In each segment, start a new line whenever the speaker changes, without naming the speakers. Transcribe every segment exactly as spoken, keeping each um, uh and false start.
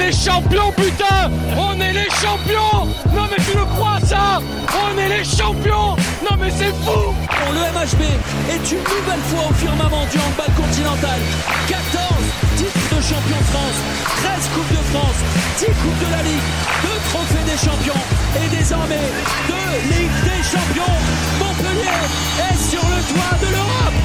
les champions, putain! On est les champions! Non mais tu le crois ça? On est les champions! Non mais c'est fou!
Bon, le M H B est une nouvelle fois au firmament du handball continental. quatorze titres de champion de France, treize coupes de France, dix coupes de la Ligue, deux trophées des champions et désormais deux Ligues des champions. Montpellier est sur le toit de l'Europe.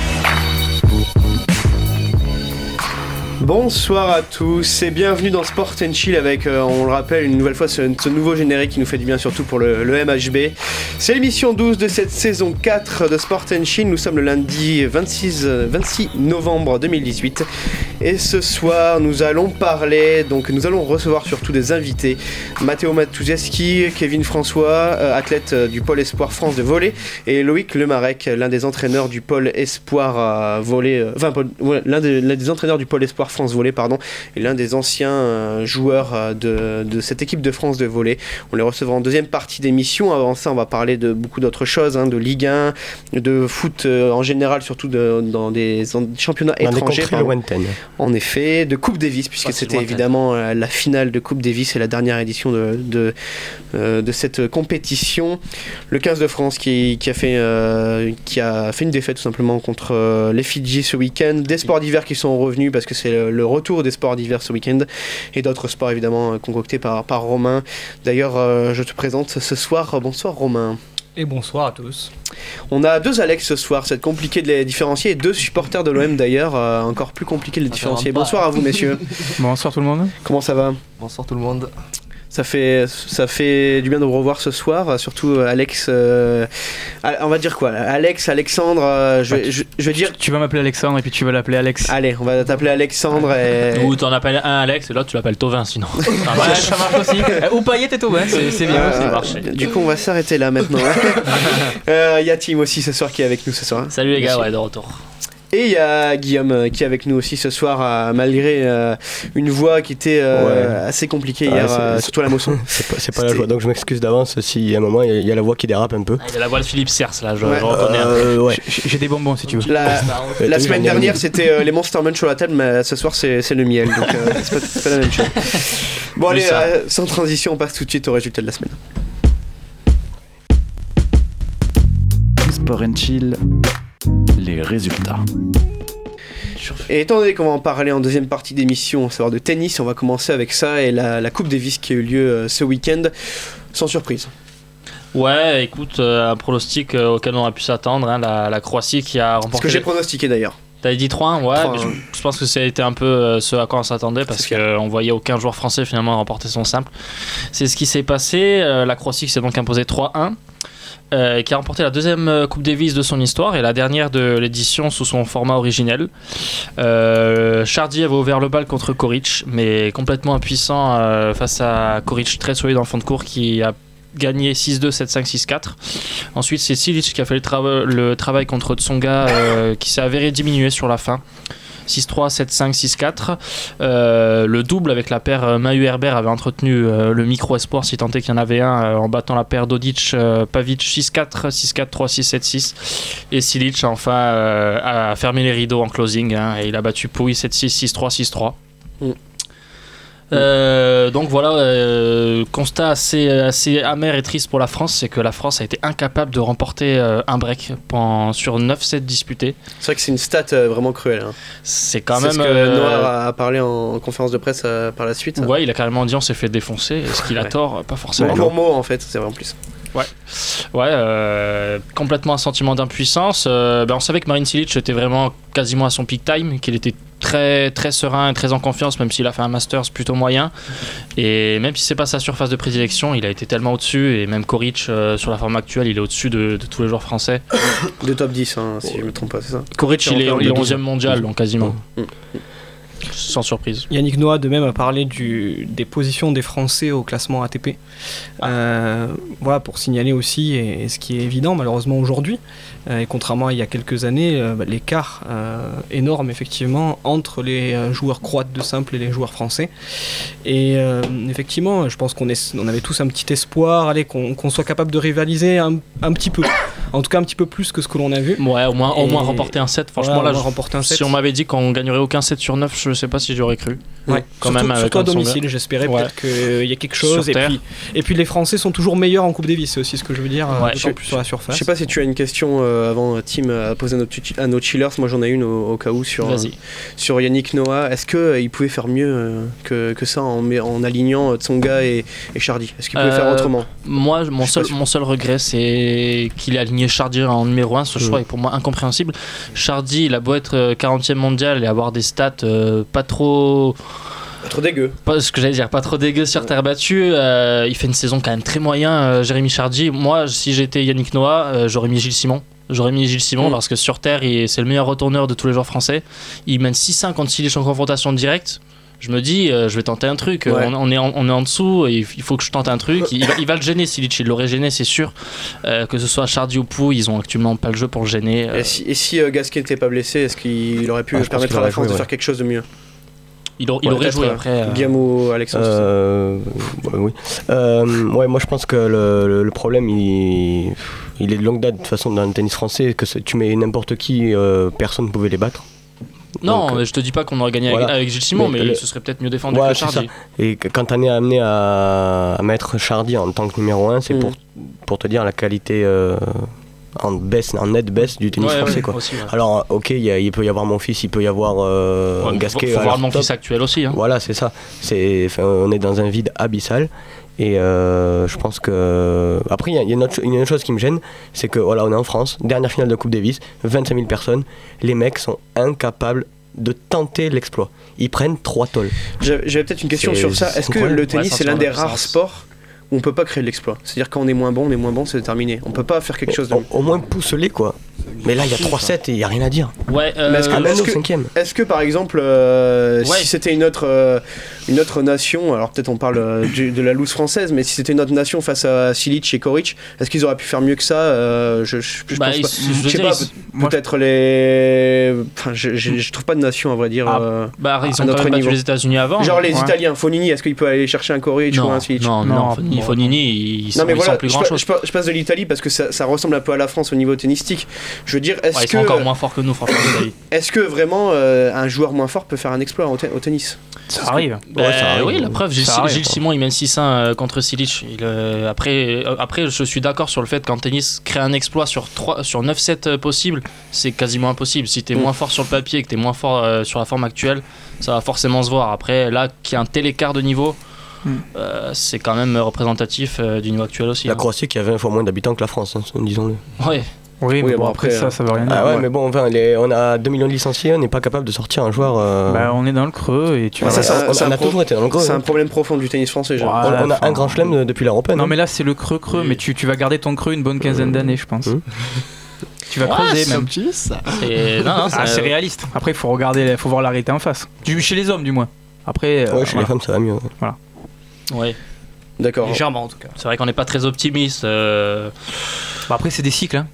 Bonsoir à tous et bienvenue dans Sport and Chill avec, euh, on le rappelle une nouvelle fois, ce, ce nouveau générique qui nous fait du bien surtout pour le, le M H B. C'est l'émission douze de cette saison quatre de Sport and Chill. Nous sommes le lundi vingt-six novembre deux mille dix-huit et ce soir nous allons parler, donc nous allons recevoir surtout des invités. Matteo Matuszewski, Kevin François, euh, athlète euh, du pôle Espoir France de volley, et Loïc Lemarec, l'un des entraîneurs du pôle Espoir euh, volley, euh, enfin ouais, l'un, des, l'un des entraîneurs du pôle Espoir France volley pardon et l'un des anciens euh, joueurs euh, de, de cette équipe de France de volley. On les recevra en deuxième partie d'émission. Avant ça on va parler de beaucoup d'autres choses, hein, de Ligue un, de foot euh, en général, surtout de, dans des en, championnats dans étrangers en effet, de Coupe Davis puisque ah, c'était évidemment euh, la finale de Coupe Davis et la dernière édition de, de, euh, de cette compétition. Le quinze de France qui, qui, a fait, euh, qui a fait une défaite tout simplement contre euh, les Fidji ce week-end, des sports d'hiver qui sont revenus parce que c'est le, le retour des sports d'hiver ce week-end et d'autres sports évidemment concoctés par, par Romain. D'ailleurs euh, je te présente ce soir. Bonsoir Romain.
Et bonsoir à tous.
On a deux Alex ce soir, c'est compliqué de les différencier, et deux supporters de l'O M d'ailleurs, euh, encore plus compliqué de les différencier. Bonsoir à vous messieurs.
Bonsoir tout le monde.
Comment ça va ?
Bonsoir tout le monde.
Ça fait, ça fait du bien de vous revoir ce soir, surtout Alex, euh, on va dire quoi, Alex, Alexandre, euh, je, vais, je, je vais dire...
Tu, tu vas m'appeler Alexandre et puis tu vas l'appeler Alex.
Allez, on va t'appeler Alexandre et...
Ou t'en appelles un Alex et l'autre tu l'appelles Tovin sinon.
Ça marche, ça marche aussi. Ou Payet et Tovin, c'est, c'est bien
euh,
aussi.
Du coup on va s'arrêter là maintenant. Il euh, y a Tim aussi ce soir qui est avec nous ce soir.
Salut les gars, ouais, de retour.
Et il y a Guillaume euh, qui est avec nous aussi ce soir, euh, malgré euh, une voix qui était euh, ouais. assez compliquée hier, ah, euh, surtout à la Mosson.
C'est pas, c'est pas la joie, donc je m'excuse d'avance si à un moment il y, y a la voix qui dérape un peu.
Ah, il y a la voix de Philippe Sers là, je,
ouais.
je reconnais
euh,
un peu.
Ouais.
J'ai, j'ai des bonbons si tu veux.
La, la semaine dernière c'était euh, les Monster Munch sur la table, mais ce soir c'est, c'est le miel, donc euh, c'est, pas, c'est pas la même chose. Bon allez, euh, sans transition, on passe tout de suite au résultat de la semaine.
Sport and Chill, les résultats.
Et étant donné qu'on va en parler en deuxième partie d'émission, à savoir de tennis, on va commencer avec ça et la, la Coupe Davis qui a eu lieu euh, ce week-end, sans surprise.
Ouais, écoute, euh, un pronostic euh, auquel on aurait pu s'attendre, hein, la, la Croatie qui a remporté...
Ce que j'ai pronostiqué d'ailleurs.
T'avais dit trois un, ouais,
trois un.
Je, je pense que ça a été un peu euh, ce à quoi on s'attendait parce qu'on euh, voyait aucun joueur français finalement remporter son simple. C'est ce qui s'est passé, euh, la Croatie qui s'est donc imposée trois un. Euh, qui a remporté la deuxième Coupe Davis de son histoire et la dernière de l'édition sous son format originel. Euh, Chardy avait ouvert le bal contre Koric, mais complètement impuissant euh, face à Koric très solide dans le fond de cours qui a gagné six deux, sept cinq, six quatre. Ensuite c'est Silic qui a fait le, tra- le travail contre Tsonga euh, qui s'est avéré diminué sur la fin. six trois, sept cinq, six quatre. Euh, le double avec la paire Mahu-Herbert avait entretenu euh, le micro-espoir si tant est qu'il y en avait un euh, en battant la paire Dodic-Pavic six quatre, six quatre, trois six, sept six. Et Silic enfin euh, a fermé les rideaux en closing hein, et il a battu Pouille sept six, six trois, six trois. Mm. Euh, donc voilà, euh, constat assez, assez amer et triste pour la France, c'est que la France a été incapable de remporter euh, un break pendant, sur neuf sets disputés.
C'est vrai que c'est une stat euh, vraiment cruelle. Hein.
C'est quand
c'est
même.
ce que
euh,
Noir a parlé en, en conférence de presse euh, par la suite.
Ouais, hein. Il a carrément dit on s'est fait défoncer. Est-ce qu'il a ouais. tort ? Pas forcément.
Pour mot en fait, c'est vrai en plus.
Ouais, ouais euh, complètement un sentiment d'impuissance. Euh, ben on savait que Marin Cilic était vraiment quasiment à son peak time, qu'il était très, très serein et très en confiance, même s'il a fait un Masters plutôt moyen. Et même si c'est pas sa surface de prédilection, il a été tellement au-dessus. Et même Koric, euh, sur la forme actuelle, il est au-dessus de, de tous les joueurs français.
De top dix, hein, si oh. je me trompe pas, c'est ça.
Koric, il est, il est onzième mondial, donc quasiment. Mmh. Sans surprise.
Yannick Noah de même a parlé du, des positions des Français au classement A T P. Ah. Euh, voilà, pour signaler aussi, et, et ce qui est évident malheureusement aujourd'hui, euh, et contrairement à il y a quelques années, euh, bah, l'écart euh, énorme effectivement entre les euh, joueurs croates de simple et les joueurs français. Et euh, effectivement, je pense qu'on est, on avait tous un petit espoir, allez, qu'on, qu'on soit capable de rivaliser un, un petit peu. En tout cas un petit peu plus que ce que l'on a vu.
Ouais, au moins, au moins remporter un set. Franchement,
voilà,
là,
je, remporter un set.
Si on m'avait dit qu'on gagnerait aucun set sur neuf, je sais pas si j'aurais cru.
Ouais,
quand
surtout,
même,
surtout à
quand ils sont
domicile,
bien.
j'espérais
Ouais.
peut-être qu'il y a quelque chose. Et
Sur terre.
puis, et puis les Français sont toujours meilleurs en Coupe Davis, c'est aussi ce que je veux dire,
Ouais.
d'autant
Je-
plus sur la surface.
Je sais pas si tu as une question euh, avant Tim à poser à nos, tu- à nos chillers. Moi j'en ai une au, au cas où sur, euh,
Vas-y.
sur Yannick Noah. Est-ce qu'il euh, pouvait faire mieux euh, que, que ça en, met- en alignant euh, Tsonga et, et Chardy? Est-ce qu'il pouvait
Euh,
faire autrement?
Moi, mon
Je suis
seul,
pas sûr.
mon seul regret, c'est qu'il ait aligné Chardy en numéro un. Ce choix
Mm.
est pour moi incompréhensible. Chardy, il a beau être euh, quarantième mondial et avoir des stats euh, pas trop.
Pas trop dégueu.
Pas ce que j'allais dire, pas trop dégueu sur terre battue. euh, il fait une saison quand même très moyen, euh, Jérémy Chardy. Moi, si j'étais Yannick Noah, euh, j'aurais mis Gilles Simon. J'aurais mis Gilles Simon
Mm.
parce que sur terre, il- c'est le meilleur retourneur de tous les joueurs français. Il mène six cinq contre Silic en confrontation directe. Je me dis, euh, je vais tenter un truc.
Ouais.
On, on est en, on est en dessous, et il faut que je tente un truc. Il va, il va le gêner, Silic. Il l'aurait gêné, c'est sûr. Euh, que ce soit Chardy ou Pou, ils ont actuellement pas le jeu pour le gêner. euh,
Et si, et si euh, Gasquet n'était pas blessé, est-ce qu'il aurait pu
Ah, je pense
permettre
qu'il
à la
aurait
France
joué,
de
ouais.
faire quelque chose de mieux?
il, aur- il
Ouais,
aurait
peut-être,
joué
euh,
après. euh,
Guillaume ou Alexandre?
Euh, ouais, oui. Euh, ouais, moi je pense que le, le- le problème il, il est de longue date de toute façon dans le tennis français, que c'est- tu mets n'importe qui, euh, personne ne pouvait les battre.
Non,
Donc,
mais je te dis pas qu'on aurait gagné avec-
voilà.
avec Gilles Simon,
Mais
mais,
le-
ce serait peut-être mieux défendu
Voilà,
que
c'est
Chardy.
Et que- quand on est amené à, à mettre Chardy en tant que numéro un, c'est
Mm.
pour, pour te dire la qualité euh, en baisse, en nette baisse du tennis
Ouais,
français
ouais,
quoi.
aussi, ouais.
Alors ok, il, y a- il peut y avoir mon fils, il peut y avoir euh,
Ouais,
Gasquet.
faut, faut
à
voir
leur
mon
top.
fils actuel aussi. Hein.
Voilà, c'est ça. C'est, enfin, on est dans un vide abyssal. Et euh, je pense que. Après, il y a, il y a une, autre, cho- une autre chose qui me gêne, c'est que voilà, on est en France, dernière finale de Coupe Davis, vingt-cinq mille personnes. Les mecs sont incapables de tenter l'exploit. Ils prennent trois tolls.
J'avais j'avais peut-être une question
C'est-
sur ça.
c'est
Est-ce que
incroyable.
le tennis
Ouais,
c'est l'un des
sentir la
rares
puissance.
sports où on peut pas créer de l'exploit? C'est-à-dire quand on est moins bon, on est moins bon, c'est terminé. On peut pas faire quelque chose de
Au, au moins pousse-les quoi. Mais là, il y a trois sept et il n'y a rien à dire.
Ouais, euh,
Mais est-ce que-
Amène
est-ce
au
que-
cinquième.
Est-ce que par exemple, euh,
Ouais.
si c'était une autre, euh, une autre nation, alors peut-être on parle euh, du- de la loose française, mais si c'était une autre nation face à Silic et Koric, est-ce qu'ils auraient pu faire mieux que ça? Euh, Je, je, je
bah,
pense
il-
pas.
je veux
Je sais
dire,
pas,
ils-
peut-
moi,
peut-être les. Enfin, je, je, je trouve pas de nation à vrai dire.
Ah,
euh,
bah, ils
à
ont quand
notre
même battu
niveau.
les États-Unis avant.
Genre les
ouais.
Italiens, Fonini, est-ce qu'il peut aller chercher un Koric ou
non,
un Silic?
non, non,
Non,
Fonini,
bon.
Fonini, ils sont,
Non mais
ils
voilà,
sont plus
je,
grand
pa-
chose.
je pa- je passe de l'Italie parce que ça, ça ressemble un peu à la France au niveau tennistique. Je veux dire, est-ce
Ouais, ils
que,
sont encore moins forts que nous, franchement, l'Italie.
est-ce que vraiment euh, un joueur moins fort peut faire un exploit au, te- au tennis?
Ça arrive.
Bah,
Ouais, ça arrive.
oui, la preuve, Gilles,
Ça arrive,
Gilles
quoi.
Simon il mène six un euh, contre Silic. Il, euh, après, euh, après, je suis d'accord sur le fait qu'en tennis, créer un exploit sur, trois, sur neuf sets euh, possibles, c'est quasiment impossible. Si t'es
Mm.
moins fort sur le papier et que t'es moins fort euh, sur la forme actuelle, ça va forcément se voir. Après, là, qu'il y a un tel écart de niveau,
Mm.
euh, c'est quand même représentatif euh, du niveau actuel aussi.
La
hein.
Croatie qui a vingt fois moins d'habitants que la France, hein, disons-le.
Ouais.
Oui, mais
Oui,
bon,
bon,
après,
après,
ça,
euh,
ça veut rien dire.
Ah ouais,
ouais.
mais bon, enfin, les- on a deux millions de licenciés, on n'est pas capable de sortir un joueur. euh,
Bah, on est dans le creux et tu
Ouais,
vas-
ça, c'est un-
on,
c'est
on
un
a
pro-
toujours été dans le creux.
C'est
hein.
un problème profond du tennis français. j'ai
Ouais.
l'impression.
On, on a
enfin,
un grand chelem de- depuis l'Europe.
Non, mais là, c'est le creux-creux, mais tu, tu vas garder ton creux une bonne quinzaine d'années, je pense.
Mmh.
Tu vas
Ouais,
creuser
c'est
même.
Et, non, non,
Ah,
ça-
c'est réaliste. Après, il faut regarder, faut voir la réalité en face. Du, chez les hommes, du moins. Après, euh,
Ouais, chez
voilà.
les femmes, ça va mieux.
ouais.
D'accord.
Légèrement en tout cas.
C'est vrai qu'on n'est pas très optimiste. euh,
Bah, après, c'est des cycles. Hein.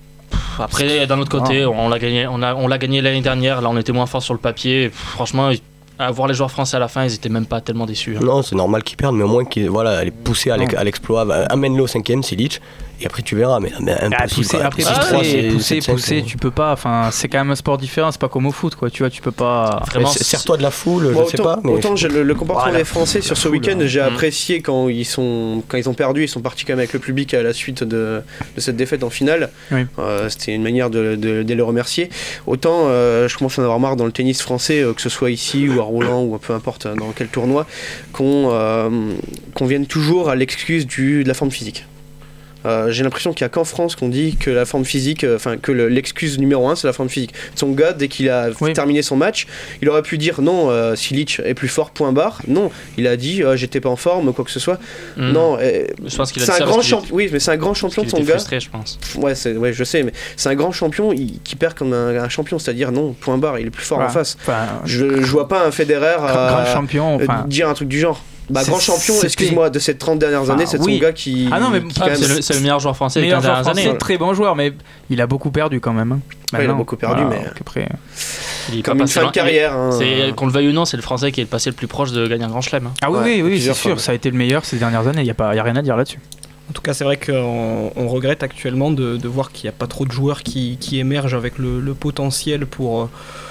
Après, d'un autre côté, on l'a gagné, on a, on l'a gagné l'année dernière. Là, on était moins fort sur le papier. Pff, franchement, à voir les joueurs français à la fin, ils étaient même pas tellement déçus. hein.
Non, c'est normal qu'ils perdent, mais au moins qu'ils voilà, les pousser à l'ex- à l'exploit. Bah, amène-le au cinquième, Silic, et après tu verras. Mais, mais
Ah,
impossible.
pousser,
quoi.
après,
six
Ah,
trois,
pousser,
c'est-
pousser,
sept cinq,
pousser,
c'est-
tu peux pas. Enfin, c'est quand même un sport différent. C'est pas comme au foot, quoi. Tu vois, tu peux pas.
Vraiment,
Mais Sers-toi de la foule,
Bon,
je sais
autant,
pas. Mais
autant j'ai le, le comportement
Voilà.
des Français sur ce
foule,
week-end,
hein.
j'ai
Mm.
apprécié quand ils, sont, quand ils ont perdu, ils sont partis quand même avec le public à la suite de, de cette défaite en finale.
Oui.
Euh, C'était une manière de, de, de les remercier. Autant euh, je commence à en avoir marre dans le tennis français, euh, que ce soit ici ou à Roland ou peu importe euh, dans quel tournoi, qu'on euh, qu'on vienne toujours à l'excuse du- de la forme physique. Euh, j'ai l'impression qu'il n'y a qu'en France qu'on dit que la forme physique, euh, enfin que le- l'excuse numéro un c'est la forme physique. Tsonga, dès qu'il a
Oui.
terminé son match, il aurait pu dire non, euh, Silic est plus fort, point barre. Non, il a dit euh, j'étais pas en forme, quoi que ce soit.
Mm.
Non, euh,
Je pense qu'il a
c'est
dit
un
ça
grand
parce qu'il
champion. Oui, mais c'est un grand champion
était-
de
qu'il était
Tsonga.
frustré, je pense.
Ouais, c'est, ouais, je sais, mais c'est un grand champion il- qui perd comme un, un champion, c'est-à-dire non, point barre, il est plus fort
Voilà.
en face.
Enfin,
Je, je vois pas un Federer
grand,
euh,
grand champion.
euh,
Enfin,
dire un truc du genre. Bah,
C'est-
grand champion,
c'était-
excuse-moi, de ces trente dernières
Enfin,
années, c'est
oui.
Tsonga qui.
Ah non, mais-
qui
Ah,
quand même-
c'est, le, c'est le meilleur joueur français des
meilleur
quinze
joueur
dernières
français,
années.
très bon joueur, mais il a beaucoup perdu quand même. hein.
Ouais, il a
Maintenant.
beaucoup perdu,
Voilà,
mais-
donc après,
Il est
comme
pas
une
passé
fin de
loin. Il est-
carrière. hein.
C'est, qu'on le veuille ou non, c'est le français qui est passé le plus proche de gagner un grand chelem. hein.
Ah oui,
Ouais,
oui, oui, c'est
plusieurs
sûr,
fois.
ça a été le meilleur ces dernières années. Il n'y a, pas- y a rien à dire là-dessus.
En tout cas, c'est vrai qu'on on regrette actuellement de, de voir qu'il n'y a pas trop de joueurs qui, qui émergent avec le, le potentiel pour, euh,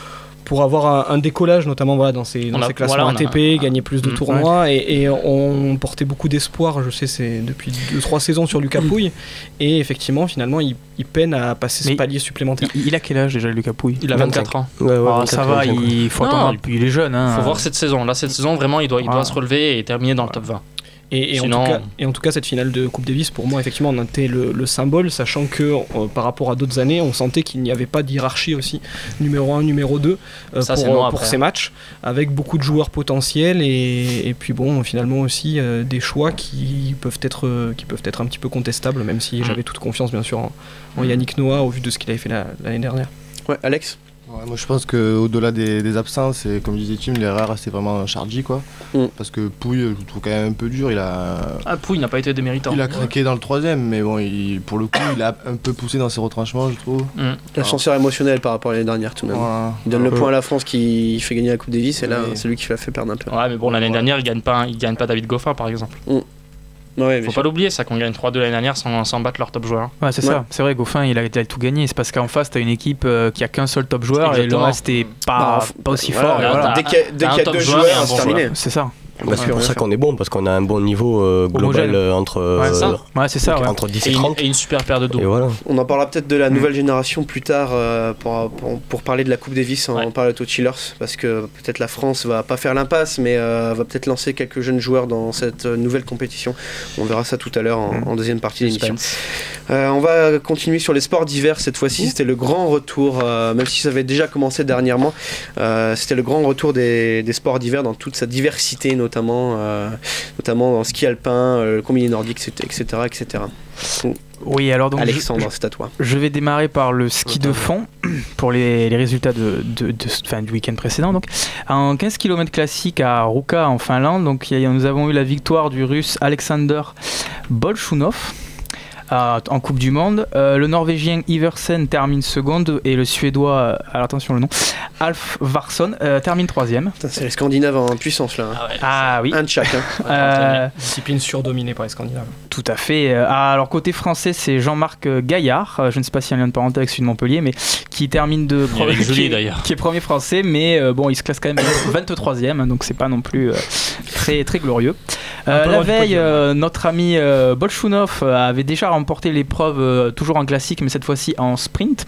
pour avoir un, un décollage, notamment voilà, dans ces, dans
a,
ces classements
voilà,
A T P,
a,
gagner plus de
mmh,
tournois, ouais. et, et on portait beaucoup d'espoir, je sais, c'est depuis deux trois saisons sur Lucas Pouille, et effectivement, finalement, il, il peine à passer ce palier supplémentaire.
Il, il a quel âge déjà, Lucas Pouille?
Il a vingt-quatre ans.
Ouais, ouais,
oh,
vingt-quatre
ça va, il faut attendre, il est jeune. Hein.
Il faut voir cette saison. Là, cette saison, vraiment, il doit, il doit
ah.
se relever et terminer dans le top vingt.
Et, et,
Sinon...
en tout cas, et en tout cas, cette finale de Coupe Davis, pour moi, effectivement, on était le, le symbole, sachant que euh, par rapport à d'autres années, on sentait qu'il n'y avait pas de hiérarchie aussi, numéro un, numéro deux, euh,
Ça,
pour,
bon
pour ces matchs, avec beaucoup de joueurs potentiels, et, et puis bon, finalement aussi euh, des choix qui peuvent, être, euh, qui peuvent être un petit peu contestables, même si mmh. j'avais toute confiance, bien sûr, en, en Yannick Noah, au vu de ce qu'il avait fait la, l'année dernière.
Ouais, Alex?
Ouais, moi je pense qu'au-delà des, des absences, et comme disait Tim, l'erreur c'est vraiment Chargy quoi. Mm. Parce que Pouille, je le trouve quand même un peu dur. Il a...
Ah, Pouille n'a pas été déméritant.
Il a craqué ouais. dans le troisième, mais bon, il, pour le coup, il a un peu poussé dans ses retranchements, je trouve.
Mm. L'ascenseur émotionnel par rapport à l'année dernière, tout de même. Ouais. Il donne le point à la France qui fait gagner la Coupe Davis, et là, ouais. c'est lui qui l'a fait perdre un peu.
Ouais, mais bon, l'année ouais. dernière, il gagne pas, il gagne pas David Goffin par exemple. Mm. Ouais, faut pas l'oublier, ça qu'on gagne trois deux l'année dernière sans, sans battre leur top joueur.
Ouais, c'est ouais. ça. C'est vrai, Goffin, il a, il a tout gagné. C'est parce qu'en face, t'as une équipe euh, qui a qu'un seul top joueur. Exactement. Et le reste est pas, bah, pas aussi voilà, fort.
Voilà. Dès qu'il y a, dès qu'il y a deux joueurs, joueur, c'est terminé.
C'est ça.
Bah, c'est pour ça qu'on est bon, parce qu'on a un bon niveau euh, global euh, entre,
ouais, euh, ouais, c'est ça, ouais.
entre dix et,
et
trente.
Et une super paire de dos.
Voilà.
On en parlera peut-être de la nouvelle mmh. génération plus tard euh, pour, pour, pour parler de la Coupe Davis, ouais. on parle de Chillers, parce que peut-être la France va pas faire l'impasse, mais euh, va peut-être lancer quelques jeunes joueurs dans cette nouvelle compétition. On verra ça tout à l'heure en, mmh. en deuxième partie de l'émission. Euh, on va continuer sur les sports d'hiver cette fois-ci. Mmh. C'était le grand retour, euh, même si ça avait déjà commencé dernièrement, euh, c'était le grand retour des, des sports d'hiver dans toute sa diversité, notamment. Euh, notamment en ski alpin, le combiné nordique, et cetera et cetera. Donc,
oui, alors donc
Alexandre,
je,
c'est à toi.
Je vais démarrer par le ski de fond pour les, les résultats de, de, de, fin, du week-end précédent. Donc, en quinze kilomètres classiques à Ruka en Finlande, donc, y a, nous avons eu la victoire du Russe Alexander Bolshunov. Euh, en Coupe du Monde, euh, le Norvégien Iversen termine seconde et le Suédois, euh, alors attention le nom, Alf Varsson euh, termine troisième.
C'est les Scandinaves en puissance là.
Ah, ouais, ah oui.
Un de chaque. Hein.
euh, Discipline surdominée par les Scandinaves.
Tout à fait. Euh, alors côté français, c'est Jean-Marc Gaillard. Euh, je ne sais pas s'il y a un lien de parenté avec celui de Montpellier, mais qui termine de
premier, qui, Julie, d'ailleurs.
qui est premier français, mais euh, bon, il se classe quand même vingt-troisième, donc c'est pas non plus euh, très très glorieux. Euh, la veille, euh, notre ami euh, Bolshunov avait déjà remporté l'épreuve euh, toujours en classique, mais cette fois-ci en sprint.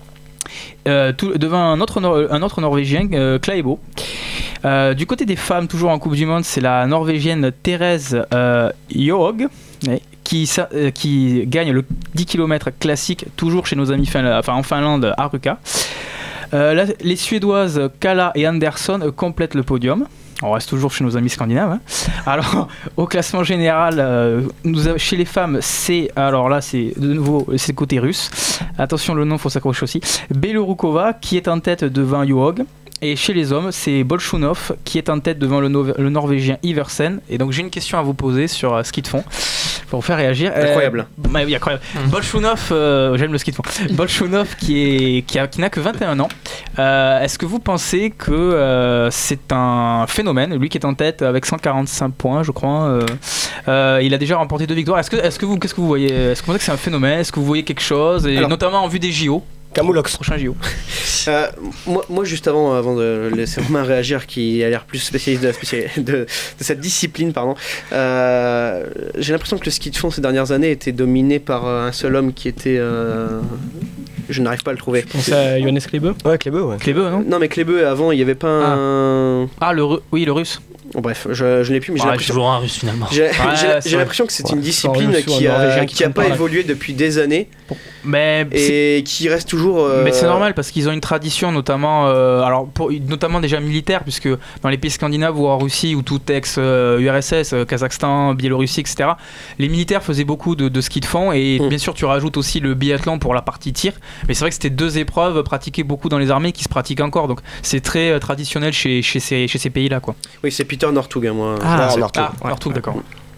Euh, tout, devant un autre, Nor- un autre Norvégien, euh, Klæbo. Euh, du côté des femmes, toujours en Coupe du Monde, c'est la Norvégienne Therese euh, Johaug qui, euh, qui gagne le dix kilomètres classique, toujours chez nos amis Finla- enfin, en Finlande, à Ruka. Euh, la, les Suédoises Kala et Andersson euh, complètent le podium. On reste toujours chez nos amis scandinaves. Hein. Alors, au classement général, euh, nous avons, chez les femmes, c'est alors là, c'est de nouveau c'est côté russe. Attention, le nom, faut s'accrocher aussi. Belorukova qui est en tête devant Johaug. Et chez les hommes, c'est Bolshunov qui est en tête devant le, no- le Norvégien Iversen. Et donc j'ai une question à vous poser sur euh, ski de fond pour vous faire réagir.
Incroyable.
Euh, bah, oui, incroyable. Mmh. Bolshunov, euh, j'aime le ski de fond. Bolshunov qui est qui, a, qui n'a que vingt et un ans. Euh, est-ce que vous pensez que euh, c'est un phénomène, lui qui est en tête avec cent quarante-cinq points, je crois. Euh, euh, il a déjà remporté deux victoires. Est-ce que est-ce que vous qu'est-ce que vous voyez? Est-ce que vous pensez que c'est un phénomène? Est-ce que vous voyez quelque chose? Et alors, notamment en vue des J O.
Camoulox.
Prochain J O.
euh, moi, moi, juste avant, avant de laisser Romain réagir, qui a l'air plus spécialiste de, la spécial... de, de cette discipline, pardon, euh, j'ai l'impression que le ski de fond ces dernières années était dominé par un seul homme qui était. Euh... Je n'arrive pas à le trouver.
Je pense à Johannes Klebe.
Ouais, Klebe, ouais.
Klebe, non
Non, mais Klebe, avant, il n'y avait pas
ah.
un.
Ah, le Ru... oui, le russe.
Bon, bref, je, je l'ai plus, mais j'ai
ah,
l'impression.
Toujours un russe finalement.
J'ai,
ouais,
j'ai, j'ai l'impression que c'est ouais. une discipline
russe,
qui a, qui a pas évolué depuis des années.
Mais
et qui reste toujours. Euh...
Mais c'est normal parce qu'ils ont une tradition, notamment, euh, alors pour, notamment déjà militaire, puisque dans les pays scandinaves ou en Russie ou tout ex-U R S S, Kazakhstan, Biélorussie, et cetera, les militaires faisaient beaucoup de, de ski de fond et mmh. bien sûr tu rajoutes aussi le biathlon pour la partie tir. Mais c'est vrai que c'était deux épreuves pratiquées beaucoup dans les armées qui se pratiquent encore, donc c'est très euh, traditionnel chez, chez ces, chez ces pays-là, quoi.
Oui, c'est Peter Northug, hein, moi.
Ah, ah Northug, ah, ouais, Northug, d'accord.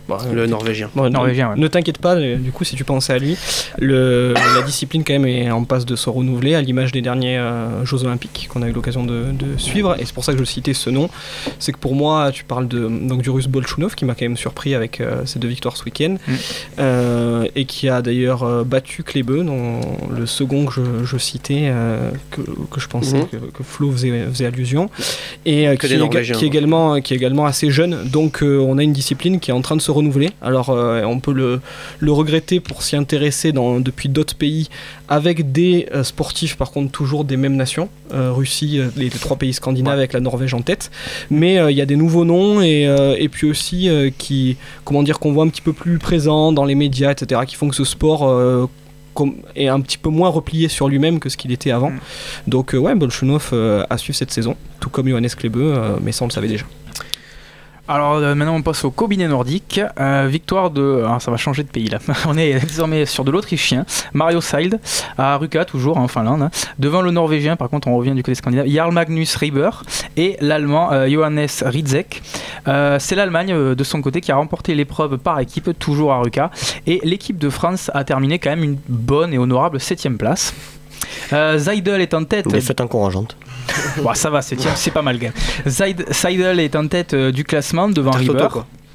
Bon, le norvégien.
Bon,
norvégien, ouais.
Ne t'inquiète pas, du coup, si tu pensais à lui, le, la discipline quand même est en passe de se renouveler à l'image des derniers euh, Jeux Olympiques qu'on a eu l'occasion de, de suivre. Et c'est pour ça que je citais ce nom. C'est que pour moi, tu parles de, donc, du Russe Bolchunov qui m'a quand même surpris avec euh, ses deux victoires ce week-end mm. euh, et qui a d'ailleurs euh, battu Klebe, dont le second que je, je citais, euh, que, que je pensais mm. que, que Flo faisait, faisait allusion, et euh, qui, est, qui, est également, qui est également assez jeune. Donc euh, on a une discipline qui est en train de se renouveler. Alors euh, on peut le, le regretter pour s'y intéresser dans, depuis d'autres pays avec des euh, sportifs par contre toujours des mêmes nations, euh, Russie, euh, les, les trois pays scandinaves ouais. avec la Norvège en tête, mais il euh, y a des nouveaux noms et, euh, et puis aussi euh, qui, comment dire, qu'on voit un petit peu plus présents dans les médias, et cetera, qui font que ce sport euh, est un petit peu moins replié sur lui-même que ce qu'il était avant. Mm. Donc euh, ouais, Bolchunov euh, a suivi cette saison, tout comme Johannes Klebe, euh, mais ça on le savait déjà.
Alors euh, maintenant on passe au combiné nordique, euh, victoire de... Ah, ça va changer de pays là, on est désormais sur de l'Autrichien, Mario Seidl, à Ruka toujours en Finlande, hein. Devant le Norvégien, par contre on revient du côté scandinave, Jarl Magnus Reiber, et l'Allemand euh, Johannes Riedzek. Euh, c'est l'Allemagne euh, de son côté qui a remporté l'épreuve par équipe, toujours à Ruka, et l'équipe de France a terminé quand même une bonne et honorable septième place. Euh, Seidl est en tête.
Défaite encourageante.
Bon, ça va, c'est, c'est pas mal. Seidl est en tête euh, du classement devant River.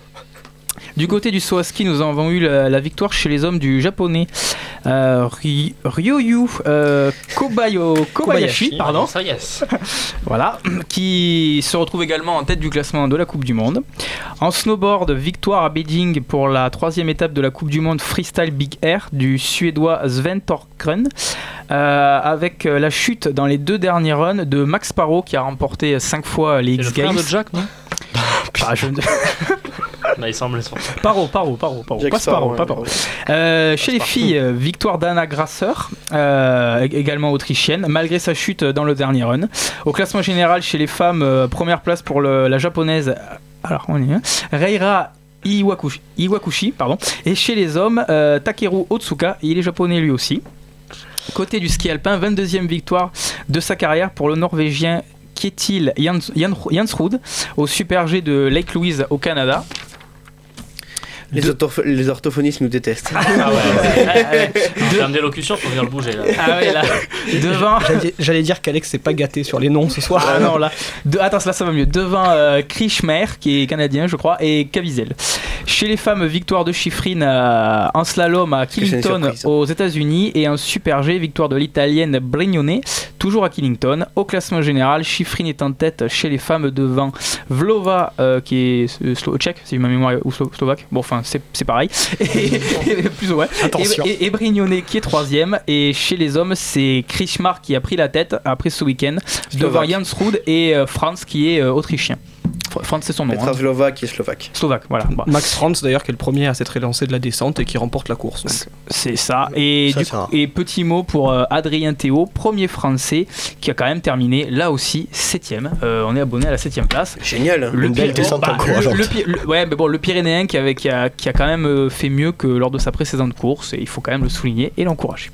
Du côté du saut à ski, nous avons eu la, la victoire chez les hommes du japonais euh, Ry- Ryoyu euh, Kobayo, Kobayashi, Kobayashi, pardon.
Ça, yes.
Voilà, qui se retrouve également en tête du classement de la Coupe du Monde. En snowboard, victoire à Beijing pour la troisième étape de la Coupe du Monde Freestyle Big Air du Suédois Sven Thorgren, euh, avec la chute dans les deux derniers runs de Max Parro qui a remporté cinq fois les X Games.
C'est le frère de Jack, non
ah, je...
Là, il semble être
Paro, Paro, Paro, Paro. Pas Paro, pas Paro. Euh, chez les filles, euh, victoire d'Anna Grasser, euh, également autrichienne, malgré sa chute dans le dernier run. Au classement général, chez les femmes, euh, première place pour le, la japonaise. Alors, on y est. Reira Iwakushi, Iwakushi, pardon. Et chez les hommes, euh, Takeru Otsuka, il est japonais lui aussi. Côté du ski alpin, vingt-deuxième victoire de sa carrière pour le Norvégien Kjetil Jans, Jans, Jansrud au Super G de Lake Louise au Canada.
Les, de... orthoph- les orthophonistes nous détestent.
Ah ouais, ouais, ouais. En termes d'élocution, faut venir le bouger là.
Ah ouais, là. Devant.
J'allais, j'allais dire qu'Alex s'est pas gâté sur les noms ce soir.
Ah non, là. De... Attends, là ça va mieux. Devant euh, Krishmer, qui est canadien, je crois, et Caviezel. Chez les femmes, victoire de Schifrin euh, en slalom à Killington aux États-Unis et en Super G, victoire de l'Italienne Brignone, toujours à Killington. Au classement général, Schifrin est en tête chez les femmes devant Vlova, euh, qui est euh, slo- tchèque, si ma mémoire est, ou slo- slovaque. Bon, enfin. C'est, c'est pareil. Et, et, plus ou moins.
Attention.
Et, et, et Brignone qui est troisième. Et chez les hommes, c'est Krishmar qui a pris la tête après ce week-end. Devant Jansrud et euh, Franz qui est euh, autrichien. Franz, c'est son nom.
Petra Vlova qui est slovaque.
Slovaque, voilà. Bon.
Max Franz d'ailleurs qui est le premier à s'être élancé de la descente et qui remporte la course. Donc.
C'est ça. Et, ça, du coup, et petit mot pour euh, Adrien Théo, premier français qui a quand même terminé là aussi septième. Euh, on est abonné à la septième place.
Génial.
Le
Une belle descente
bah,
encourageante.
Le, le, le, ouais, mais bon, le Pyrénéen qui, avait, qui, a, qui a quand même fait mieux que lors de sa précédente course et il faut quand même le souligner et l'encourager.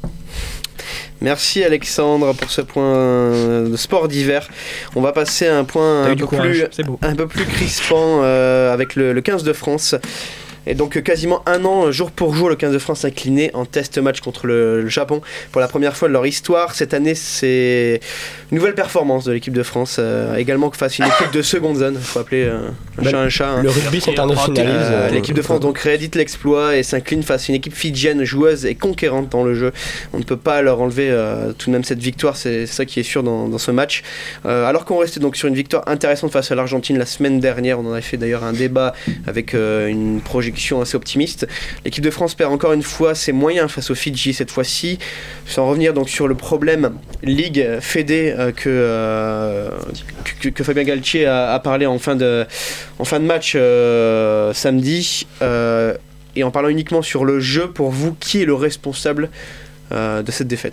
Merci Alexandre pour ce point de sport d'hiver. On va passer à un point un peu, plus, un peu plus crispant euh, avec le, le quinze de France. Et donc quasiment un an, jour pour jour, le quinze de France incliné en test match contre le, le Japon pour la première fois de leur histoire. Cette année, c'est une nouvelle performance de l'équipe de France, euh, également face à une équipe de seconde zone. Il faut appeler euh, un bah, chat un chat. Hein.
Le rugby s'internationalise.
Euh, l'équipe de France donc réédite l'exploit et s'incline face à une équipe fidjienne, joueuse et conquérante dans le jeu. On ne peut pas leur enlever euh, tout de même cette victoire, c'est, c'est ça qui est sûr dans, dans ce match. Euh, alors qu'on restait donc sur une victoire intéressante face à l'Argentine la semaine dernière, on en avait fait d'ailleurs un débat avec euh, une projection assez optimiste. L'équipe de France perd encore une fois ses moyens face aux Fidji cette fois-ci. Sans revenir donc sur le problème Ligue Fédé euh, que, euh, que, que Fabien Galtier a, a parlé en fin de, en fin de match euh, samedi. Euh, et en parlant uniquement sur le jeu, pour vous, qui est le responsable euh, de cette défaite ?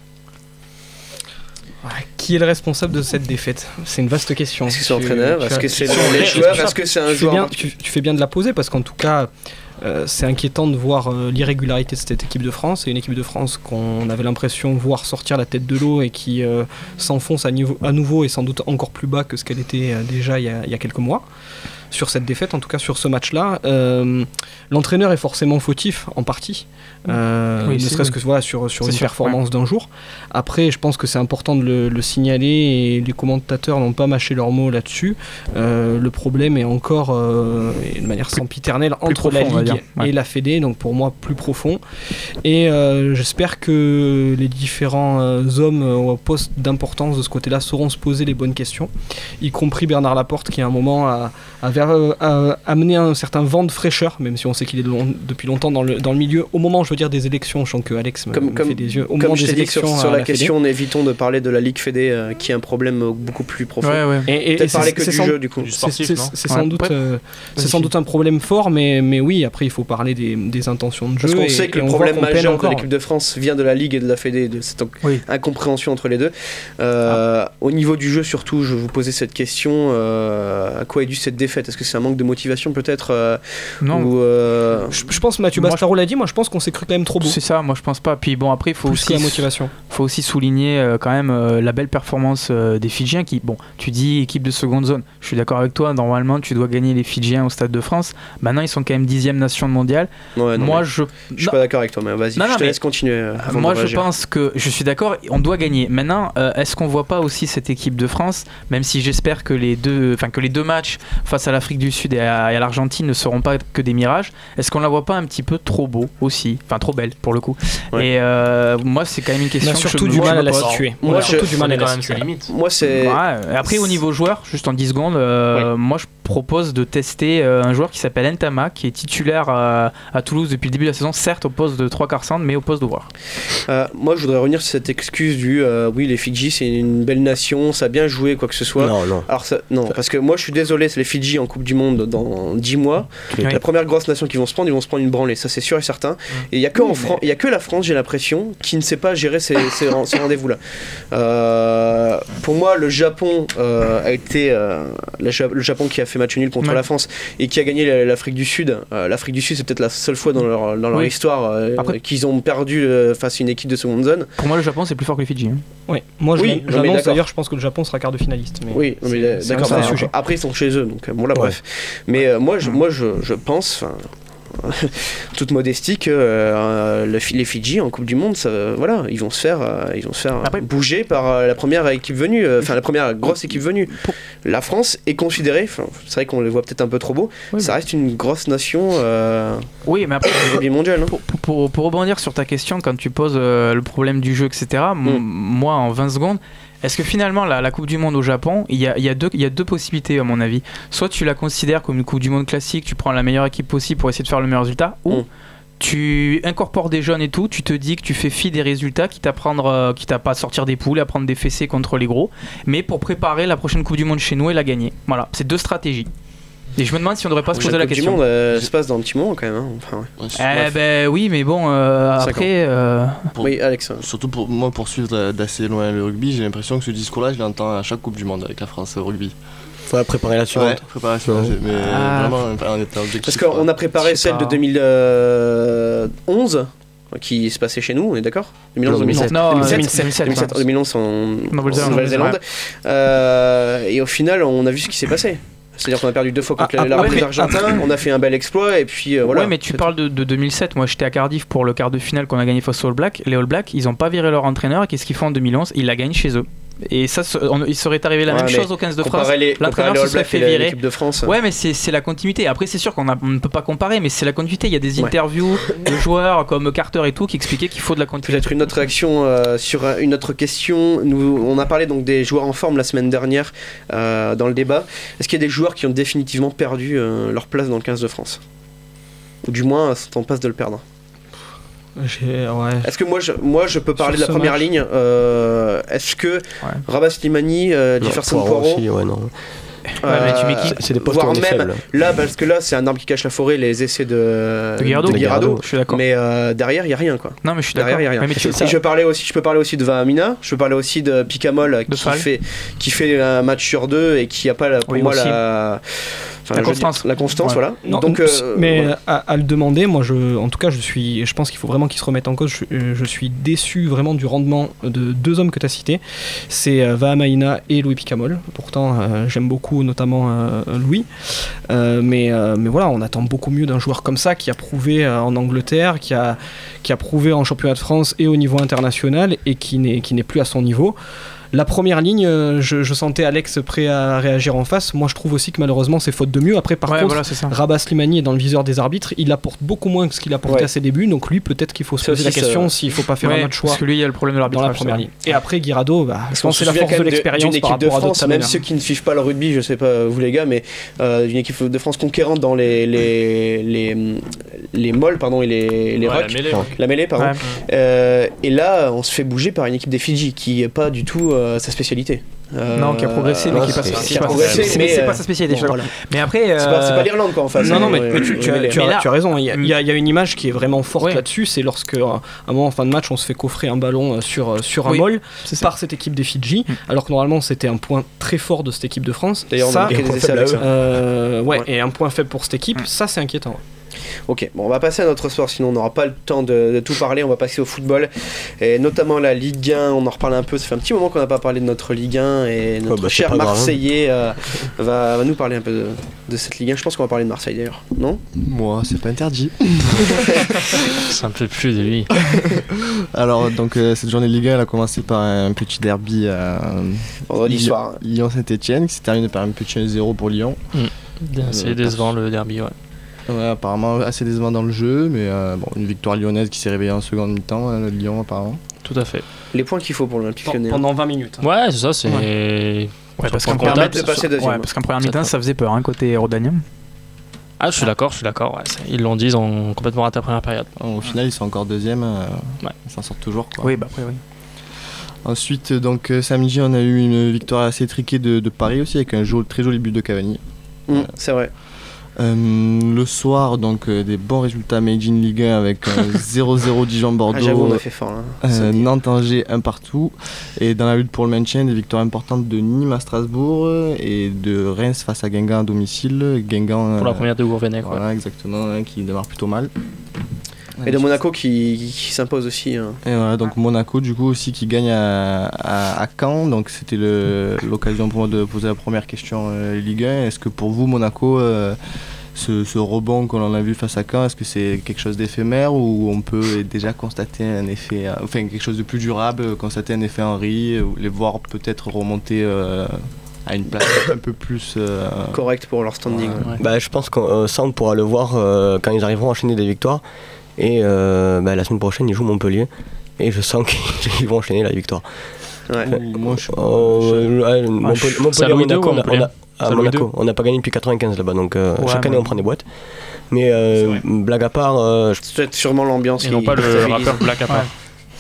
Qui est le responsable de cette défaite ? C'est une vaste question.
Est-ce que c'est l'entraîneur ? Est-ce que c'est les joueurs ? Est-ce que c'est un joueur ?
Tu, tu fais bien de la poser parce qu'en tout cas, euh, c'est inquiétant de voir euh, l'irrégularité de cette équipe de France. C'est une équipe de France qu'on avait l'impression de voir sortir la tête de l'eau et qui euh, s'enfonce à, niveau, à nouveau et sans doute encore plus bas que ce qu'elle était euh, déjà il y, a, il y a quelques mois. Sur cette défaite, en tout cas sur ce match-là, euh, l'entraîneur est forcément fautif en partie, euh,
oui,
ne serait-ce
oui.
que voilà, sur, sur une
sûr,
performance ouais. d'un jour. Après, je pense que c'est important de le, le signaler et les commentateurs n'ont pas mâché leurs mots là-dessus. Euh, le problème est encore, euh, et de manière sempiternelle,
plus
entre
profond,
la Ligue
ouais.
et la Fédé, donc pour moi plus profond. Et euh, j'espère que les différents euh, hommes au poste d'importance de ce côté-là sauront se poser les bonnes questions, y compris Bernard Laporte qui à un moment a, avait à amener un certain vent de fraîcheur, même si on sait qu'il est long, depuis longtemps dans le, dans le milieu. Au moment, je veux dire, des élections, je sens que Alex me,
comme,
me
comme,
fait des yeux. Au
comme
moment
je
des
t'ai dit
élections
sur, sur la,
la
question,
Fédé.
évitons de parler de la Ligue Fédé, euh, qui est un problème beaucoup plus profond.
Ouais, ouais.
Et, et,
Peut-être
et
parler
c'est,
que
c'est
du
sans,
jeu, du coup.
Du sportif,
c'est,
non
c'est, c'est
ouais.
sans doute, euh, c'est sans doute un problème fort, mais, mais oui, après, il faut parler des, des intentions de jeu.
Parce qu'on
et,
sait que
et
le
on
problème
voit qu'on peine
majeur de
encore.
l'équipe de France vient de la Ligue et de la Fédé, de cette
Oui.
incompréhension entre les deux. Euh, ah. Au niveau du jeu, surtout, je vais vous poser cette question. Euh, à quoi est due cette défaite ? Est-ce que c'est un manque de motivation, peut-être euh,
Non.
ou, euh...
je, je pense, Mathieu Bastaro l'a dit, moi je pense qu'on s'est cru quand même trop beau.
C'est ça, moi je pense pas. Puis bon, après, il faut
Plus
aussi,
que la motivation.
faut aussi souligner euh, quand même euh, la belle performance euh, des Fidjiens qui, bon, tu dis équipe de seconde zone, je suis d'accord avec toi, normalement tu dois gagner les Fidjiens au Stade de France. Maintenant, ils sont quand même dixième nation mondiale.
Ouais, non,
moi, je.
Je suis
non.
pas d'accord avec toi, mais vas-y,
Non,
je
non,
te
mais
laisse continuer. euh, avant
Moi,
de
je
réagir.
pense que je suis d'accord, on doit gagner. Maintenant, euh, est-ce qu'on voit pas aussi cette équipe de France, même si j'espère que les deux, enfin que les deux matchs face à l'Afrique du Sud et à, et à l'Argentine ne seront pas que des mirages. Est-ce qu'on la voit pas un petit peu trop beau aussi, enfin trop belle pour le coup.
Ouais.
Et euh, moi, c'est quand même une question.
On a
que
surtout
je
du
me
mal à la
pose.
situer.
Moi,
On a
je-
surtout du mal à
quand
la
même ses
situer.
limites.
Moi, c'est.
Ouais, après, au niveau joueur, juste en dix secondes, euh, moi je propose de tester euh, un joueur qui s'appelle Ntama, qui est titulaire euh, à Toulouse depuis le début de la saison, certes au poste de trois quarts centre, mais au poste de joueur.
Euh, moi, je voudrais revenir sur cette excuse du euh, oui, les Fidji, c'est une belle nation, ça a bien joué, quoi que ce soit.
Non, non.
Alors, ça, non, parce que moi, je suis désolé, c'est les Fidji en Coupe du Monde dans dix mois.
Ouais.
La première grosse nation qu'ils vont se prendre, ils vont se prendre une branlée, ça c'est sûr et certain. Et il y a que, en Fran- il y a que la France, j'ai l'impression, qui ne sait pas gérer ces, ces, ren- ces rendez-vous-là. Euh, pour moi, le Japon euh, a été euh, le, Ja- le Japon qui a fait match nul contre
Ouais.
la France et qui a gagné la- l'Afrique du Sud. Euh, L'Afrique du Sud, c'est peut-être la seule fois dans leur, dans leur
Oui.
histoire euh,
Après-
qu'ils ont perdu euh, face à une équipe de seconde zone.
Pour moi, le Japon, c'est plus fort que les Fidji. hein.
Ouais. Moi je
Oui,
l'an-
non, mais
j'annonce
d'accord.
d'ailleurs, je pense que le Japon sera quart de finaliste. Mais
Oui, non, mais
c'est- c'est
d'accord.
un vrai
ça,
sujet.
Après, ils sont chez eux, donc euh, bon là, bref. Mais euh, moi, je, moi, je, je pense, enfin, toute modestie, que euh, le Fi- les Fidji en Coupe du Monde, ça, voilà, ils vont se faire, euh, ils vont se faire
Après-
bouger par euh, la première équipe venue, euh, enfin la première grosse équipe venue. La France est considérée, enfin, c'est vrai qu'on les voit peut-être un peu trop beaux,
Oui,
ça reste une grosse nation euh,
Oui, mais après,
au rugby mondial. Hein.
pour, pour, pour rebondir sur ta question, quand tu poses euh, le problème du jeu, et cetera, m-
Mm.
moi, en vingt secondes, est-ce que finalement, la, la Coupe du Monde au Japon, il y a, il y, a deux- il y a deux possibilités, à mon avis. Soit tu la considères comme une Coupe du Monde classique, tu prends la meilleure équipe possible pour essayer de faire le meilleur résultat, ou
Mm.
tu incorpores des jeunes et tout, tu te dis que tu fais fi des résultats, quitte à, prendre, euh, quitte à pas sortir des poules, à prendre des fessées contre les gros, mais pour préparer la prochaine Coupe du Monde chez nous et la gagner. Voilà, c'est deux stratégies. Et je me demande si on devrait pas se poser
La
la
Coupe du
question.
Monde euh, se passe dans un petit moment quand même. Hein. Enfin, ouais.
Ouais, c'est-
Eh
bref.
ben oui, mais bon, euh,
Cinq
après... euh,
Pour-
Oui, Alex.
Surtout pour moi, pour suivre d'assez loin le rugby, j'ai l'impression que ce discours-là, je l'entends à chaque Coupe du Monde avec la France au rugby.
Faudrait préparer la
Ouais,
suivante.
préparation,
Ouais.
j'ai- mais
Ah.
vraiment en étant objectif.
Parce qu'on a préparé
Je sais
celle de
pas.
deux mille onze qui se passait chez nous, on est d'accord deux mille onze deux mille sept
Non,
deux mille sept
deux mille sept,
deux mille sept, deux mille onze en
Nouvelle-Zélande.
en Nouvelle-Zélande. Euh, et au final, on a vu ce qui s'est passé. C'est-à-dire qu'on a perdu deux fois contre
Ah,
la
après-
les Argentins, on a fait un bel exploit et puis euh, voilà.
Ouais, mais tu parles de, de deux mille sept. Moi, j'étais à Cardiff pour le quart de finale qu'on a gagné face aux All Blacks. Les All Blacks, ils ont pas viré leur entraîneur. Et qu'est-ce qu'ils font en deux mille onze? Ils la gagnent chez eux. Et ça, ce- on- il serait arrivé la
Ouais,
même
mais
chose au quinze de France.
Comparer les, comparer
L'entraîneur
les
se
All
serait
Blacks
fait
et la-
virer.
l'équipe de France.
Ouais, mais c'est c'est la continuité. Après, c'est sûr qu'on a- on ne peut pas comparer, mais c'est la continuité. Il y a des
Ouais.
interviews de joueurs comme Carter et tout qui expliquaient qu'il faut de la continuité.
Peut-être une autre réaction euh, sur euh, une autre question. Nous, on a parlé donc des joueurs en forme la semaine dernière euh, dans le débat. Est-ce qu'il y a des joueurs qui ont définitivement perdu euh, leur place dans le quinze de France? Ou du moins, sont en passe de le perdre.
J'ai- ouais.
Est-ce que moi je, moi je peux parler
Sur
de la
ce
première
match.
ligne euh, Est-ce que Rabat Slimani, euh,
Non,
Jefferson
Poirot
Poirot,
aussi, ouais, non.
Ouais, mais tu mets qui
C'est- C'est des postes où
voire
on est
même
faible.
là, parce que là c'est un arbre qui cache la forêt, les essais de,
De Guirado.
de Guirado.
Je suis d'accord.
Mais euh, derrière il y a rien quoi.
Non, mais je suis
Derrière
d'accord.
il y a rien.
Ouais, mais tu-
Et je parlais aussi, je peux parler aussi de Vahamina, je peux parler aussi de Picamol
De
qui
Fall.
fait qui fait un match sur deux et qui a pas la, pour
Oui,
moi
aussi.
la enfin,
la
je veux dire,
constance.
la constance,
Ouais.
voilà.
Non,
Donc, euh,
mais
voilà.
à, à le demander, moi, je, en tout cas, je suis, je pense qu'il faut vraiment qu'il se remette en cause. Je, je suis déçu vraiment du rendement de deux hommes que tu as cités, c'est euh, Vahamaina et Louis Picamol. Pourtant, euh, j'aime beaucoup, notamment euh, Louis, euh, mais euh, mais voilà, on attend beaucoup mieux d'un joueur comme ça qui a prouvé euh, en Angleterre, qui a qui a prouvé en championnat de France et au niveau international et qui n'est qui n'est plus à son niveau. La première ligne, euh, je, je sentais Alex prêt à réagir en face. Moi, je trouve aussi que malheureusement, c'est faute de mieux. Après, par
Ouais,
contre,
voilà, c'est ça.
Rabat Slimani est dans le viseur des arbitres. Il apporte beaucoup moins que ce qu'il apportait
Ouais.
à ses débuts. Donc lui, peut-être qu'il faut se
Ça
poser la
aussi,
question
ça-
s'il ne faut pas faire
Ouais,
un autre choix
parce que lui, il y a le problème de
dans
l'arbitrage.
la première
ça.
ligne. Et après, Guirado, bah, je
Parce qu'on
pense que
se
c'est la
souvient
force
quand
de
même
l'expérience
d'une
par
équipe de
rapport à d'autres
France, même
Samoners.
ceux qui ne suivent pas le rugby, je sais pas vous les gars, mais euh, d'une équipe de France conquérante dans les les les les molles pardon et les les
Ouais,
rocks,
la mêlée, ouais.
la mêlée pardon.
Ouais.
Euh, et là, on se fait bouger par une équipe des Fidji qui est pas du tout euh, sa spécialité. Euh,
Non, qui a progressé, mais
non,
qui est pas
c'est-
sa-
qui
c'est
a
pas-
progressé,
c'est-
mais
c'est
euh,
pas sa spécialité,
bon,
je-
voilà.
Mais après,
C'est pas, c'est
euh,
pas l'Irlande quoi en face.
Non,
hein,
non, mais,
ouais,
mais tu, tu as,
mêlée.
tu as-
Mais là-
tu as raison. Il y, a,
Mm.
il y a- il y a une image qui est vraiment forte
Ouais.
là-dessus. C'est lorsque, à un moment en fin de match, on se fait coffrer un ballon euh, sur, euh, sur un
Oui,
moll
c'est ça.
par cette équipe des Fidji,
Mm.
alors que normalement c'était un point très fort de cette équipe de France.
D'ailleurs, on a
ça,
marqué des essais avec ça.
euh, ouais,
Ouais.
et un point faible pour cette équipe,
Mm.
ça c'est inquiétant.
Ok, bon, on va passer à notre sport, sinon on n'aura pas le temps de, de tout parler. On va passer au football, et notamment la Ligue un. On en reparle un peu. Ça fait un petit moment qu'on n'a pas parlé de notre Ligue un, et notre
bah, c'est
cher
pas grave, hein.
Marseillais euh, va, va nous parler un peu de, de cette Ligue un. Je pense qu'on va parler de Marseille d'ailleurs, non?
Moi, c'est pas interdit.
Ça me fait plus de lui.
Alors, donc, euh, cette journée de Ligue un, elle a commencé par un petit derby à
Vendredi
Lyon-
soir.
Lyon-Saint-Etienne, qui s'est terminé par un petit un zéro pour Lyon.
C'est
Euh,
décevant le derby, ouais.
Ouais, apparemment assez décevant dans le jeu, mais euh, bon, une victoire lyonnaise qui s'est réveillée en seconde mi-temps, hein, le Lyon apparemment.
Tout à fait.
Les points qu'il faut pour l'Olympique Lyonnais.
Pendant vingt minutes.
Ouais, c'est ça, c'est.
Ouais, parce qu'en
Pour
première
permettre
mi-
de passer deuxième.
ouais, parce qu'en première mi-temps, ça faisait peur, hein, côté Rodanium.
Ah, je suis d'accord, je suis d'accord. Ouais, c'est- ils l'ont dit, ils ont complètement raté la première période.
Au final, ils sont encore deuxième, euh,
Ouais.
ils s'en sortent toujours. Quoi.
Oui, bah après, oui.
Ensuite, donc euh, samedi, on a eu une victoire assez triquée de, de Paris aussi, avec un joli- très joli but de Cavani.
Mmh, c'est vrai.
Euh, le soir, donc euh, des bons résultats made in Ligue un avec euh, zéro zéro
Ah,
Dijon-Bordeaux,
j'avoue, on a fait fort là.
euh,
Samedi.
Nantes-Angers un partout. Et dans la lutte pour le maintien, des victoires importantes de Nîmes à Strasbourg et de Reims face à Guingamp à domicile. Guingamp,
Pour la
euh,
première de Gourvenec, quoi.
voilà, exactement, hein, qui démarre plutôt mal.
Et de Monaco qui, qui s'impose aussi. hein.
Et voilà, donc Monaco du coup aussi qui gagne à, à, à Caen, donc c'était le- l'occasion pour moi de poser la première question euh, Ligue un. Est-ce que pour vous Monaco, euh, ce, ce rebond qu'on en a vu face à Caen, est-ce que c'est quelque chose d'éphémère ou on peut déjà constater un effet, euh, enfin quelque chose de plus durable, euh, constater un effet Henry, ou les voir peut-être remonter euh, à une place un peu plus... euh,
Correct pour leur standing.
Ouais.
ouais.
Bah, je pense que euh, ça, on pourra le voir euh, quand ils arriveront à enchaîner des victoires. Et euh, bah, la semaine prochaine, ils jouent Montpellier. Et je sens qu'ils vont enchaîner la victoire.
Ouais.
ou moi je suis pas-
Oh,
je-
euh, ouais, Montpellier,
C'est à
Montpellier,
Louis deux
Monaco,
ou
on a-
Montpellier
on a- à
C'est à Louis
Monaco, on n'a pas gagné depuis quatre-vingt-quinze là-bas, donc euh,
Ouais,
chaque année
mais-
on prend des boîtes. Mais euh, blague à part, euh, je-
C'est peut-être sûrement l'ambiance
Ils
qui
n'ont pas le
stabilise.
rappeur Black à part.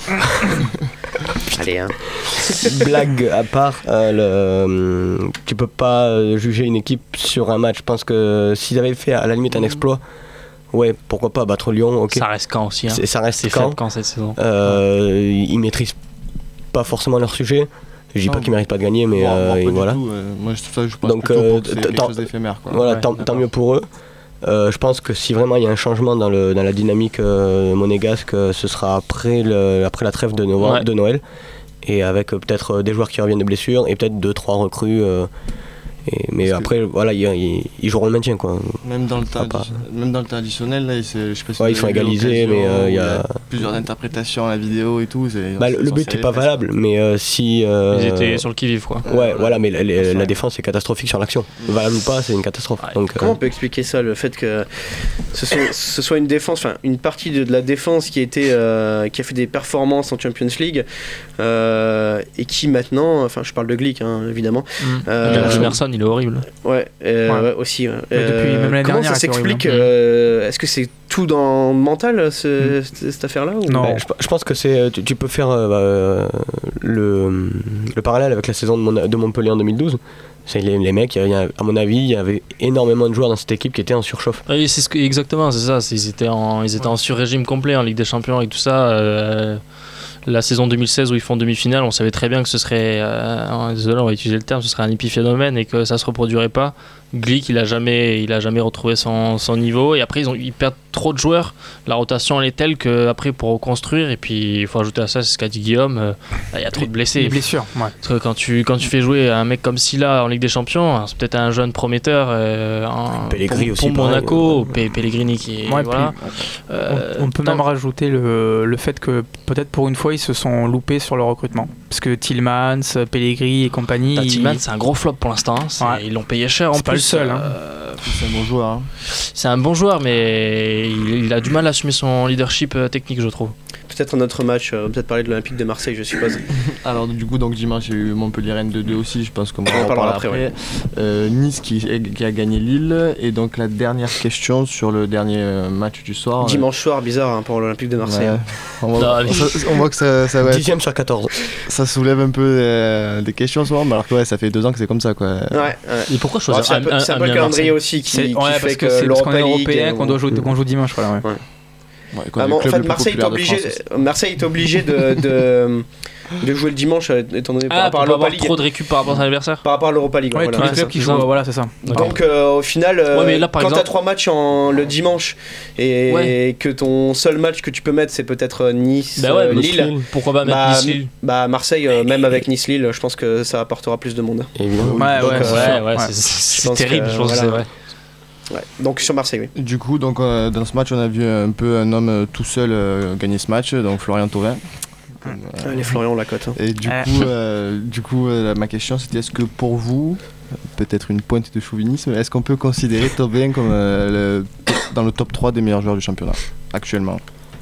Allez, hein.
blague à part, euh, le, tu peux pas euh, juger une équipe sur un match. Je pense que s'ils avaient fait à la limite un exploit, ouais, pourquoi pas battre Lyon, ok.
Ça reste quand aussi. Hein.
C'est- ça reste
C'est
quand.
fait quand cette saison.
Euh, ils maîtrisent pas forcément leur sujet. Je dis
Non.
pas qu'ils méritent pas de gagner, mais
Bon,
euh,
bon, pas
et
du
voilà.
tout, euh, moi je, ça, je pense
Donc,
plutôt
euh,
pour que c'est quelque
tant-
chose d'éphémère. quoi.
Voilà,
Ouais,
tant,
d'accord.
tant mieux pour eux. Euh, je pense que si vraiment il y a un changement dans, le, dans la dynamique euh, monégasque, euh, ce sera après, le, après la trêve de, Noël,
Ouais.
de Noël. Et avec euh, peut-être euh, des joueurs qui reviennent de blessures et peut-être deux trois recrues. euh, et, mais
Parce que-
après, voilà, ils, ils, ils joueront le maintien, quoi.
Même dans le temps,
Ah, pas.
addi- même dans le temps additionnel, là, ils, se- je sais pas si
Ouais,
vous
ils sont
avez vu
égalisés,
l'occasion
mais, euh,
où
il y a-
plusieurs interprétations à la vidéo et tout. c'est-
Bah,
ils
le, le
sont
but
serrés
n'est pas
les fesses.
valable, mais euh, si. euh,
Ils étaient sur le qui-vive, quoi.
Ouais, voilà, mais la, la- la
Ouais.
défense est catastrophique sur l'action. Valable ou pas, c'est une catastrophe.
Ouais.
Donc, euh,
Comment on peut expliquer ça, le fait que ce soit, ce soit une défense, enfin une partie de, de la défense qui a été, euh, qui a fait des performances en Champions League euh, et qui maintenant, enfin je parle de Glick hein, évidemment,
Mmh.
Euh,
Gary Emerson, il est horrible.
ouais, euh,
Ouais.
ouais, aussi. ouais.
Mais depuis- même l'année
comment
dernière,
ça
c'est horrible,
s'explique
hein.
euh, Est-ce que c'est tout dans le mental ce- cette, cette affaire-là ou...
Non.
bah, je, je pense que c'est. Tu, tu peux faire euh, bah, euh, le, le parallèle avec la saison de, Mona- de Montpellier en deux mille douze. C'est les, les mecs, il y a- à mon avis, il y avait énormément de joueurs dans cette équipe qui étaient en surchauffe.
Oui, c'est ce que, exactement, c'est ça. c'est- Ils étaient en, ils étaient en sur-régime complet en Ligue des Champions et tout ça. euh, la saison deux mille seize où ils font demi-finale, on savait très bien que ce serait, euh, désolé, on va utiliser le terme, ce serait un épiphénomène et que ça se reproduirait pas. Glick, il a jamais, il a jamais retrouvé son, son niveau. Et après, ils, ont, ils perdent trop de joueurs. La rotation, elle est telle qu'après, pour reconstruire, et puis il faut ajouter à ça, c'est ce qu'a dit Guillaume, il y a trop de blessés.
Les blessures, ouais.
Parce que quand tu, quand tu fais jouer un mec comme Silla en Ligue des Champions, c'est peut-être un jeune prometteur. Euh, un,
Pellegrini
pour,
aussi.
Pour Monaco, P- Pellegrini qui est.
Ouais,
voilà.
puis,
euh,
on, on peut
tant...
même rajouter le, le fait que peut-être pour une fois, ils se sont loupés sur le recrutement. Parce que Tillmans, Pellegrini et compagnie.
Bah,
ils...
Tillmans, c'est un gros flop pour l'instant. Hein. Ouais. Ils l'ont payé cher en
c'est
plus.
C'est pas le seul. Hein.
Euh...
C'est un bon joueur. Hein.
C'est un bon joueur, mais il, il a du mal à assumer son leadership technique, je trouve.
Peut-être un autre match, euh, peut-être parler de l'Olympique de Marseille, je suppose.
Alors du coup, donc dimanche, il y a eu Montpellier-Rennes deux deux aussi, je pense qu'on
en parlera après. après.
Ouais. Euh, nice qui, qui a gagné Lille, et donc la dernière question sur le dernier match du soir.
Dimanche euh... soir, bizarre hein, pour l'Olympique de Marseille. Ouais.
On, voit,
non,
on, ça, on voit que ça, ça va
dixième sur quatorze.
Ça soulève un peu euh, des questions souvent, mais alors que ouais, ça fait deux ans que c'est comme ça. Quoi.
Ouais, ouais.
Et pourquoi choisir
ouais, C'est un, un, un, un peu le calendrier aussi qui,
c'est,
qui
ouais,
fait que,
que c'est
l'Europa
League,
League
européen qu'on doit jouer, qu'on joue dimanche. Voilà, ouais.
Ouais.
Ouais,
ah bon, en fait, Marseille est obligé, Marseille est obligé de, de, de jouer le dimanche, étant donné
ah,
par rapport à l'Europa League.
Trop de récup par rapport à l'adversaire.
Par rapport à l'Europa League.
Ouais,
voilà,
tous les clubs qui jouent, voilà, c'est ça.
Donc euh, au final, euh,
ouais, mais là, par
quand
exemple...
t'as trois matchs en, le dimanche et, ouais. et que ton seul match que tu peux mettre, c'est peut-être Nice,
bah ouais,
euh, Lille.
Lille. Pourquoi pas mettre
bah,
Nice-Lille
Bah Marseille, euh, même avec Nice-Lille, je pense que ça apportera plus de monde.
Évidemment.
Ouais,
donc,
ouais,
euh,
ouais, ouais, c'est, c'est, c'est terrible, je pense que c'est vrai.
Ouais. Donc sur Marseille, oui.
Du coup, donc, euh, dans ce match, on a vu un peu un homme euh, tout seul euh, gagner ce match, donc Florian Thauvin.
Hum. Euh, Allez, Florian, la cote. Hein.
Et du coup, euh, du coup euh, ma question c'était est-ce que pour vous, peut-être une pointe de chauvinisme, est-ce qu'on peut considérer Thauvin comme euh, le, dans le top trois des meilleurs joueurs du championnat actuellement?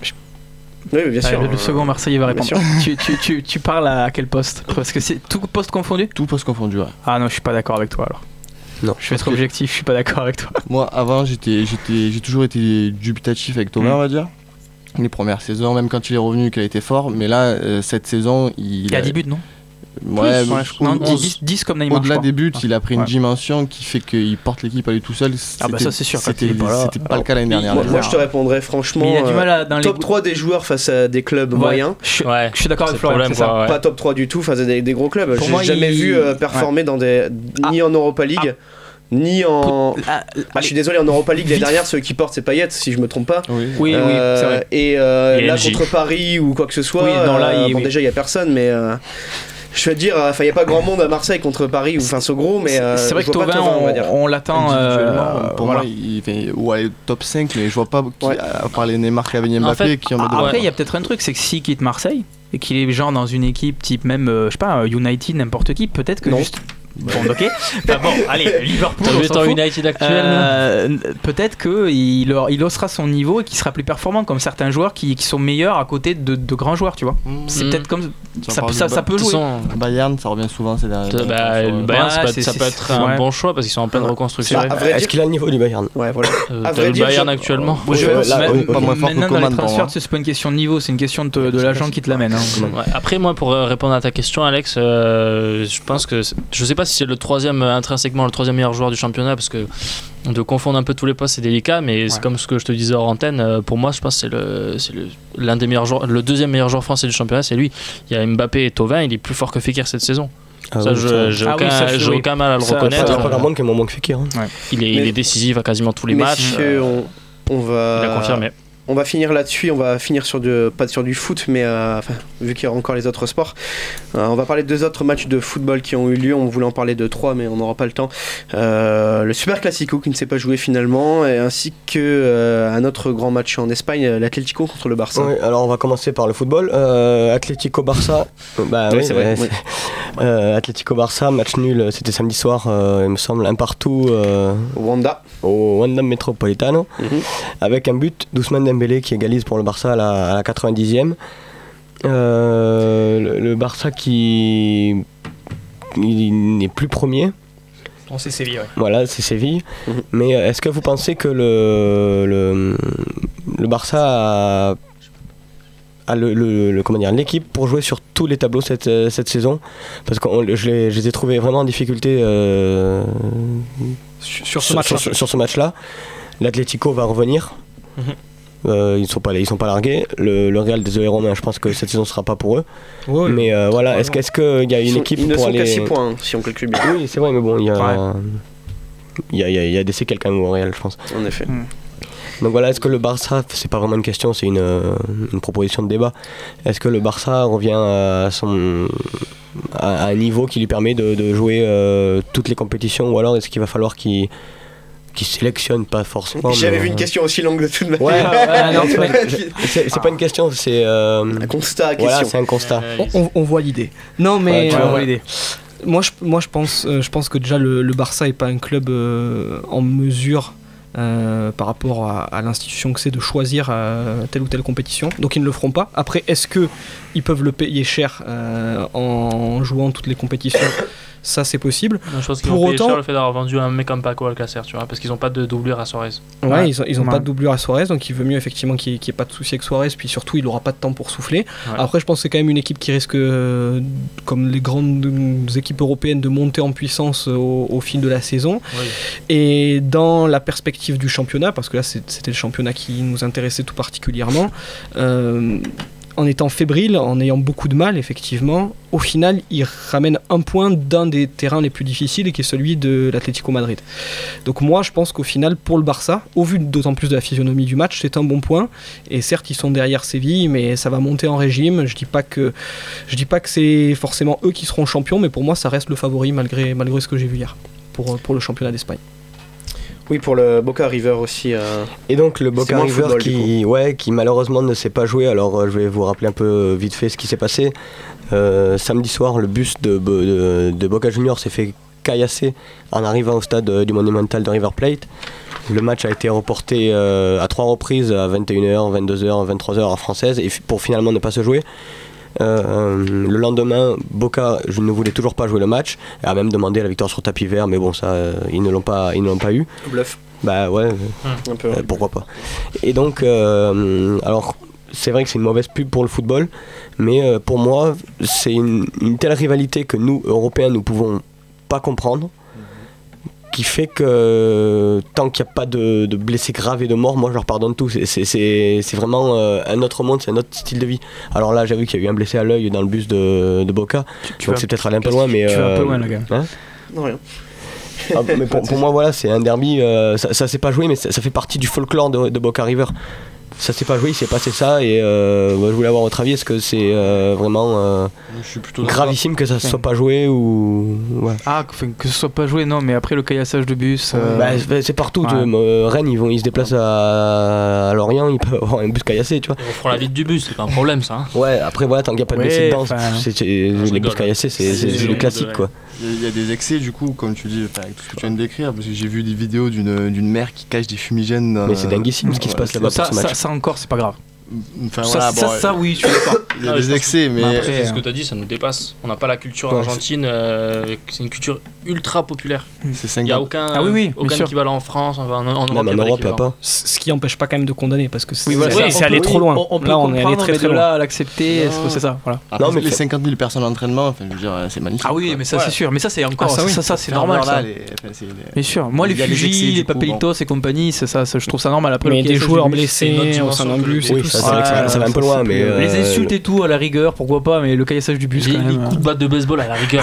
Oui, bien sûr.
Ah, le, le second Marseillais va répondre. tu, tu, tu, tu parles à quel poste? Parce que c'est tout poste confondu?
Tout poste confondu, ouais.
Ah non, je suis pas d'accord avec toi alors.
Non.
Je vais être objectif, je suis pas d'accord avec toi.
Moi, avant, j'étais, j'étais, j'ai toujours été dubitatif avec Thauvin, mmh. on va dire. Les premières saisons, même quand il est revenu, qu'il a été fort. Mais là, euh, cette saison, il.
Il a dix buts, non?
Ouais,
plus, ouais je... non, dix, dix comme Neymar.
Au-delà des buts, il a pris une ouais. dimension qui fait qu'il porte l'équipe à lui tout seul.
Ah bah ça c'est sûr.
C'était pas, là. C'était pas le cas l'année dernière.
Moi, moi je te répondrais franchement.
Il a du mal à, dans
top
les...
trois des joueurs face à des clubs
ouais.
moyens.
Je, ouais. je suis d'accord avec Florian.
Problème,
c'est ça.
quoi, ouais.
Pas top trois du tout face à des, des gros clubs.
Pour
J'ai
moi,
jamais
il...
vu euh, performer ouais. dans des ni en Europa League. Ah. Ni en. Ah, ah, je suis désolé, en Europa League, l'année dernière, ceux qui portent, c'est Payet, si je me trompe pas.
Oui, oui,
euh,
oui c'est vrai.
Et, euh, et là, L G. Contre Paris ou quoi que ce soit,
oui, non, là,
euh,
il,
bon,
oui.
déjà, il n'y a personne, mais. Euh, je veux dire, il n'y a pas grand monde à Marseille contre Paris ou face au gros, mais. Euh,
c'est vrai que Thauvin,
on,
on, on l'attend. Euh,
pour
voilà.
moi, il fait ouais, top cinq, mais je vois pas, qui, ouais. à part les Neymar, Cavani, Mbappé, en fait, qui en
Après, il y a peut-être un truc, c'est que s'il quitte Marseille et qu'il est genre dans une équipe type même, euh, je sais pas, United, n'importe qui, peut-être que
non.
juste. Bon, ok. Bah, bon, allez, Liverpool.
T'as vu ton United actuel
euh, peut-être qu'il il haussera son niveau et qu'il sera plus performant, comme certains joueurs qui, qui sont meilleurs à côté de, de grands joueurs, tu vois. Mmh. C'est mmh. peut-être comme ça, ça, ça, ça peut jouer.
Façon, Bayern, ça revient souvent. C'est la,
bah, Bayern, ouais, ça, peut, ça peut être un ouais. bon choix parce qu'ils sont en pleine reconstruction.
À vrai Est-ce qu'il a le niveau du Bayern?
Ouais, voilà.
Euh, t'as le Bayern
je...
actuellement.
Moi, je pense là, oui, pas moins fort que Coman. Dans les transferts, c'est pas une question de niveau, c'est une question de, de l'agent qui te l'amène.
Après, moi, pour répondre à ta question, Alex, je pense que je sais pas si c'est le troisième intrinsèquement le troisième meilleur joueur du championnat parce que de confondre un peu tous les postes c'est délicat, mais ouais. c'est comme ce que je te disais hors antenne. Pour moi, je pense que c'est le c'est le l'un des meilleurs joueurs, le deuxième meilleur joueur français du championnat, c'est lui. Il y a Mbappé et Thauvin, il est plus fort que Fekir cette saison. Ah ça, oui, je, j'ai, ah aucun, oui, ça, j'ai oui. aucun mal à le ça, reconnaître.
Il n'y a pas grand monde qui est moins bon que Fekir. Hein.
Ouais. Il, est, il est décisif à quasiment tous les
mais
matchs.
Euh, on, on va.
Il a confirmé.
On va finir là-dessus, on va finir sur de, pas sur du foot, mais euh, enfin, vu qu'il y a encore les autres sports, euh, on va parler de deux autres matchs de football qui ont eu lieu. On voulait en parler de trois, mais on n'aura pas le temps. Euh, le Super Classico qui ne s'est pas joué finalement, et ainsi que euh, un autre grand match en Espagne, l'Atlético contre le Barça.
Oui, alors on va commencer par le football. Euh, Atlético-Barça. Bah oui, oui c'est vrai. C'est... Euh, Atlético-Barça, match nul, c'était samedi soir, euh, il me semble, un partout. Euh,
au Wanda.
Au Wanda Metropolitano, mm-hmm. avec un but d'Ousmane Dembélé qui égalise pour le Barça à la, à la quatre-vingt-dixième. Euh, le, le Barça qui il n'est plus premier.
Non, c'est Séville, ouais.
Voilà, c'est Séville.
Mm-hmm.
Mais est-ce que vous pensez que le, le, le Barça a, a le, le, le, comment dire, l'équipe pour jouer sur tous les tableaux cette, cette saison? Parce que on, je, les, je les ai trouvés vraiment en difficulté euh,
sur, sur, ce match-là.
Sur, sur ce match-là. L'Atlético va revenir. Mm-hmm. Euh, ils sont pas ils sont pas largués. Le, le Real, désolé Romain, je pense que cette saison sera pas pour eux. Oui, mais euh, voilà, est-ce, est-ce qu'il y a une
ils sont,
équipe
ils
pour
aller...
aller...
Ils ne sont qu'à six points, hein, si on calcule bien.
Oui, c'est vrai, mais bon, il y a...
Ouais.
il y a, y a, y a des séquelles quand même au Real, je pense.
En effet.
Mm.
Donc voilà, est-ce que le Barça, c'est pas vraiment une question, c'est une, une proposition de débat. Est-ce que le Barça revient à, son, à, à un niveau qui lui permet de, de jouer euh, toutes les compétitions, ou alors est-ce qu'il va falloir qu'il qui sélectionne pas forcément.
J'avais
mais...
vu une question aussi longue de toute manière.
Ouais, ouais, non, c'est, pas une, c'est, c'est pas une question, c'est euh...
un constat.
Voilà,
question.
c'est un constat.
On, on voit l'idée. Non, mais
ouais,
euh,
vois l'idée.
Moi, je, moi, je pense, euh, je pense que déjà le, le Barça est pas un club euh, en mesure. Euh, par rapport à, à l'institution que c'est de choisir euh, telle ou telle compétition, donc ils ne le feront pas. Après, est-ce que ils peuvent le payer cher euh, en jouant toutes les compétitions? Ça, c'est possible.
Non, je pense qu'ils
Pour
vont payer
autant,
cher le fait d'avoir vendu un mec comme Paco Alcacer, tu vois, parce qu'ils n'ont pas de doublure à Suarez.
Ouais,
ouais.
ils ont, ils ont
ouais.
pas de doublure à Suarez, donc il veut mieux effectivement qu'il n'y ait, qu'il y ait pas de souci avec Suarez, puis surtout il n'aura pas de temps pour souffler. Ouais. Après, je pense que c'est quand même une équipe qui risque, euh, comme les grandes équipes européennes, de monter en puissance au, au fil de la saison. Oui. Et dans la perspective du championnat, parce que là c'est, c'était le championnat qui nous intéressait tout particulièrement, euh, en étant fébrile, en ayant beaucoup de mal, effectivement, au final, il ramène un point d'un des terrains les plus difficiles, qui est celui de l'Atlético Madrid. Donc moi, je pense qu'au final, pour le Barça, au vu d'autant plus de la physionomie du match, c'est un bon point. Et certes, ils sont derrière Séville, mais ça va monter en régime. Je dis pas que, je dis pas que c'est forcément eux qui seront champions, mais pour moi, ça reste le favori, malgré, malgré ce que j'ai vu hier, pour, pour le championnat d'Espagne.
Oui, pour le Boca River aussi. Euh...
Et donc le Boca River football, qui, ouais, qui malheureusement ne s'est pas joué. Alors euh, je vais vous rappeler un peu vite fait ce qui s'est passé. Euh, samedi soir, le bus de, de, de Boca Juniors s'est fait caillasser en arrivant au stade du Monumental de River Plate. Le match a été reporté euh, à trois reprises à vingt et une heures, vingt-deux heures, vingt-trois heures heure française, et f- pour finalement ne pas se jouer. Euh, le lendemain, Boca je ne voulais toujours pas jouer le match, et a même demandé la victoire sur tapis vert, mais bon, ça, euh, ils ne l'ont pas, ils ne l'ont pas eu.
Bluff.
Bah ouais,
mmh. un peu,
euh, pourquoi pas. Et donc, euh, alors, c'est vrai que c'est une mauvaise pub pour le football, mais euh, pour moi, c'est une, une telle rivalité que nous, Européens, nous pouvons pas comprendre, qui fait que tant qu'il n'y a pas de, de blessés graves et de morts, moi je leur pardonne tout. C'est, c'est, c'est, c'est vraiment euh, un autre monde, c'est un autre style de vie. Alors là, j'ai vu qu'il y a eu un blessé à l'œil dans le bus de, de Boca, tu, tu donc vas, c'est peut-être allé un peu loin, mais...
Tu
euh,
vas un peu loin, le gars.
Hein
non, rien.
Ah, mais pour, pour moi, voilà, c'est un derby, euh, ça, ça s'est pas joué, mais ça, ça fait partie du folklore de, de Boca River. Ça s'est pas joué, il s'est passé ça, et euh, moi, je voulais avoir votre avis. Est-ce que c'est euh, vraiment euh, je suis plutôt gravissime que ça ne soit pas joué ou ouais.
Ah, que ce soit pas joué, non, mais après le caillassage de bus. Euh...
Bah, c'est, c'est partout.
Ouais.
Tu, euh, Rennes, ils, vont, ils se déplacent à, à Lorient, ils peuvent avoir un bus caillassé, tu vois.
Ils feront la vide du bus, c'est pas un problème ça. Hein.
Ouais, après voilà, tant qu'il n'y a pas de
ouais,
blessés dedans,
c'est,
c'est, c'est, les bus caillassés, c'est, c'est, c'est, c'est le classique quoi.
Il y a des excès du coup, comme tu dis, avec tout ce que tu viens de décrire, parce que j'ai vu des vidéos d'une, d'une mère qui cache des fumigènes. Dans,
mais c'est dinguissime ce qui
ouais,
se passe là-bas
ça,
pour ce match.
Ça, ça encore, c'est pas grave.
Enfin,
ça,
voilà,
ça,
bon,
ça, oui, je suis d'accord.
Il y a ah, des excès, mais.
Après,
après,
ce que tu as dit, ça nous dépasse. On n'a pas la culture
ouais,
argentine, euh, c'est une culture ultra populaire.
C'est
il n'y a aucun,
ah, oui, oui,
aucun équivalent en France, en, en, en
Europe. Même en Europe, il n'y a pas.
Ce qui n'empêche pas quand même de condamner, parce que c'est,
oui, voilà,
c'est,
c'est,
c'est allé trop loin.
On, on peut
là, on
comprendre,
est allé très
mais
très
de
loin.
là à l'accepter, c'est, c'est ça. Voilà.
Après,
non, mais
les cinquante mille personnes d'entraînement, enfin, je veux dire, c'est magnifique.
Ah oui,
quoi.
mais ça
ouais.
c'est sûr. Mais ça c'est encore,
ah, ça, oui.
ça, ça c'est normal. Ça. Les,
enfin, c'est les...
Bien sûr. Moi les Fujis, les Papelitos et compagnie, c'est ça, je trouve ça normal. Après,
mais des joueurs blessés au sein d'un bus,
oui, ça va un peu loin, mais
les insultes et tout à la rigueur, pourquoi pas, mais le caillassage du bus
les,
quand même.
Les coups de batte de baseball à la rigueur.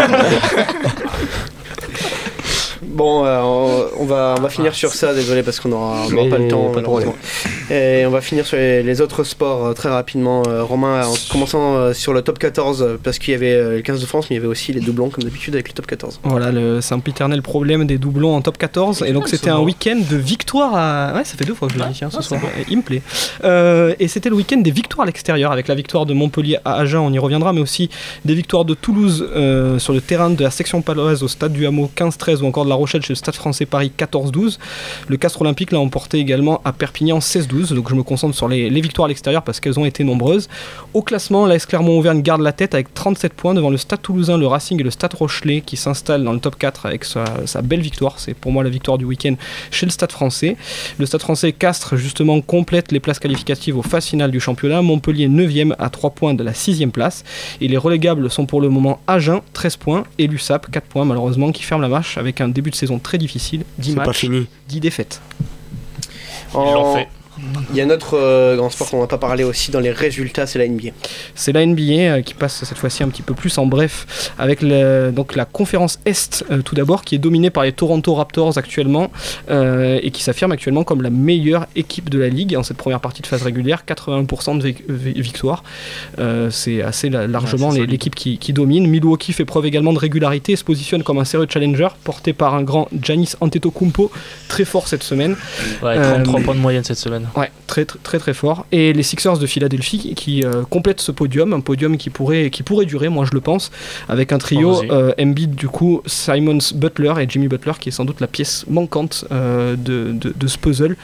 Bon, euh, on, on, va, on va finir ah, sur ça, désolé parce qu'on n'aura pas le temps. Pas et on va finir sur les, les autres sports euh, très rapidement. Euh, Romain, en commençant euh, sur le top quatorze, euh, parce qu'il y avait euh, le quinze de France, mais il y avait aussi les doublons comme d'habitude avec le top quatorze.
Voilà, le sempiternel problème des doublons en top quatorze. Et donc c'était un week-end de victoire à... Ouais, ça fait deux fois que je le dis, tiens, ce ah, soir. Il me plaît. Euh, et c'était le week-end des victoires à l'extérieur, avec la victoire de Montpellier à Agen, on y reviendra, mais aussi des victoires de Toulouse euh, sur le terrain de la section paloise au stade du Hameau quinze treize ou encore de La Rochelle chez le Stade Français Paris quatorze douze. Le Castres Olympique l'a emporté également à Perpignan seize douze. Donc je me concentre sur les, les victoires à l'extérieur parce qu'elles ont été nombreuses. Au classement, l'A S Clermont-Auvergne garde la tête avec trente-sept points devant le Stade Toulousain, le Racing et le Stade Rochelais qui s'installent dans le top quatre avec sa, sa belle victoire. C'est pour moi la victoire du week-end chez le Stade Français. Le Stade Français Castres justement complète les places qualificatives aux phases finales du championnat. Montpellier neuvième à trois points de la sixième place. Et les relégables sont pour le moment Agen treize points et l'U S A P quatre points malheureusement qui ferme la marche avec un début de saison très difficile, dix
c'est
matchs,
pas fini.
dix défaites.
Ils l'ont fait.
Il y a un autre euh, grand sport qu'on n'a pas parlé aussi dans les résultats, c'est la N B A.
C'est la N B A euh, qui passe cette fois-ci un petit peu plus en bref avec le, donc la conférence Est euh, tout d'abord qui est dominée par les Toronto Raptors actuellement euh, et qui s'affirme actuellement comme la meilleure équipe de la ligue en cette première partie de phase régulière, quatre-vingts pour cent de vi- vi- victoires. Euh, c'est assez la, largement ouais, c'est les, l'équipe qui, qui domine. Milwaukee fait preuve également de régularité et se positionne comme un sérieux challenger porté par un grand Giannis Antetokounmpo très fort cette semaine.
Ouais, trente-trois euh, points de moyenne cette semaine.
Ouais, très très très, très fort. Et les Sixers de Philadelphie qui, qui euh, complètent ce podium, un podium qui pourrait, qui pourrait durer, moi je le pense, avec un trio oh, euh, Embiid du coup, Simons, Butler et Jimmy Butler qui est sans doute la pièce manquante euh, de, de, de ce puzzle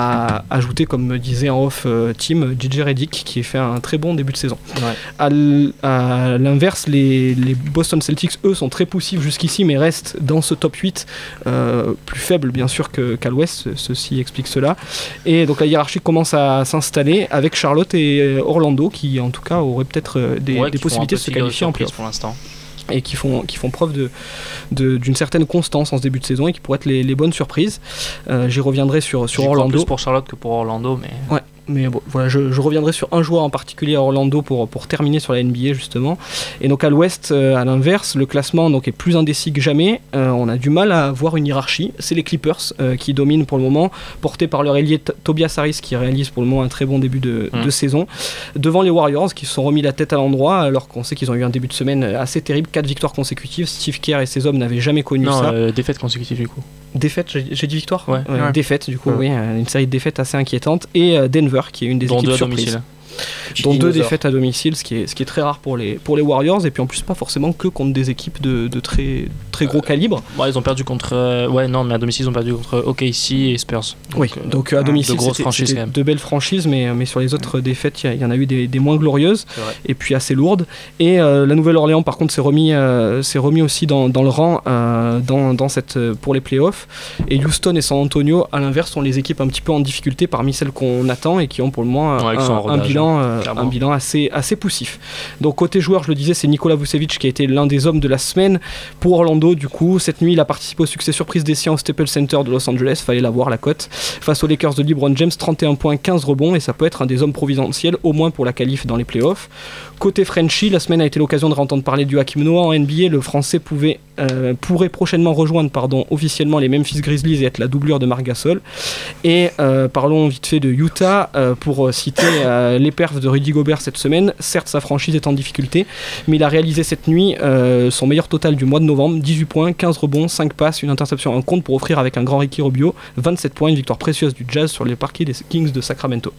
à ajouter, comme me disait en off euh, Tim, J J Redick qui fait un très bon début de saison. Ouais. À, l- à l'inverse, les, les Boston Celtics eux sont très poussifs jusqu'ici mais restent dans ce top huit euh, plus faible bien sûr que, qu'à l'ouest, ceci explique cela. Et donc la hiérarchie commence à s'installer avec Charlotte et Orlando qui en tout cas auraient peut-être des,
ouais,
des possibilités de se qualifier en play-off
pour l'instant.
Et qui font, qui font preuve de, de, d'une certaine constance en ce début de saison et qui pourraient être les, les bonnes surprises. Euh, j'y reviendrai sur, sur
J'y
Orlando.
Plus pour Charlotte que pour Orlando, mais...
Ouais. Mais bon, voilà, je, je reviendrai sur un joueur en particulier à Orlando pour, pour terminer sur la N B A justement. Et donc à l'ouest, euh, à l'inverse, le classement donc, est plus indécis que jamais. Euh, on a du mal à voir une hiérarchie. C'est les Clippers euh, qui dominent pour le moment, portés par leur ailier T- Tobias Harris qui réalise pour le moment un très bon début de, mmh. de saison. Devant les Warriors qui se sont remis la tête à l'endroit alors qu'on sait qu'ils ont eu un début de semaine assez terrible, quatre victoires consécutives. Steve Kerr et ses hommes n'avaient jamais connu
non,
ça.
Euh, défaite consécutive du coup.
Défaite, j'ai, j'ai dit victoire
ouais.
Euh,
ouais.
Défaite du coup,
ouais.
oui, une série de défaites assez inquiétantes. Et euh, Denver qui est une des
Dont
équipes
deux
surprises. Dont deux défaites à domicile, ce qui est, ce qui est très rare pour les, pour les Warriors, et puis en plus pas forcément que contre des équipes de, de très, très gros euh, calibre.
Ouais, ils ont perdu contre... Euh, ouais, non, mais à domicile, ils ont perdu contre O K C et Spurs. Donc,
oui,
euh,
donc à domicile,
de grosses
c'était,
franchises,
c'était
quand même.
de belles franchises, mais, mais sur les autres défaites, il y, y en a eu des, des moins glorieuses, et puis assez lourdes. Et euh, la Nouvelle-Orléans, par contre, s'est remis, euh, s'est remis aussi dans, dans le rang euh, dans, dans cette, pour les playoffs. Et Houston et San Antonio, à l'inverse, sont les équipes un petit peu en difficulté parmi celles qu'on attend et qui ont pour le moment
ouais,
un, un,
rodage,
bilan, euh, un bilan assez, assez poussif. Donc côté joueur, je le disais, c'est Nikola Vucevic qui a été l'un des hommes de la semaine pour Orlando. Du coup, cette nuit, il a participé au succès surprise des siens au Staples Center de Los Angeles. Fallait l'avoir, la cote. Face aux Lakers de LeBron James, trente et un points, quinze rebonds, et ça peut être un des hommes providentiels, au moins pour la qualif dans les playoffs. Côté Frenchie, la semaine a été l'occasion de entendre parler du Hakim Noah en N B A. Le Français pouvait, euh, pourrait prochainement rejoindre pardon, officiellement les Memphis Grizzlies et être la doublure de Marc Gasol. Et euh, parlons vite fait de Utah euh, pour citer euh, les perfs de Rudy Gobert cette semaine. Certes, sa franchise est en difficulté, mais il a réalisé cette nuit euh, son meilleur total du mois de novembre, dix-huit points, quinze rebonds, cinq passes, une interception, un compte pour offrir avec un grand Ricky Rubio vingt-sept points, une victoire précieuse du Jazz sur les parquets des Kings de Sacramento.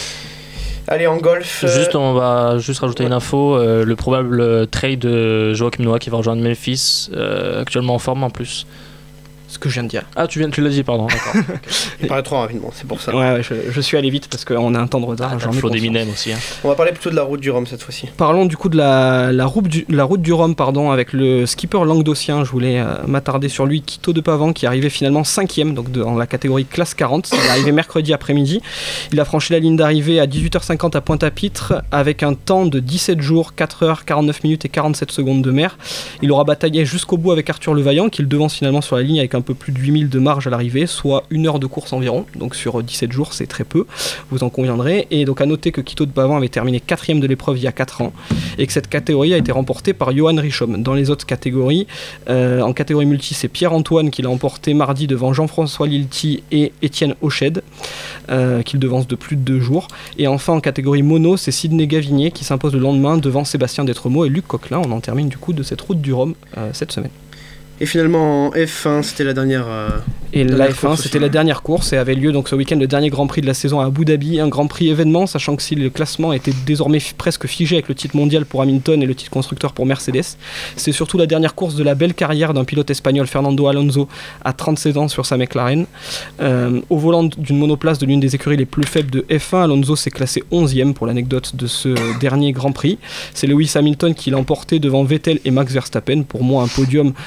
Allez, en golf.
Euh... Juste, on va juste rajouter ouais. une info. Euh, le probable trade de Joakim Noah qui va rejoindre Memphis, euh, actuellement en forme en plus.
Ce que je viens de dire.
Ah, tu viens, tu l'as dit, pardon. D'accord.
Il paraît trop rapidement, c'est pour ça.
Ouais, ouais je, je suis allé vite parce qu'on a un temps de retard.
Ah, j'en ai Flo d'Eminem aussi. Hein.
On va parler plutôt de la route du Rhum cette fois-ci.
Parlons du coup de la, la, route, du, la route du Rhum, pardon, avec le skipper languedocien. Je voulais euh, m'attarder sur lui, Quito de Pavan, qui est arrivé finalement cinquième donc dans la catégorie classe quarante. Il est arrivé mercredi après-midi. Il a franchi la ligne d'arrivée à dix-huit heures cinquante à Pointe-à-Pitre avec un temps de dix-sept jours, quatre heures quarante-neuf minutes et quarante-sept secondes de mer. Il aura bataillé jusqu'au bout avec Arthur Levaillant, qui le devance finalement sur la ligne avec un peu plus de huit mille de marge à l'arrivée, soit une heure de course environ, donc sur dix-sept jours c'est très peu, vous en conviendrez. Et donc à noter que Quito de Pavan avait terminé quatrième de l'épreuve il y a quatre ans et que cette catégorie a été remportée par Johan Richomme. Dans les autres catégories, euh, en catégorie multi, c'est Pierre-Antoine qui l'a emporté mardi devant Jean-François Lilti et Étienne Auched, euh, qui le devance de plus de deux jours. Et enfin en catégorie mono, c'est Sidney Gavinier qui s'impose le lendemain devant Sébastien Detremaux et Luc Coquelin. On en termine du coup de cette route du Rhum euh, cette semaine.
Et finalement en F un, c'était la dernière. Euh,
et la F un, c'était la dernière course et avait lieu donc ce week-end le dernier Grand Prix de la saison à Abu Dhabi, un Grand Prix événement, sachant que si le classement était désormais f- presque figé avec le titre mondial pour Hamilton et le titre constructeur pour Mercedes, c'est surtout la dernière course de la belle carrière d'un pilote espagnol, Fernando Alonso, à trente-sept ans sur sa McLaren. Euh, au volant d'une monoplace de l'une des écuries les plus faibles de F un, Alonso s'est classé onzième pour l'anecdote de ce dernier Grand Prix. C'est Lewis Hamilton qui l'a emporté devant Vettel et Max Verstappen. Pour moi, un podium euh,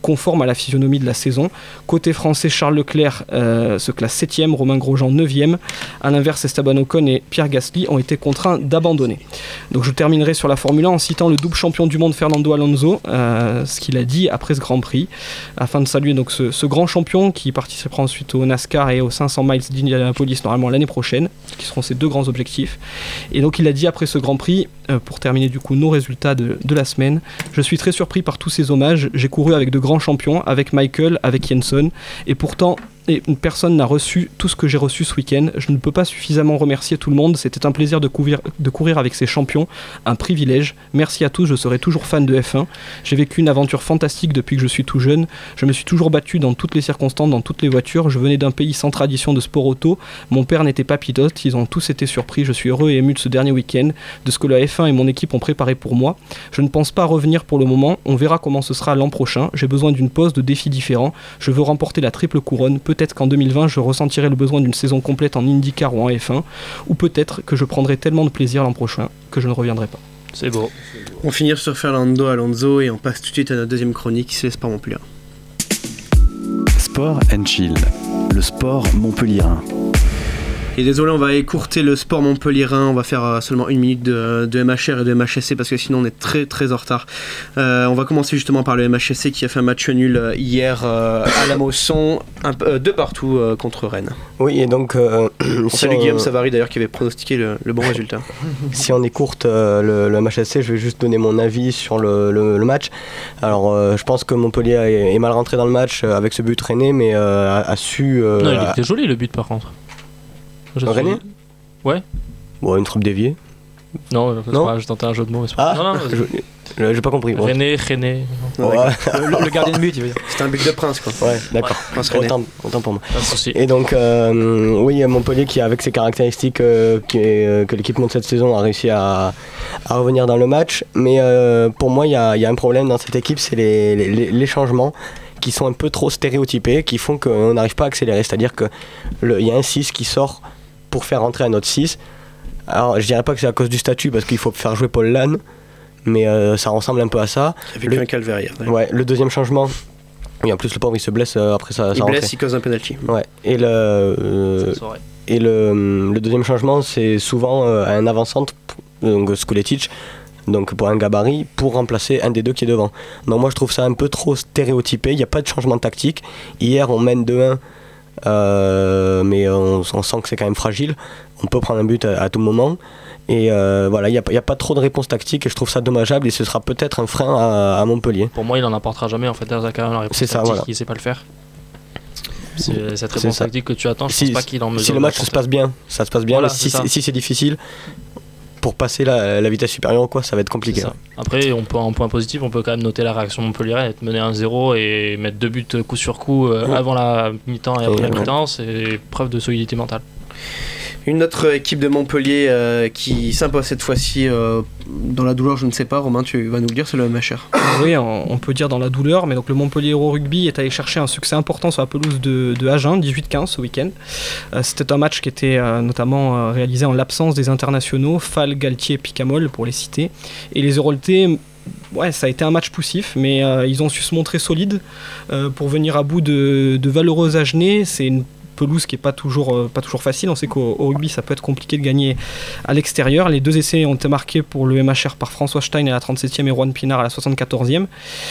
conforme à la physionomie de la saison. Côté français, Charles Leclerc euh, se classe septième, Romain Grosjean neuvième. A l'inverse, Esteban Ocon et Pierre Gasly ont été contraints d'abandonner. Donc je terminerai sur la Formule un en citant le double champion du monde Fernando Alonso, euh, ce qu'il a dit après ce Grand Prix, afin de saluer donc ce, ce grand champion qui participera ensuite au NASCAR et aux cinq cents miles d'Indianapolis normalement l'année prochaine, qui seront ses deux grands objectifs. Et donc il a dit après ce Grand Prix, euh, pour terminer du coup nos résultats de, de la semaine, je suis très surpris par tous ces hommages, j'ai couru avec de grands champions, avec Michael, avec Jenson, et pourtant et personne n'a reçu tout ce que j'ai reçu ce week-end. Je ne peux pas suffisamment remercier tout le monde. C'était un plaisir de courir, de courir avec ces champions, un privilège. Merci à tous, je serai toujours fan de F un. J'ai vécu une aventure fantastique depuis que je suis tout jeune. Je me suis toujours battu dans toutes les circonstances, dans toutes les voitures. Je venais d'un pays sans tradition de sport auto. Mon père n'était pas pilote, ils ont tous été surpris. Je suis heureux et ému de ce dernier week-end, de ce que la F un et mon équipe ont préparé pour moi. Je ne pense pas revenir pour le moment. On verra comment ce sera l'an prochain. J'ai besoin d'une pause, de défis différents. Je veux remporter la triple couronne. Peut-être qu'en deux mille vingt, je ressentirai le besoin d'une saison complète en IndyCar ou en F un, ou peut-être que je prendrai tellement de plaisir l'an prochain que je ne reviendrai pas.
C'est beau.
On finit sur Fernando Alonso et on passe tout de suite à notre deuxième chronique qui se laisse par Montpellier.
Sport and Chill, le sport montpelliérain.
Et désolé, on va écourter le sport montpelliérain, on va faire euh, seulement une minute de, de M H R et de M H S C parce que sinon on est très très en retard. Euh, on va commencer justement par le M H S C qui a fait un match nul euh, hier euh, à la Mosson, un, euh, deux partout euh, contre Rennes.
Oui, et donc... Euh,
on
si
salue
on...
Guillaume Savary d'ailleurs qui avait pronostiqué le, le bon résultat.
Si on écourte euh, le, le M H S C, je vais juste donner mon avis sur le, le, le match. Alors euh, je pense que Montpellier est, est mal rentré dans le match euh, avec ce but rennais, mais euh, a, a su... Euh,
non, il était joli le but par contre.
Rennais ?
Ouais.
Bon, une troupe déviée.
Non,
non
pas, je tentais un jeu de mots.
Ah,
non, non,
je, j'ai pas compris. Bon.
René, René.
Ouais.
le, le gardien de but, il veut dire.
C'était un but de Prince, quoi.
Ouais, d'accord.
Ouais.
Autant, autant pour moi.
Pas de souci.
Et donc, euh, oui, Montpellier qui, avec ses caractéristiques euh, qui est, euh, que l'équipe monte cette saison, a réussi à, à revenir dans le match. Mais euh, pour moi, il y a, y a un problème dans cette équipe, c'est les, les, les changements qui sont un peu trop stéréotypés, qui font qu'on n'arrive pas à accélérer. C'est-à-dire qu'il y a un six qui sort pour faire rentrer un autre six. Alors je dirais pas que c'est à cause du statut parce qu'il faut faire jouer Paul Lannes, mais euh, ça ressemble un peu à ça.
Il a vécu un calvaire hier.
Ouais, le deuxième changement, oui, en plus le pauvre il se blesse euh, après ça.
Il
ça
blesse,
rentrée.
il cause un penalty.
Ouais, et le, euh, et le, le deuxième changement c'est souvent euh, un avant-centre, donc Skuletic, donc pour un gabarit, pour remplacer un des deux qui est devant. Donc moi je trouve ça un peu trop stéréotypé, il n'y a pas de changement tactique. Hier on mène deux un. Euh, mais on, on sent que c'est quand même fragile, on peut prendre un but à, à tout moment et euh, voilà, il n'y a, a pas trop de réponse tactique et je trouve ça dommageable et ce sera peut-être un frein à, à Montpellier.
Pour moi il n'en apportera jamais en fait dans la réponse
c'est ça,
tactique,
voilà.
il ne sait pas le faire. C'est cette
c'est
réponse
ça.
tactique que tu attends, je
si,
pense pas qu'il en mesure.
Si le match se passe bien, ça se passe bien,
voilà,
mais si
c'est,
c'est, si c'est difficile pour passer la, la vitesse supérieure quoi, ça va être compliqué.
Après on peut, en point positif on peut quand même noter la réaction Montpellier, être mené un zéro et mettre deux buts coup sur coup euh, ouais. avant la mi-temps et après et la ouais. mi-temps, c'est preuve de solidité mentale.
Une autre équipe de Montpellier euh, qui s'impose cette fois-ci euh, dans la douleur, je ne sais pas, Romain, tu vas nous le dire, c'est le M H R.
Oui, on, on peut dire dans la douleur, mais donc le Montpellier Euro Rugby est allé chercher un succès important sur la pelouse de, de Agen, dix-huit quinze ce week-end. Euh, c'était un match qui était euh, notamment euh, réalisé en l'absence des internationaux, Fall, Galtier, Picamol pour les citer. Et les Héroltais, ouais, ça a été un match poussif, mais euh, ils ont su se montrer solides euh, pour venir à bout de, de valeureux Agenais. C'est une pelouse qui n'est pas toujours, euh, pas toujours facile. On sait qu'au au rugby, ça peut être compliqué de gagner à l'extérieur. Les deux essais ont été marqués pour le M H R par François Stein à la trente-septième et Juan Pinard à la soixante-quatorzième.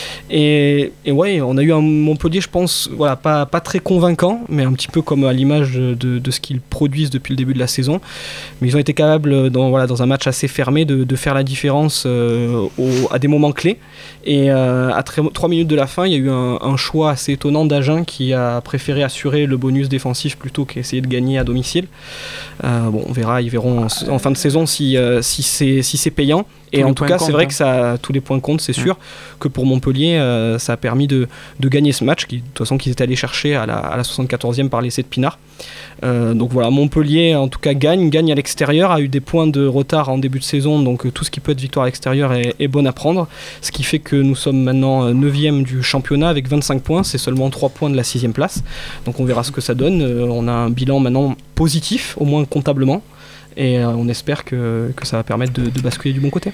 Et, et ouais, on a eu un Montpellier, je pense, voilà, pas, pas très convaincant, mais un petit peu comme à l'image de, de ce qu'ils produisent depuis le début de la saison. Mais ils ont été capables, dans, voilà, dans un match assez fermé, de, de faire la différence euh, au, à des moments clés. Et euh, à trois minutes de la fin, il y a eu un, un choix assez étonnant d'Agen qui a préféré assurer le bonus défensif plutôt qu'essayer de gagner à domicile. Euh, bon, on verra, ils verront en, en fin de saison si, euh, si, c'est, si c'est payant. Et tous en tout cas, c'est vrai hein. que ça, tous les points comptent, c'est sûr, mmh. que pour Montpellier, euh, ça a permis de, de gagner ce match, qui, de toute façon qu'ils étaient allés chercher à la, à la soixante-quatorzième par l'essai de Pinard. Euh, donc voilà, Montpellier en tout cas gagne, gagne à l'extérieur, a eu des points de retard en début de saison, donc euh, tout ce qui peut être victoire à l'extérieur est, est bon à prendre, ce qui fait que nous sommes maintenant neuvième du championnat avec vingt-cinq points, c'est seulement trois points de la sixième place, donc on verra ce que ça donne. Euh, on a un bilan maintenant positif, au moins comptablement, et euh, on espère que, que ça va permettre de, de basculer du bon côté.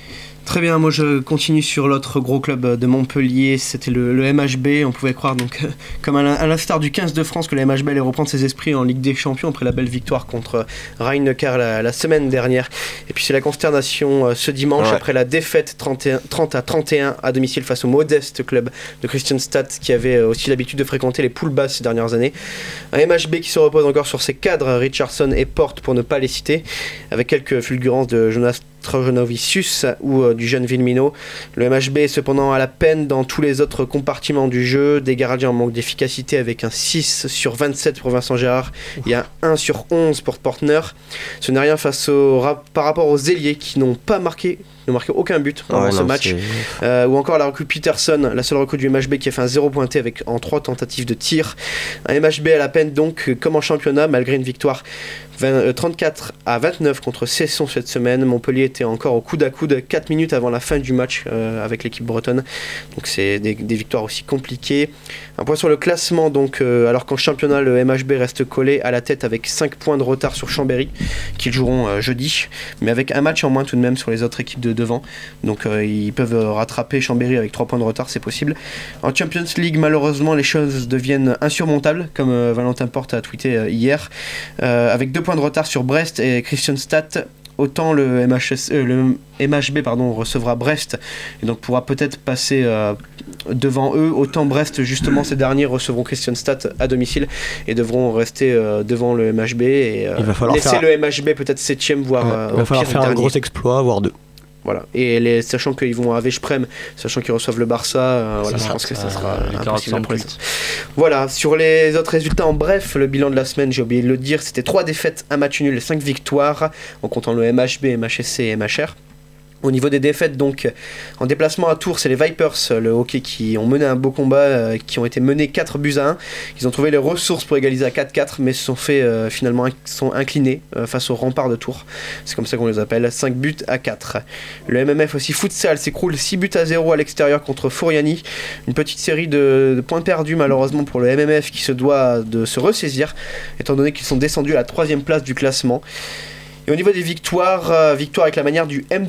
Très bien, moi je continue sur l'autre gros club de Montpellier, c'était le, le M H B. On pouvait croire donc, comme à l'instar du quinze de France, que le M H B allait reprendre ses esprits en Ligue des Champions après la belle victoire contre Rhein-Neckar la, la semaine dernière. Et puis c'est la consternation euh, ce dimanche ouais. après la défaite trente à trente et un à domicile face au modeste club de Kristianstad qui avait aussi l'habitude de fréquenter les poules basses ces dernières années. Un M H B qui se repose encore sur ses cadres, Richardson et Porte pour ne pas les citer, avec quelques fulgurances de Jonas Trojanovicius ou euh, du jeune Vilmino. Le M H B est cependant à la peine dans tous les autres compartiments du jeu, des gardiens en manque d'efficacité avec un six sur vingt-sept pour Vincent Gérard et un un sur onze pour Portner. Ce n'est rien face au, par rapport aux ailiers qui n'ont pas marqué n'ont marqué aucun but dans ouais, ce non, match euh, ou encore la recrue Peterson, la seule recrue du M H B qui a fait un zéro pointé avec, en trois tentatives de tir. Un M H B à la peine donc comme en championnat malgré une victoire vingt, trente-quatre à vingt-neuf contre Cesson cette semaine. Montpellier était encore au coude à coude quatre minutes avant la fin du match euh, avec l'équipe bretonne, donc c'est des, des victoires aussi compliquées. Un point sur le classement donc euh, alors qu'en championnat le M H B reste collé à la tête avec cinq points de retard sur Chambéry qu'ils joueront euh, jeudi, mais avec un match en moins tout de même sur les autres équipes de devant, donc euh, ils peuvent rattraper Chambéry avec trois points de retard, c'est possible. En Champions League malheureusement les choses deviennent insurmontables comme euh, Valentin Porte a tweeté euh, hier, euh, avec deux points de retard sur Brest et Kristianstad. Autant le, M H S, euh, le M H B pardon, recevra Brest et donc pourra peut-être passer euh, devant eux, autant Brest justement ces derniers recevront Kristianstad à domicile et devront rester euh, devant le M H B et euh, laisser faire... le M H B peut-être septième voire
ouais,
euh,
il va falloir faire dernier. Un gros exploit voire deux.
Voilà. Et les, sachant qu'ils vont à Veszprém, sachant qu'ils reçoivent le Barça, euh, voilà, je pense que ça sera euh, impossible pour les autres. Voilà, sur les autres résultats en bref, le bilan de la semaine, j'ai oublié de le dire, c'était trois défaites, un match nul et cinq victoires, en comptant le M H B, M H S C et M H R. Au niveau des défaites, donc, en déplacement à Tours, c'est les Vipers, le hockey, qui ont mené un beau combat, euh, qui ont été menés quatre buts à un. Ils ont trouvé les ressources pour égaliser à quatre quatre, mais se sont fait euh, finalement inc- sont inclinés euh, face au rempart de Tours. C'est comme ça qu'on les appelle, cinq buts à quatre. Le M M F aussi futsal s'écroule six buts à zéro à l'extérieur contre Fouriani. Une petite série de, de points perdus malheureusement pour le M M F qui se doit de se ressaisir, étant donné qu'ils sont descendus à la troisième place du classement. Et au niveau des victoires, euh, victoire avec la manière du M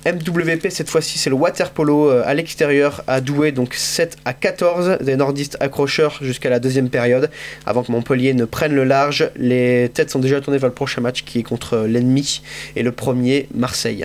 W P, cette fois-ci c'est le waterpolo euh, à l'extérieur à Douai, donc sept à quatorze, des nordistes accrocheurs jusqu'à la deuxième période, avant que Montpellier ne prenne le large. Les têtes sont déjà tournées vers le prochain match qui est contre l'ennemi, et le premier, Marseille.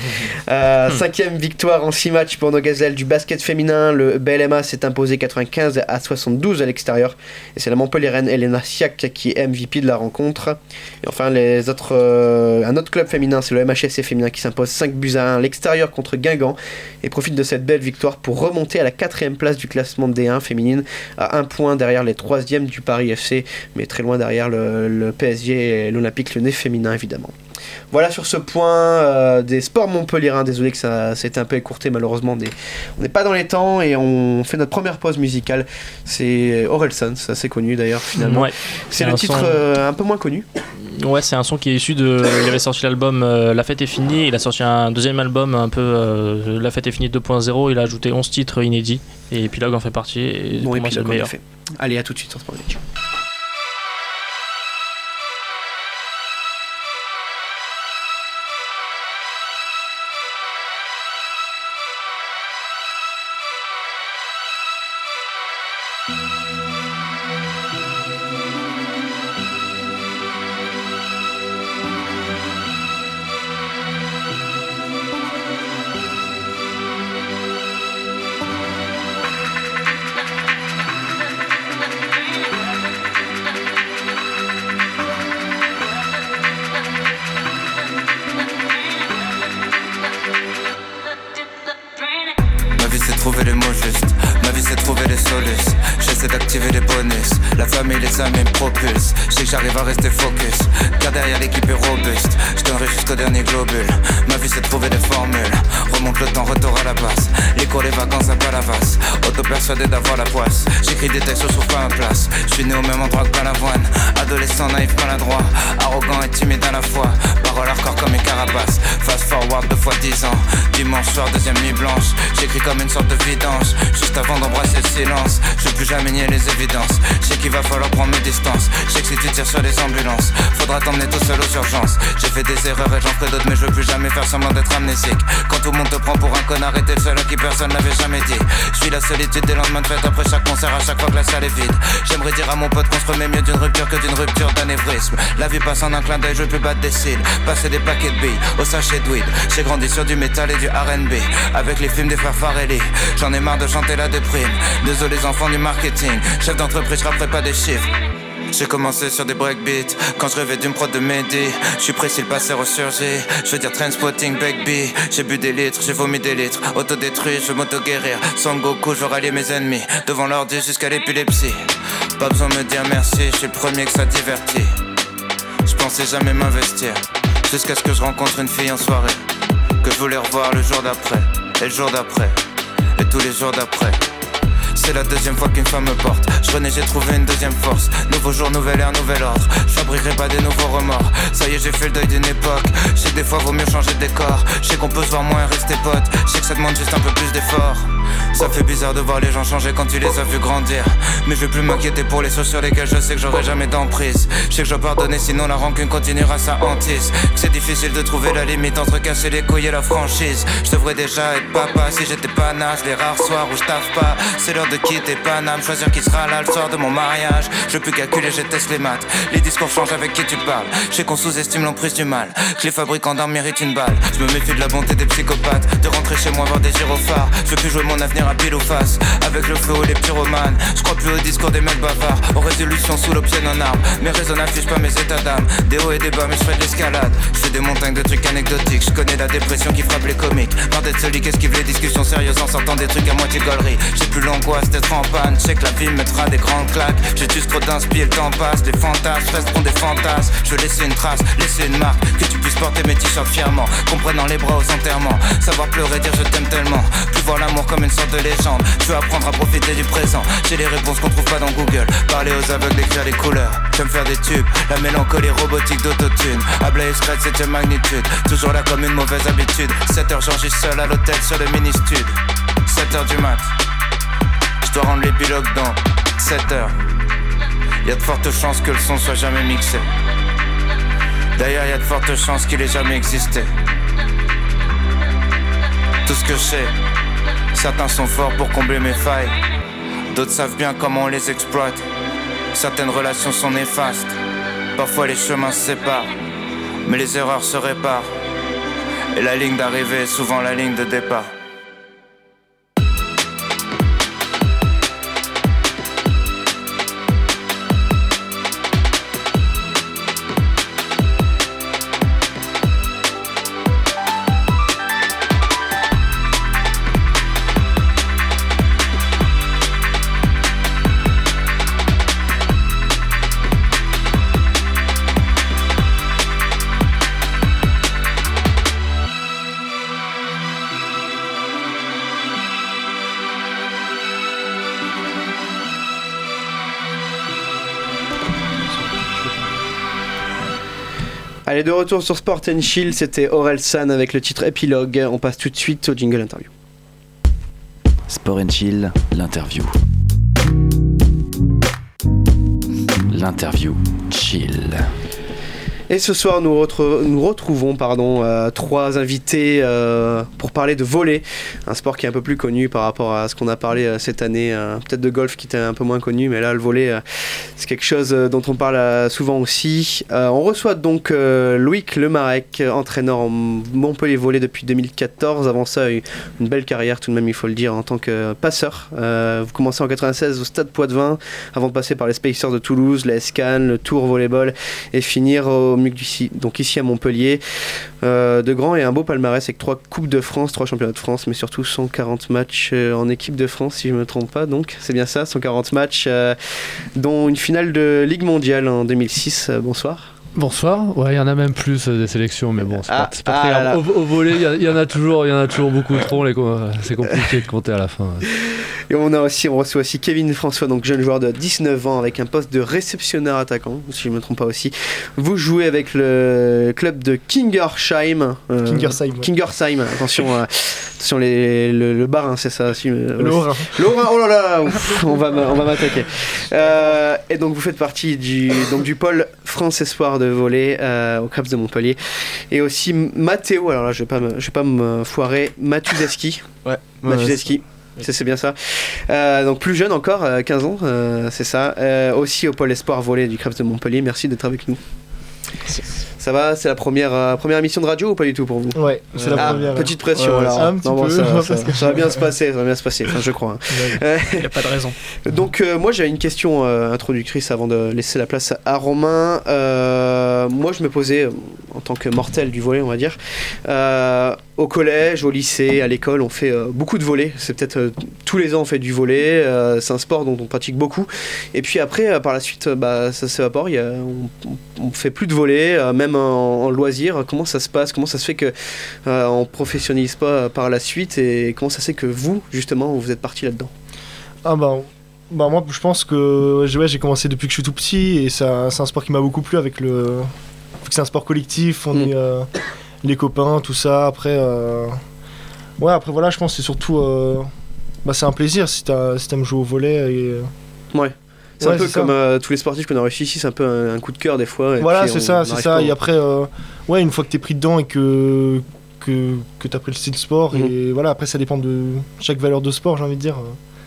Euh, cinquième victoire en six matchs pour nos gazelles du basket féminin. Le B L M A s'est imposé quatre-vingt-quinze à soixante-douze à l'extérieur et c'est la Montpelliéraine Elena Siak qui est M V P de la rencontre. Et enfin les autres, euh, un autre club féminin, c'est le M H S C féminin qui s'impose cinq buts à un à l'extérieur contre Guingamp et profite de cette belle victoire pour remonter à la quatrième place du classement D un féminine, à un point derrière les troisièmes du Paris F C, mais très loin derrière le, le P S G et l'Olympique Lyonnais féminin évidemment. Voilà sur ce point euh, des sports montpelliérains. Désolé que ça, ça a été un peu écourté malheureusement. Des, on n'est pas dans les temps et on fait notre première pause musicale. C'est Orelsan, c'est assez connu d'ailleurs finalement. Ouais, c'est, c'est le titre son... euh, un peu moins connu.
Ouais, c'est un son qui est issu de. Il avait sorti l'album euh, La Fête est finie. Il a sorti un deuxième album un peu euh, La Fête est finie deux point zéro. Il a ajouté onze titres inédits et Epilogue en fait partie. Et
bon,
pour moi, c'est le meilleur.
Fait. Allez, à tout de suite sur Sport Nation.
J'arrive à rester focus, car derrière l'équipe est robuste. Je donnerai jusqu'au dernier globule. Ma vie c'est de trouver des formules. Remonte le temps, retour à la base. Les cours, les vacances à Palavas. Auto-persuadé d'avoir la poisse. J'écris des textes, je trouve pas ma place. Je suis né au même endroit que Balavoine. Adolescent naïf, maladroit. Arrogant et timide à la fois. Parole hardcore comme une carapace. Fast forward deux fois dix ans. Dimanche soir, deuxième nuit blanche. J'écris comme une sorte de vidange. Juste avant d'embrasser le silence. Je veux plus jamais nier les évidences. Je sais qu'il va falloir prendre mes distances. Je sais que si tu tires sur les ambulances, faut faudra t'emmener tout seul aux urgences. J'ai fait des erreurs et j'en ferai d'autres, mais je veux plus jamais faire semblant d'être amnésique. Quand tout le monde te prend pour un connard et t'es le seul à qui personne n'avait jamais dit. Je suis la solitude des lendemains de fête après chaque concert, à chaque fois que la salle est vide. J'aimerais dire à mon pote qu'on se remet mieux d'une rupture que d'une rupture d'anévrisme. La vie passe en un clin d'œil, je veux plus battre des cils, passer des paquets de billes au sachet de weed. J'ai grandi sur du métal et du R and B, avec les films des frères Farrelly. J'en ai marre de chanter la déprime. Désolé les enfants du marketing, chef d'entreprise, je rapperai pas des chiffres. J'ai commencé sur des breakbeats quand je rêvais d'une prod de Mehdi. Je suis précis, le passé ressurgit. Je veux dire Trainspotting, Backbee. J'ai bu des litres, j'ai vomi des litres. Autodétruit, je veux m'auto-guérir. Sans Goku, je veux rallier mes ennemis. Devant l'ordi jusqu'à l'épilepsie. Pas besoin de me dire merci, je suis le premier que ça divertit. Je pensais jamais m'investir, jusqu'à ce que je rencontre une fille en soirée, que je voulais revoir le jour d'après, et le jour d'après, et tous les jours d'après. C'est la deuxième fois qu'une femme me porte. Je renais, j'ai trouvé une deuxième force. Nouveau jour, nouvelle ère, nouvel ordre. Je fabriquerai pas des nouveaux remords. Ça y est, j'ai fait le deuil d'une époque. Je sais que des fois vaut mieux changer de décor. Je sais qu'on peut se voir moins et rester potes. Je sais que ça demande juste un peu plus d'effort. Ça fait bizarre de voir les gens changer quand tu les as vus grandir. Mais je vais plus m'inquiéter pour les choses sur lesquelles je sais que j'aurai jamais d'emprise. Je sais que je dois pardonner, sinon la rancune continuera sa hantise. Que c'est difficile de trouver la limite entre casser les couilles et la franchise. Je devrais déjà être papa si j'étais pas naze. Les rares soirs où je taffe pas, c'est l'heure de quitter Paname, choisir qui sera là le soir de mon mariage. Je veux plus calculer, je teste les maths. Les discours changent avec qui tu parles. Je sais qu'on sous-estime l'emprise du mal, que les fabricants d'armes méritent une balle. Je me méfie de la bonté des psychopathes, de rentrer chez moi voir des gyrophares. Je veux plus jouer mon avenir à pile ou face, avec le feu et les pyromanes. Je crois plus au discours des mecs bavards, aux résolutions sous l'option en armes. Mais raisonnable, fiche pas mes états d'âme. Des hauts et des bas, mais je fais de l'escalade. Je fais des montagnes de trucs anecdotiques. Je connais la dépression qui frappe les comiques. Marre d'être celui qui esquive les discussions sérieuses en sortant des trucs à moitié gaulerie. J'ai plus l'angoisse d'être en panne, je sais que la vie me mettra des grandes claques. J'ai juste trop d'inspi, le temps passe. Les fantasmes resteront des fantasmes. Je veux laisser une trace, laisser une marque, que tu puisses porter mes t-shirts fièrement, qu'on prenne dans les bras aux enterrements. Savoir pleurer, dire je t'aime tellement, plus voir l'amour comme une sorte de légende. Je veux apprendre à profiter du présent. J'ai les réponses qu'on trouve pas dans Google. Parler aux aveugles, écrire les couleurs. J'aime faire des tubes, la mélancolie robotique d'autotune. Abla et Scred, septième magnitude, toujours là comme une mauvaise habitude. sept heures, j'enregistre seul à l'hôtel sur le mini-stud. sept heures du mat, je dois rendre l'épilogue dans sept heures. Y'a de fortes chances que le son soit jamais mixé. D'ailleurs y'a de fortes chances qu'il ait jamais existé. Tout ce que je sais, certains sont forts pour combler mes failles, d'autres savent bien comment on les exploite. Certaines relations sont néfastes, parfois les chemins se séparent, mais les erreurs se réparent. Et la ligne d'arrivée est souvent la ligne de départ.
Allez, de retour sur Sport and Chill, c'était Aurel San avec le titre Épilogue. On passe tout de suite au jingle interview.
Sport and Chill, l'interview. L'interview chill.
Et ce soir, nous, retro- nous retrouvons pardon, euh, trois invités euh, pour parler de volley, un sport qui est un peu plus connu par rapport à ce qu'on a parlé euh, cette année, euh, peut-être de golf qui était un peu moins connu, mais là, le volley, euh, c'est quelque chose dont on parle euh, souvent aussi. Euh, on reçoit donc euh, Loïc Lemarec, entraîneur en Montpellier Volley depuis deux mille quatorze. Avant ça, une belle carrière tout de même, il faut le dire, en tant que passeur. Euh, vous commencez en quatre-vingt-seize au Stade Poitvin, avant de passer par les Spacers de Toulouse, la S C A N, le Tour Volleyball, et finir au donc ici à Montpellier. Euh, de grand et un beau palmarès avec trois Coupes de France, trois Championnats de France, mais surtout cent quarante matchs euh, en équipe de France, si je ne me trompe pas. Donc c'est bien ça, cent quarante matchs, euh, dont une finale de Ligue mondiale en deux mille six. Euh, bonsoir.
Bonsoir. Ouais, il y en a même plus euh, des sélections, mais bon, c'est
ah,
pas, c'est pas
ah,
très grave.
Au,
au volley, il y, y en a toujours, il y en a toujours beaucoup trop. Les, c'est compliqué de compter à la fin.
Et on a aussi, on reçoit aussi Kevin François, donc jeune joueur de dix-neuf ans avec un poste de réceptionneur attaquant, si je ne me trompe pas aussi. Vous jouez avec le club de Kingersheim. Euh,
Kingersheim. Ouais.
Kingersheim, attention, euh, attention les, le, le bar, hein, c'est ça. Si, euh,
Le Haut-Rhin.
Le Haut-Rhin, oh là là, ouf, on va, on va m'attaquer. Euh, et donc vous faites partie du, donc, du pôle France Espoir de volley euh, au Crêpes de Montpellier. Et aussi Matteo, alors là je ne vais pas me, je vais pas me foirer, Matuszewski.
Ouais,
Matuszewski. C'est, c'est bien ça. Euh, donc plus jeune encore, euh, quinze ans, euh, c'est ça. Euh, aussi au pôle Espoir volley du Crêpes de Montpellier. Merci d'être avec nous. Ça va, c'est la première, euh, première émission de radio ou pas du tout pour vous ?
Ouais, c'est la
ah,
première.
Petite pression
ouais,
alors.
Un petit
non, bon,
peu,
ça,
ça,
ça,
ça,
ça va bien se passer, ça va bien se passer, enfin je crois. Hein.
Il n'y a pas de raison.
Donc euh, moi j'avais une question euh, introductrice avant de laisser la place à Romain. Euh, moi je me posais, euh, en tant que mortel du volley on va dire, euh, au collège, au lycée, à l'école on fait euh, beaucoup de volley. C'est peut-être euh, tous les ans on fait du volley, euh, c'est un sport dont on pratique beaucoup. Et puis après euh, par la suite euh, bah, ça s'évapore, il y a, on, on fait plus de volley, euh, même en, en loisir. Comment ça se passe ? Comment ça se fait que euh, on professionnalise pas euh, par la suite ? Et comment ça se fait que vous justement vous êtes parti là-dedans ?
Ah bah, bah moi je pense que ouais, j'ai commencé depuis que je suis tout petit et ça, c'est un sport qui m'a beaucoup plu avec le... C'est un sport collectif, on mm. est euh, les copains, tout ça. Après, euh... ouais, après voilà, je pense que c'est surtout... Euh... Bah, c'est un plaisir si, t'as, si t'aimes jouer au volley. Et...
Ouais. C'est
ouais,
un peu
c'est
comme euh, tous les sportifs qu'on a réussi ici, c'est un peu un, un coup de cœur des fois. Et
voilà,
puis
c'est
on,
ça,
on
c'est ça.
pas,
et après, euh, ouais, une fois que t'es pris dedans et que, que, que t'as pris le style sport, mm. et voilà, après ça dépend de chaque valeur de sport, j'ai envie de dire.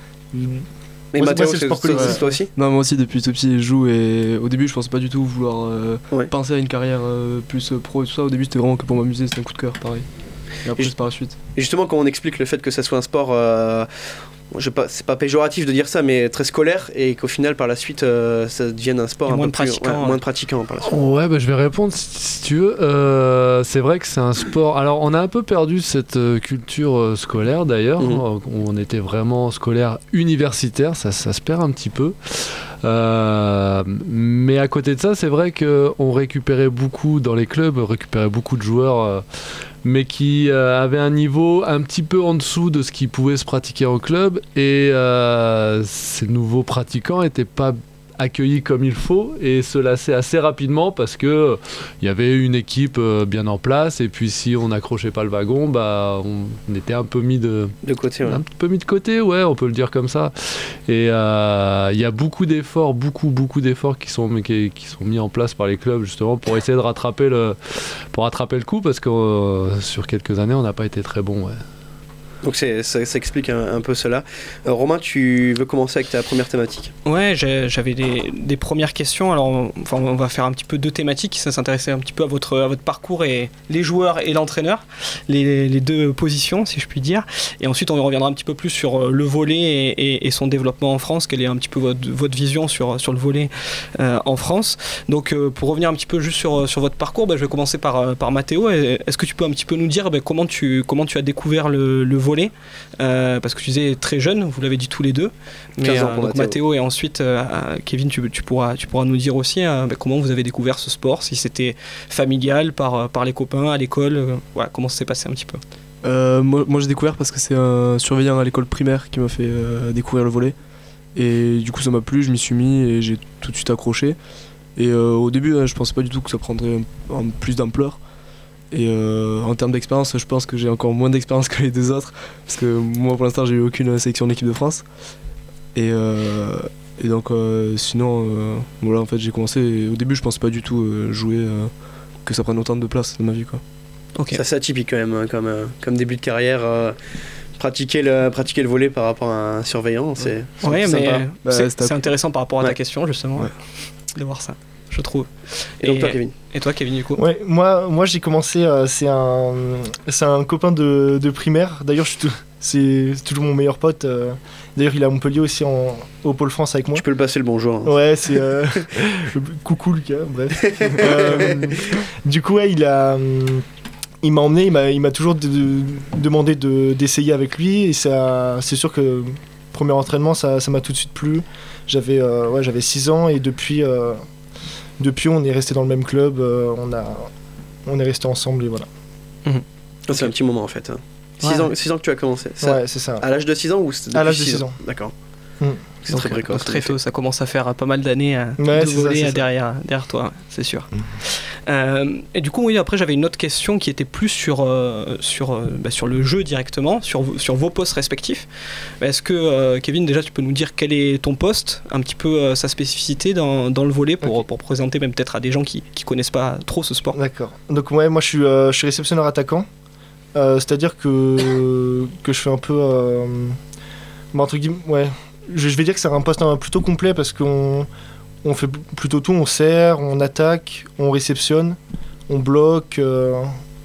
Mais Mathéo, c'est, c'est le sport collectif, toi aussi ?
Non, moi aussi, depuis tout petit, je joue et au début, je pensais pas du tout vouloir euh, ouais. penser à une carrière euh, plus pro et tout ça. Au début, c'était vraiment que pour m'amuser, c'était un coup de cœur, pareil. Et après, et juste par la suite.
Et justement, quand on explique le fait que ça soit un sport. Euh, Je pas, c'est pas péjoratif de dire ça, mais très scolaire, et qu'au final, par la suite, euh, ça devienne un sport un
moins
peu
de pratiquants,
plus, ouais,
ouais.
moins de pratiquants par la suite.
Ouais, bah, je vais répondre si, si tu veux. Euh, c'est vrai que c'est un sport. Alors, on a un peu perdu cette euh, culture euh, scolaire d'ailleurs. Mm-hmm. On était vraiment scolaire universitaire, ça, ça se perd un petit peu. Euh, mais à côté de ça, c'est vrai qu'on récupérait beaucoup dans les clubs, on récupérait beaucoup de joueurs. Euh, mais qui euh, avait un niveau un petit peu en dessous de ce qui pouvait se pratiquer en club, et euh, ces nouveaux pratiquants n'étaient pas accueillis comme il faut et se lassaient assez rapidement parce que euh, y avait une équipe euh, bien en place, et puis si on n'accrochait pas le wagon, bah, on était un peu mis de,
de côté, ouais.
un peu mis de côté, ouais, on peut le dire comme ça. Et il euh, y a beaucoup d'efforts, beaucoup beaucoup d'efforts qui sont qui, qui sont mis en place par les clubs justement pour essayer de rattraper le pour rattraper le coup, parce que euh, sur quelques années on n'a pas été très bon, ouais.
Donc c'est, ça, ça explique un, un peu cela. Euh, Romain, tu veux commencer avec ta première thématique ?
Ouais, j'ai, j'avais des, des premières questions. Alors, on, enfin, on va faire un petit peu deux thématiques. Ça s'intéressait un petit peu à votre, à votre parcours et les joueurs et l'entraîneur, les, les deux positions, si je puis dire. Et ensuite, on reviendra un petit peu plus sur le volley et, et, et son développement en France. Quelle est un petit peu votre, votre vision sur, sur le volley euh, en France ? Donc, euh, pour revenir un petit peu juste sur, sur votre parcours, bah, je vais commencer par, par Matteo. Est-ce que tu peux un petit peu nous dire bah, comment, tu, comment tu as découvert le, le volley ? Euh, parce que tu disais très jeune, vous l'avez dit tous les deux, mais euh, donc Matteo et ensuite euh, Kevin, tu, tu, pourras, tu pourras nous dire aussi euh, bah, comment vous avez découvert ce sport, si c'était familial, par, par les copains, à l'école, euh, voilà, comment ça s'est passé un petit peu.
euh, moi, moi j'ai découvert parce que c'est un surveillant à l'école primaire qui m'a fait euh, découvrir le volley, et du coup ça m'a plu, je m'y suis mis et j'ai tout de suite accroché. Et euh, au début hein, je pensais pas du tout que ça prendrait un, un, plus d'ampleur. Et euh, en termes d'expérience, je pense que j'ai encore moins d'expérience que les deux autres, parce que moi pour l'instant j'ai eu aucune sélection d'équipe de France. Et, euh, et donc euh, sinon, euh, voilà, en fait j'ai commencé, et au début je pensais pas du tout euh, jouer, euh, que ça prenne autant de place dans ma vie, quoi.
Okay. C'est assez atypique quand même, hein, comme, euh, comme début de carrière. Euh... Pratiquer le, pratiquer le volley par rapport à un surveillant, c'est, c'est
ouais,
sympa.
Mais bah, c'est, c'est intéressant par rapport à
ouais.
ta question, justement, ouais. de voir ça, je trouve.
Et, et donc toi, Kevin ?
Et toi, Kevin, du coup ?
Ouais, moi, moi j'ai commencé, euh, c'est, un, c'est un copain de, de primaire, d'ailleurs je suis tout, c'est, c'est toujours mon meilleur pote, euh, d'ailleurs il est à Montpellier aussi en, au Pôle France avec moi.
Tu peux le passer le bonjour. Hein.
Ouais, c'est... Euh, coucou Lucas, bref. euh, du coup, ouais, il a... Il m'a emmené, il m'a, il m'a toujours de, de, demandé de, d'essayer avec lui, et ça, c'est sûr que premier entraînement, ça, ça m'a tout de suite plu. J'avais, euh, ouais, j'avais six ans, et depuis, euh, depuis on est resté dans le même club, euh, on, a, on est resté ensemble, et voilà.
Mmh. C'est okay. Un petit moment en fait. Hein. six
Ouais.
ans, six ans que tu as commencé. Ça,
Ouais, c'est ça.
À l'âge de six ans ou c'était
À
depuis
l'âge de six ans.
D'accord.
Mm.
C'est
Donc,
très précoce.
donc très tôt, ça commence à faire pas mal d'années euh,
Ouais,
de
c'est ça,
volley
c'est
euh,
ça.
derrière, derrière toi, c'est sûr. Euh, et du coup, oui, après j'avais une autre question qui était plus sur, euh, sur, euh, bah, sur le jeu directement, sur, vos- sur vos postes respectifs. Est-ce que, euh, Kevin, déjà tu peux nous dire quel est ton poste, un petit peu euh, sa spécificité dans, dans le volley pour, pour présenter même peut-être à des gens qui ne connaissent pas trop ce sport.
D'accord. Donc ouais, moi je suis, euh, je suis réceptionneur attaquant. Euh, c'est-à-dire que, que je fais un peu... Euh, bah, entre guillemets, ouais. Je, je vais dire que c'est un poste hein, plutôt complet parce qu'on on fait plutôt tout. On sert, on attaque, on réceptionne, on bloque euh,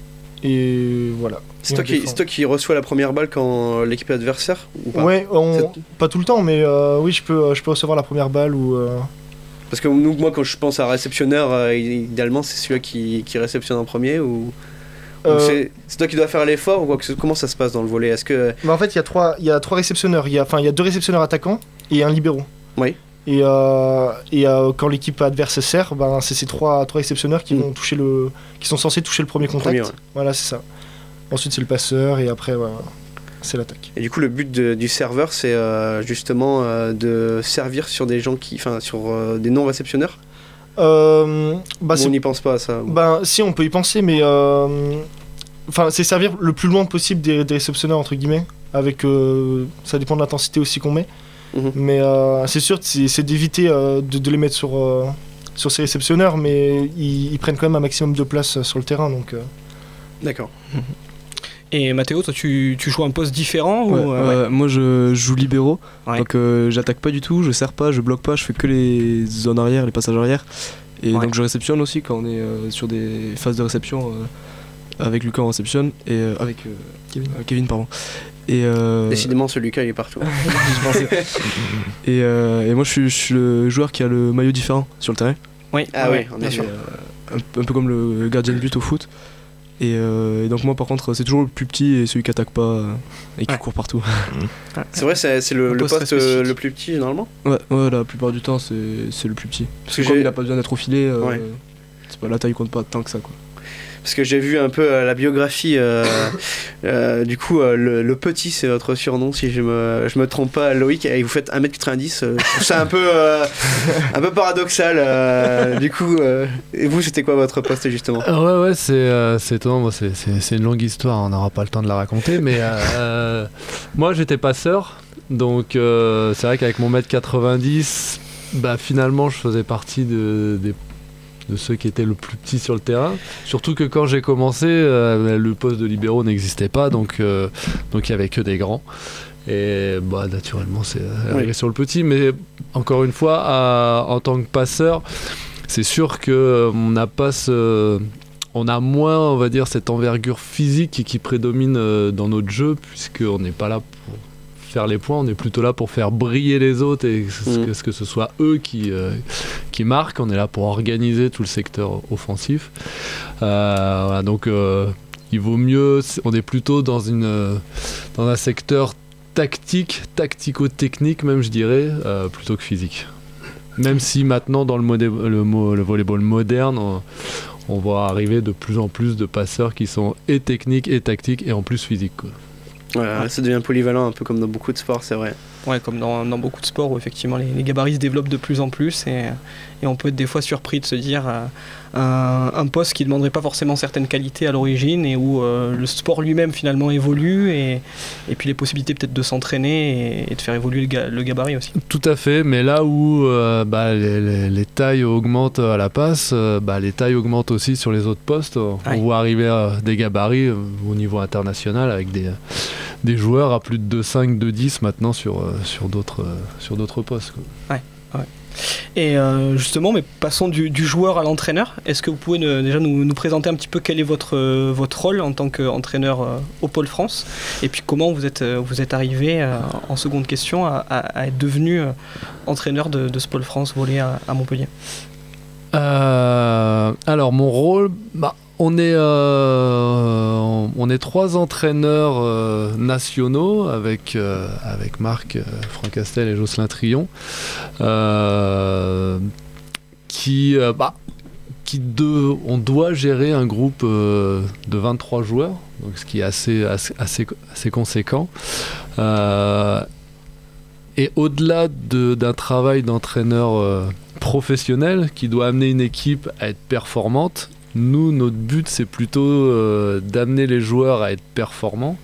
et voilà.
C'est
Et
toi,
on
qui,
défend.
c'est toi qui reçois la première balle quand l'équipe adversaire ou pas?
Ouais, on-
C'est-
pas tout le temps, mais euh, oui, je peux, je peux recevoir la première balle ou... euh,
Parce que nous, moi, quand je pense à réceptionneur, euh, idéalement, c'est celui qui, qui réceptionne en premier ou, ou
Euh,
c'est, c'est toi qui dois faire l'effort ou quoi, que- comment ça se passe dans le volley? Est-ce que
Bah, en fait, il y a trois, il y a trois réceptionneurs. Il y a, enfin, il y a deux réceptionneurs attaquants et un libéro.
Oui.
Et, euh, et euh, quand l'équipe adverse sert, ben, c'est ces trois, trois réceptionneurs qui vont toucher le, qui sont censés toucher le premier contact.
Premier, ouais.
Voilà, c'est ça. Ensuite, c'est le passeur et après, voilà, c'est l'attaque.
Et du coup, le but de- du serveur, c'est euh, justement euh, de servir sur des gens qui, enfin, sur euh, des non-réceptionneurs.
Euh, bah,
Ou
c'est-
on n'y pense pas à ça. ou-
Ben, si, on peut y penser, mais euh, enfin, c'est servir le plus loin possible des, des réceptionneurs entre guillemets. Avec, euh, ça dépend de l'intensité aussi qu'on met.
Mhm.
Mais euh, c'est sûr, c'est, c'est d'éviter euh, de, de les mettre sur euh, sur ces réceptionneurs, mais ils, ils prennent quand même un maximum de place euh, sur le terrain, donc. euh,
D'accord.
Et Mathéo, toi tu, tu joues un poste différent
Ouais,
ou, euh,
euh,
ouais.
Moi je joue libéraux,
Ouais.
donc euh, j'attaque pas du tout, je sers pas, je bloque pas, je fais que les zones arrière, les passages arrière. Et
Ouais.
donc je réceptionne aussi quand on est euh, sur des phases de réception euh, avec Lucas on réceptionne et euh, avec euh, Kevin. euh, Kevin pardon. Et euh,
Décidément, ce Lucas, il est partout.
je pensais. et, euh, et moi je suis, je suis le joueur qui a le maillot différent sur le terrain.
Oui,
Ah
ouais,
oui, en
bien
effet.
sûr.
Euh, un, un peu comme le gardien de but au foot. Et, euh, et donc moi par contre c'est toujours le plus petit et celui qui attaque pas euh, et qui
Ouais.
court partout.
C'est vrai, c'est, c'est le,
Un
le
poste
poste
très spécifique.
euh, le plus petit généralement.
Ouais, ouais, la plupart du temps c'est c'est le plus petit. Parce que
que
comme
j'ai-
il a pas besoin d'être au filet, euh,
Ouais.
c'est pas, la taille compte pas tant que ça quoi.
Parce que j'ai vu un peu euh, la biographie. euh, euh, du coup, euh, le, le petit, c'est votre surnom, si je me, je me trompe pas, Loïc. Et vous faites un mètre quatre-vingt-dix. euh, je trouve ça un peu, euh, un peu paradoxal. euh, du coup, euh, et vous, c'était quoi votre poste justement?
Euh, ouais, ouais, c'est euh, c'est étonnant. Moi, c'est- c'est c'est une longue histoire. On n'aura pas le temps de la raconter. Mais euh, euh, moi, j'étais passeur. Donc, euh, c'est vrai qu'avec mon mètre quatre-vingt-dix, bah, finalement, je faisais partie de, des de ceux qui étaient le plus petits sur le terrain. Surtout que quand j'ai commencé, euh, le poste de libéraux n'existait pas, donc euh, donc il y avait que des grands. Et bah naturellement, c'est euh, arrivé
Oui.
sur le petit. Mais encore une fois, à- en tant que passeur, c'est sûr que euh, on n'a pas ce on a moins, on va dire, cette envergure physique qui, qui prédomine euh, dans notre jeu, puisqu'on n'est pas là pour faire les points, on est plutôt là pour faire briller les autres et que,
Mm.
que, que ce soit eux qui, euh, qui marquent. On est là pour organiser tout le secteur offensif. Euh, voilà, donc euh, il vaut mieux, on est plutôt dans, une, euh, dans un secteur tactique, tactico-technique même je dirais, euh, plutôt que physique. Même si maintenant dans le, modé- le, mo- le volleyball moderne, on, on voit arriver de plus en plus de passeurs qui sont et techniques et tactiques et en plus physiques, quoi.
Voilà,
Ouais.
ça devient polyvalent un peu comme dans beaucoup de sports, c'est vrai.
Ouais, comme dans, dans beaucoup de sports où effectivement les, les gabarits se développent de plus en plus et, et on peut être des fois surpris de se dire euh, un, un poste qui ne demanderait pas forcément certaines qualités à l'origine et où euh, le sport lui-même finalement évolue et, et puis les possibilités peut-être de s'entraîner et, et de faire évoluer le, ga- le gabarit aussi.
Tout à fait, mais là où euh, bah, les, les- les tailles augmentent à la passe, euh, bah, les tailles augmentent aussi sur les autres postes. On
Ouais.
voit arriver à des gabarits euh, au niveau international avec des, des joueurs à plus de deux cinq, deux dix maintenant sur, euh, sur d'autres euh, sur d'autres postes, quoi.
Et euh, justement, mais passons du, du joueur à l'entraîneur. Est-ce que vous pouvez ne- déjà nous, nous présenter un petit peu quel est votre, euh, votre rôle en tant qu'entraîneur euh, au Pôle France et puis comment vous êtes, euh, vous êtes arrivé euh, en seconde question à, à- à être devenu euh, entraîneur de, de ce Pôle France volley à, à Montpellier?
Euh, alors mon rôle, bah, on est euh, on, on est trois entraîneurs euh, nationaux avec euh, avec Marc, euh, Franck Castel et Jocelyn Trion, euh, qui euh, bah, qui de, on doit gérer un groupe euh, de vingt-trois joueurs, donc ce qui est assez, assez, assez, assez conséquent. Euh, et au-delà de, d'un travail d'entraîneur euh, professionnel qui doit amener une équipe à être performante, nous, notre but, c'est plutôt euh, d'amener les joueurs à être performants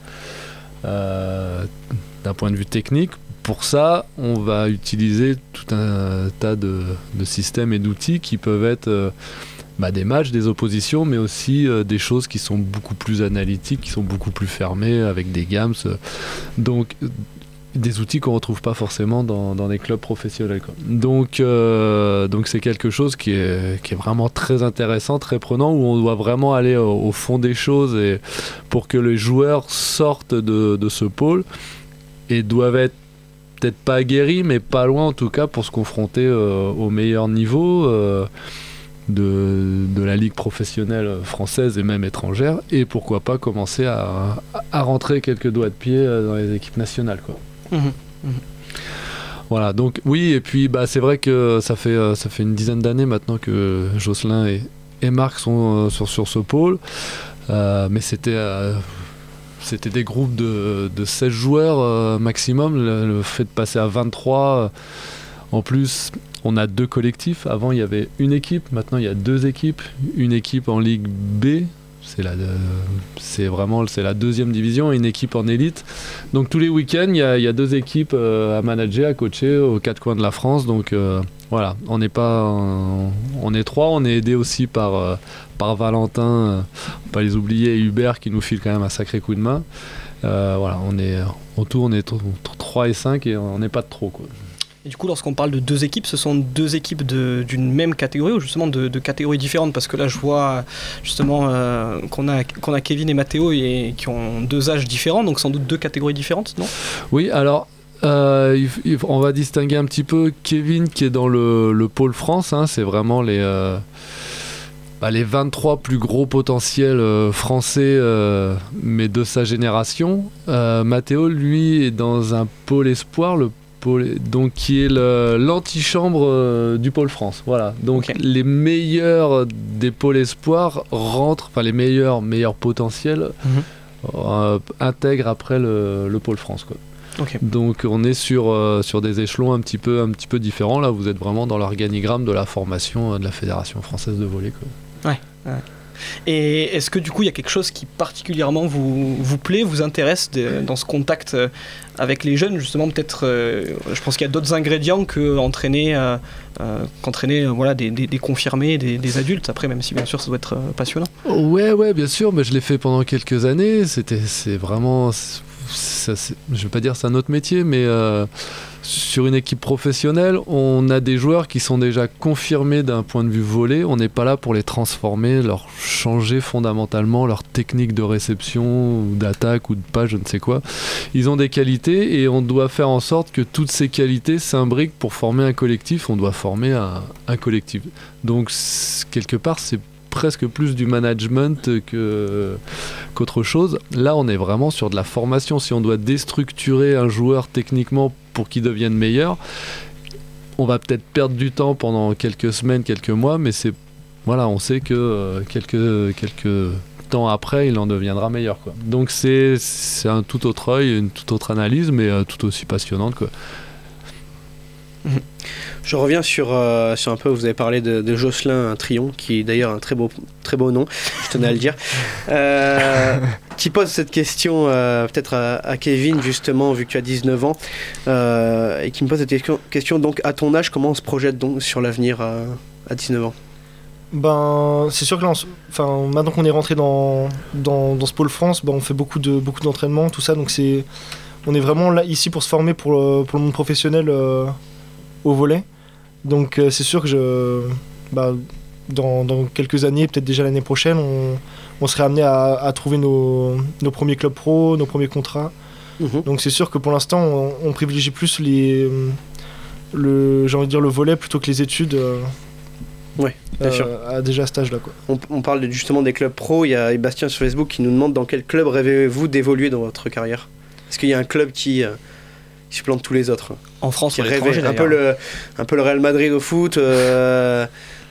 euh, d'un point de vue technique. Pour ça, on va utiliser tout un tas de, de systèmes et d'outils qui peuvent être euh, bah, des matchs, des oppositions, mais aussi euh, des choses qui sont beaucoup plus analytiques, qui sont beaucoup plus fermées, avec des games. Euh, donc, des outils qu'on ne retrouve pas forcément dans, dans des clubs professionnels, quoi. Donc, euh, donc c'est quelque chose qui est, qui est vraiment très intéressant, très prenant, où on doit vraiment aller au, au fond des choses et pour que les joueurs sortent de, de ce pôle et doivent être peut-être pas aguerris, mais pas loin en tout cas pour se confronter euh, au meilleur niveau euh, de, de la ligue professionnelle française et même étrangère, et pourquoi pas commencer à, à rentrer quelques doigts de pied dans les équipes nationales, quoi. Mmh. Mmh. Voilà, donc oui, et puis bah, c'est vrai que ça fait, ça fait une dizaine d'années maintenant que Jocelyn et, et Marc sont euh, sur, sur ce pôle, euh, mais c'était... Euh, C'était des groupes de, de seize joueurs euh, maximum. Le, le fait de passer à vingt-trois, euh, en plus, on a deux collectifs. Avant, il y avait une équipe. Maintenant, il y a deux équipes. Une équipe en Ligue B, c'est, la, euh, c'est vraiment c'est la deuxième division, et une équipe en élite. Donc, tous les week-ends, il y a, il y a deux équipes euh, à manager, à coacher aux quatre coins de la France. Donc, euh, voilà, on n'est pas... Euh, on est trois. On est aidé aussi par... Euh, par Valentin, euh, on peut pas les oublier, et Hubert qui nous file quand même un sacré coup de main. Euh, voilà, on est autour, on est trois et cinq et on n'est pas de trop, quoi.
Et du coup, lorsqu'on parle de deux équipes, ce sont deux équipes de, d'une même catégorie ou justement de, de catégories différentes? Parce que là, je vois justement euh, qu'on a, qu'on a Kevin et Mathéo et, qui ont deux âges différents, donc sans doute deux catégories différentes, non?
Oui, alors... Euh, il, il, on va distinguer un petit peu Kevin qui est dans le, le pôle France, hein, c'est vraiment les... Euh, Bah, les vingt-trois plus gros potentiels euh, français, euh, mais de sa génération. Euh, Mathéo, lui, est dans un pôle espoir, le pôle, donc qui est le, l'antichambre euh, du pôle France. Voilà. Donc okay. Les meilleurs des pôles espoirs rentrent, enfin les meilleurs, meilleurs potentiels mm-hmm. euh, intègrent après le, le pôle France, quoi. Okay. Donc on est sur, euh, sur des échelons un petit, peu, un petit peu différents. Là, vous êtes vraiment dans l'organigramme de la formation euh, de la Fédération française de volley, quoi.
Ouais, ouais. Et est-ce que du coup il y a quelque chose qui particulièrement vous, vous plaît, vous intéresse de, dans ce contact avec les jeunes, justement peut-être euh, je pense qu'il y a d'autres ingrédients qu'entraîner euh, euh, qu'entraîner euh, voilà, des, des, des confirmés, des, des adultes, après même si bien sûr ça doit être euh, passionnant.
Ouais ouais bien sûr, mais je l'ai fait pendant quelques années, c'était, c'est vraiment, c'est, ça, c'est, je veux pas dire c'est un autre métier, mais euh, sur une équipe professionnelle, on a des joueurs qui sont déjà confirmés d'un point de vue volley. On n'est pas là pour les transformer, leur changer fondamentalement leur technique de réception, ou d'attaque ou de passe, je ne sais quoi. Ils ont des qualités et on doit faire en sorte que toutes ces qualités s'imbriquent pour former un collectif. On doit former un, un collectif. Donc, quelque part, c'est presque plus du management que, qu'autre chose. Là, on est vraiment sur de la formation. Si on doit déstructurer un joueur techniquement pour qu'il devienne meilleur, on va peut-être perdre du temps pendant quelques semaines, quelques mois, mais c'est, voilà, on sait que euh, quelques, quelques temps après, il en deviendra meilleur, quoi. Donc c'est, c'est un tout autre œil, une toute autre analyse, mais euh, tout aussi passionnante, quoi.
Je reviens sur, euh, sur un peu, vous avez parlé de, de Jocelyn Trion, qui est d'ailleurs un très beau, très beau nom, je tenais à le dire, euh, qui pose cette question euh, peut-être à, à Kevin, justement, vu que tu as dix-neuf ans, euh, et qui me pose cette question, question, donc à ton âge, comment on se projette donc sur l'avenir à, à dix-neuf ans?
Ben, c'est sûr que là, enfin, maintenant qu'on est rentré dans, dans, dans ce pôle France, ben, on fait beaucoup, de, beaucoup d'entraînement, tout ça, donc c'est, on est vraiment là, ici pour se former pour le, pour le monde professionnel euh, au volley. Donc euh, c'est sûr que je, bah, dans, dans quelques années, peut-être déjà l'année prochaine, on, on serait amené à, à trouver nos, nos premiers clubs pro, nos premiers contrats. Mmh. Donc c'est sûr que pour l'instant, on, on privilégie plus les, le, j'ai envie de dire le volley plutôt que les études. Euh,
ouais, bien euh, sûr.
À déjà à cet âge-là, quoi.
On, on parle justement des clubs pro. Il y a Bastien sur Facebook qui nous demande dans quel club rêvez-vous d'évoluer dans votre carrière? Est-ce qu'il y a un club qui... Euh, qui supplante tous les autres.
En France,
qui rêvait un peu le un peu le Real Madrid au foot, euh,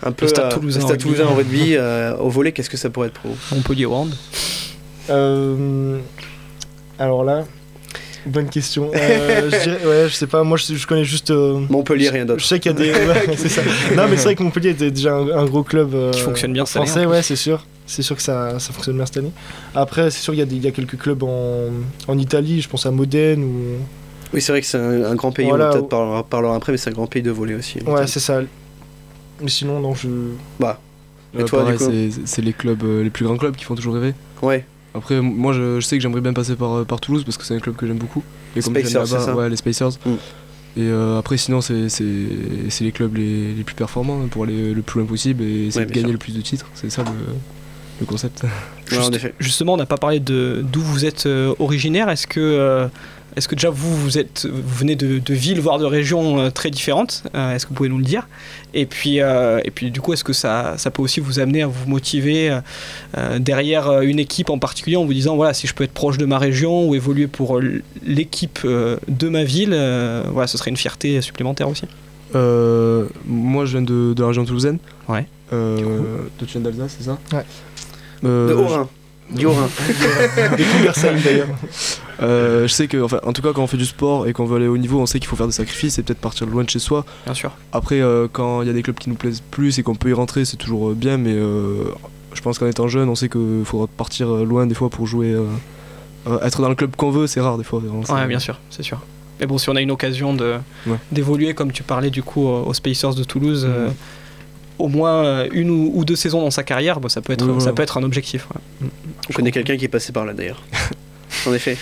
Un peu
Le Stade
euh,
Toulousain
le Stade
en
Toulousain en
rugby.
rugby, euh, au volley, qu'est-ce que ça pourrait être pour vous?
Montpellier au hand.
Euh, alors là, bonne question. Euh, je dirais, ouais, je sais pas, moi je, je connais juste. euh,
Montpellier, rien d'autre.
Je sais qu'il y a des. Ouais, c'est ça. Non, mais c'est vrai que Montpellier était déjà un, un gros club. euh,
Qui fonctionne bien cette année,
français,
en
ouais,
plus.
c'est sûr. C'est sûr que ça, ça fonctionne bien cette année. Après, c'est sûr qu'il y, a des- il y a quelques clubs en, en Italie, je pense à Modène ou.
Oui, c'est vrai que c'est un, un grand pays,
Voilà,
on peut-être
ou-
parlera, parlera après, mais c'est un grand pays de volley aussi.
Ouais, c'est ça. Mais sinon, non, je.
Bah. Et
Ouais,
toi,
pareil,
du coup
c'est- c'est les clubs, euh, les plus grands clubs qui font toujours rêver.
Ouais.
Après, m- moi, je, je sais que j'aimerais bien passer par, euh, par Toulouse parce que c'est un club que j'aime beaucoup. Et comme je viens de
Spacers, c'est
là-bas,
ça
ouais, les Spacers.
Mm.
Et euh, après, sinon, c'est c'est- c'est les clubs les, les plus performants hein, pour aller le plus loin possible et essayer
Ouais,
de
bien
gagner
sûr.
le plus de titres. C'est ça le, le concept.
Juste- justement, on n'a pas parlé de d'où vous êtes euh, originaire. Est-ce que, euh, est-ce que déjà vous, vous, êtes, vous venez de, de villes, voire de régions euh, très différentes? Euh, Est-ce que vous pouvez nous le dire? Et puis, euh, et puis du coup, est-ce que ça, ça peut aussi vous amener à vous motiver euh, euh, derrière euh, une équipe en particulier en vous disant, voilà, si je peux être proche de ma région ou évoluer pour euh, l'équipe euh, de ma ville, euh, voilà, ce serait une fierté supplémentaire aussi.
Euh, moi, je viens de, de la région toulousaine.
Ouais.
Euh, toi, tu viens d'Alsace, c'est ça?
Ouais.
Euh,
De Haut-Rhin. Du Haut-Rhin.
Des Couversailles d'ailleurs.
Euh, je sais que, enfin, en tout cas, quand on fait du sport et qu'on veut aller au niveau, on sait qu'il faut faire des sacrifices et peut-être partir loin de chez soi.
Bien sûr.
Après, euh, quand il y a des clubs qui nous plaisent plus et qu'on peut y rentrer, c'est toujours euh, bien, mais euh, je pense qu'en étant jeune, on sait qu'il faudra partir euh, loin des fois pour jouer. euh, euh, être dans le club qu'on veut, c'est rare des fois. vraiment, c'est-
Ouais, bien sûr, c'est sûr. Mais bon, si on a une occasion de
Ouais.
d'évoluer, comme tu parlais du coup aux Spacers de Toulouse, euh, au moins euh, une ou, ou deux saisons dans sa carrière, bon, ça peut être
Oui, voilà.
ça peut être un objectif. ouais.
Je connais quelqu'un qui est passé par là d'ailleurs. En effet.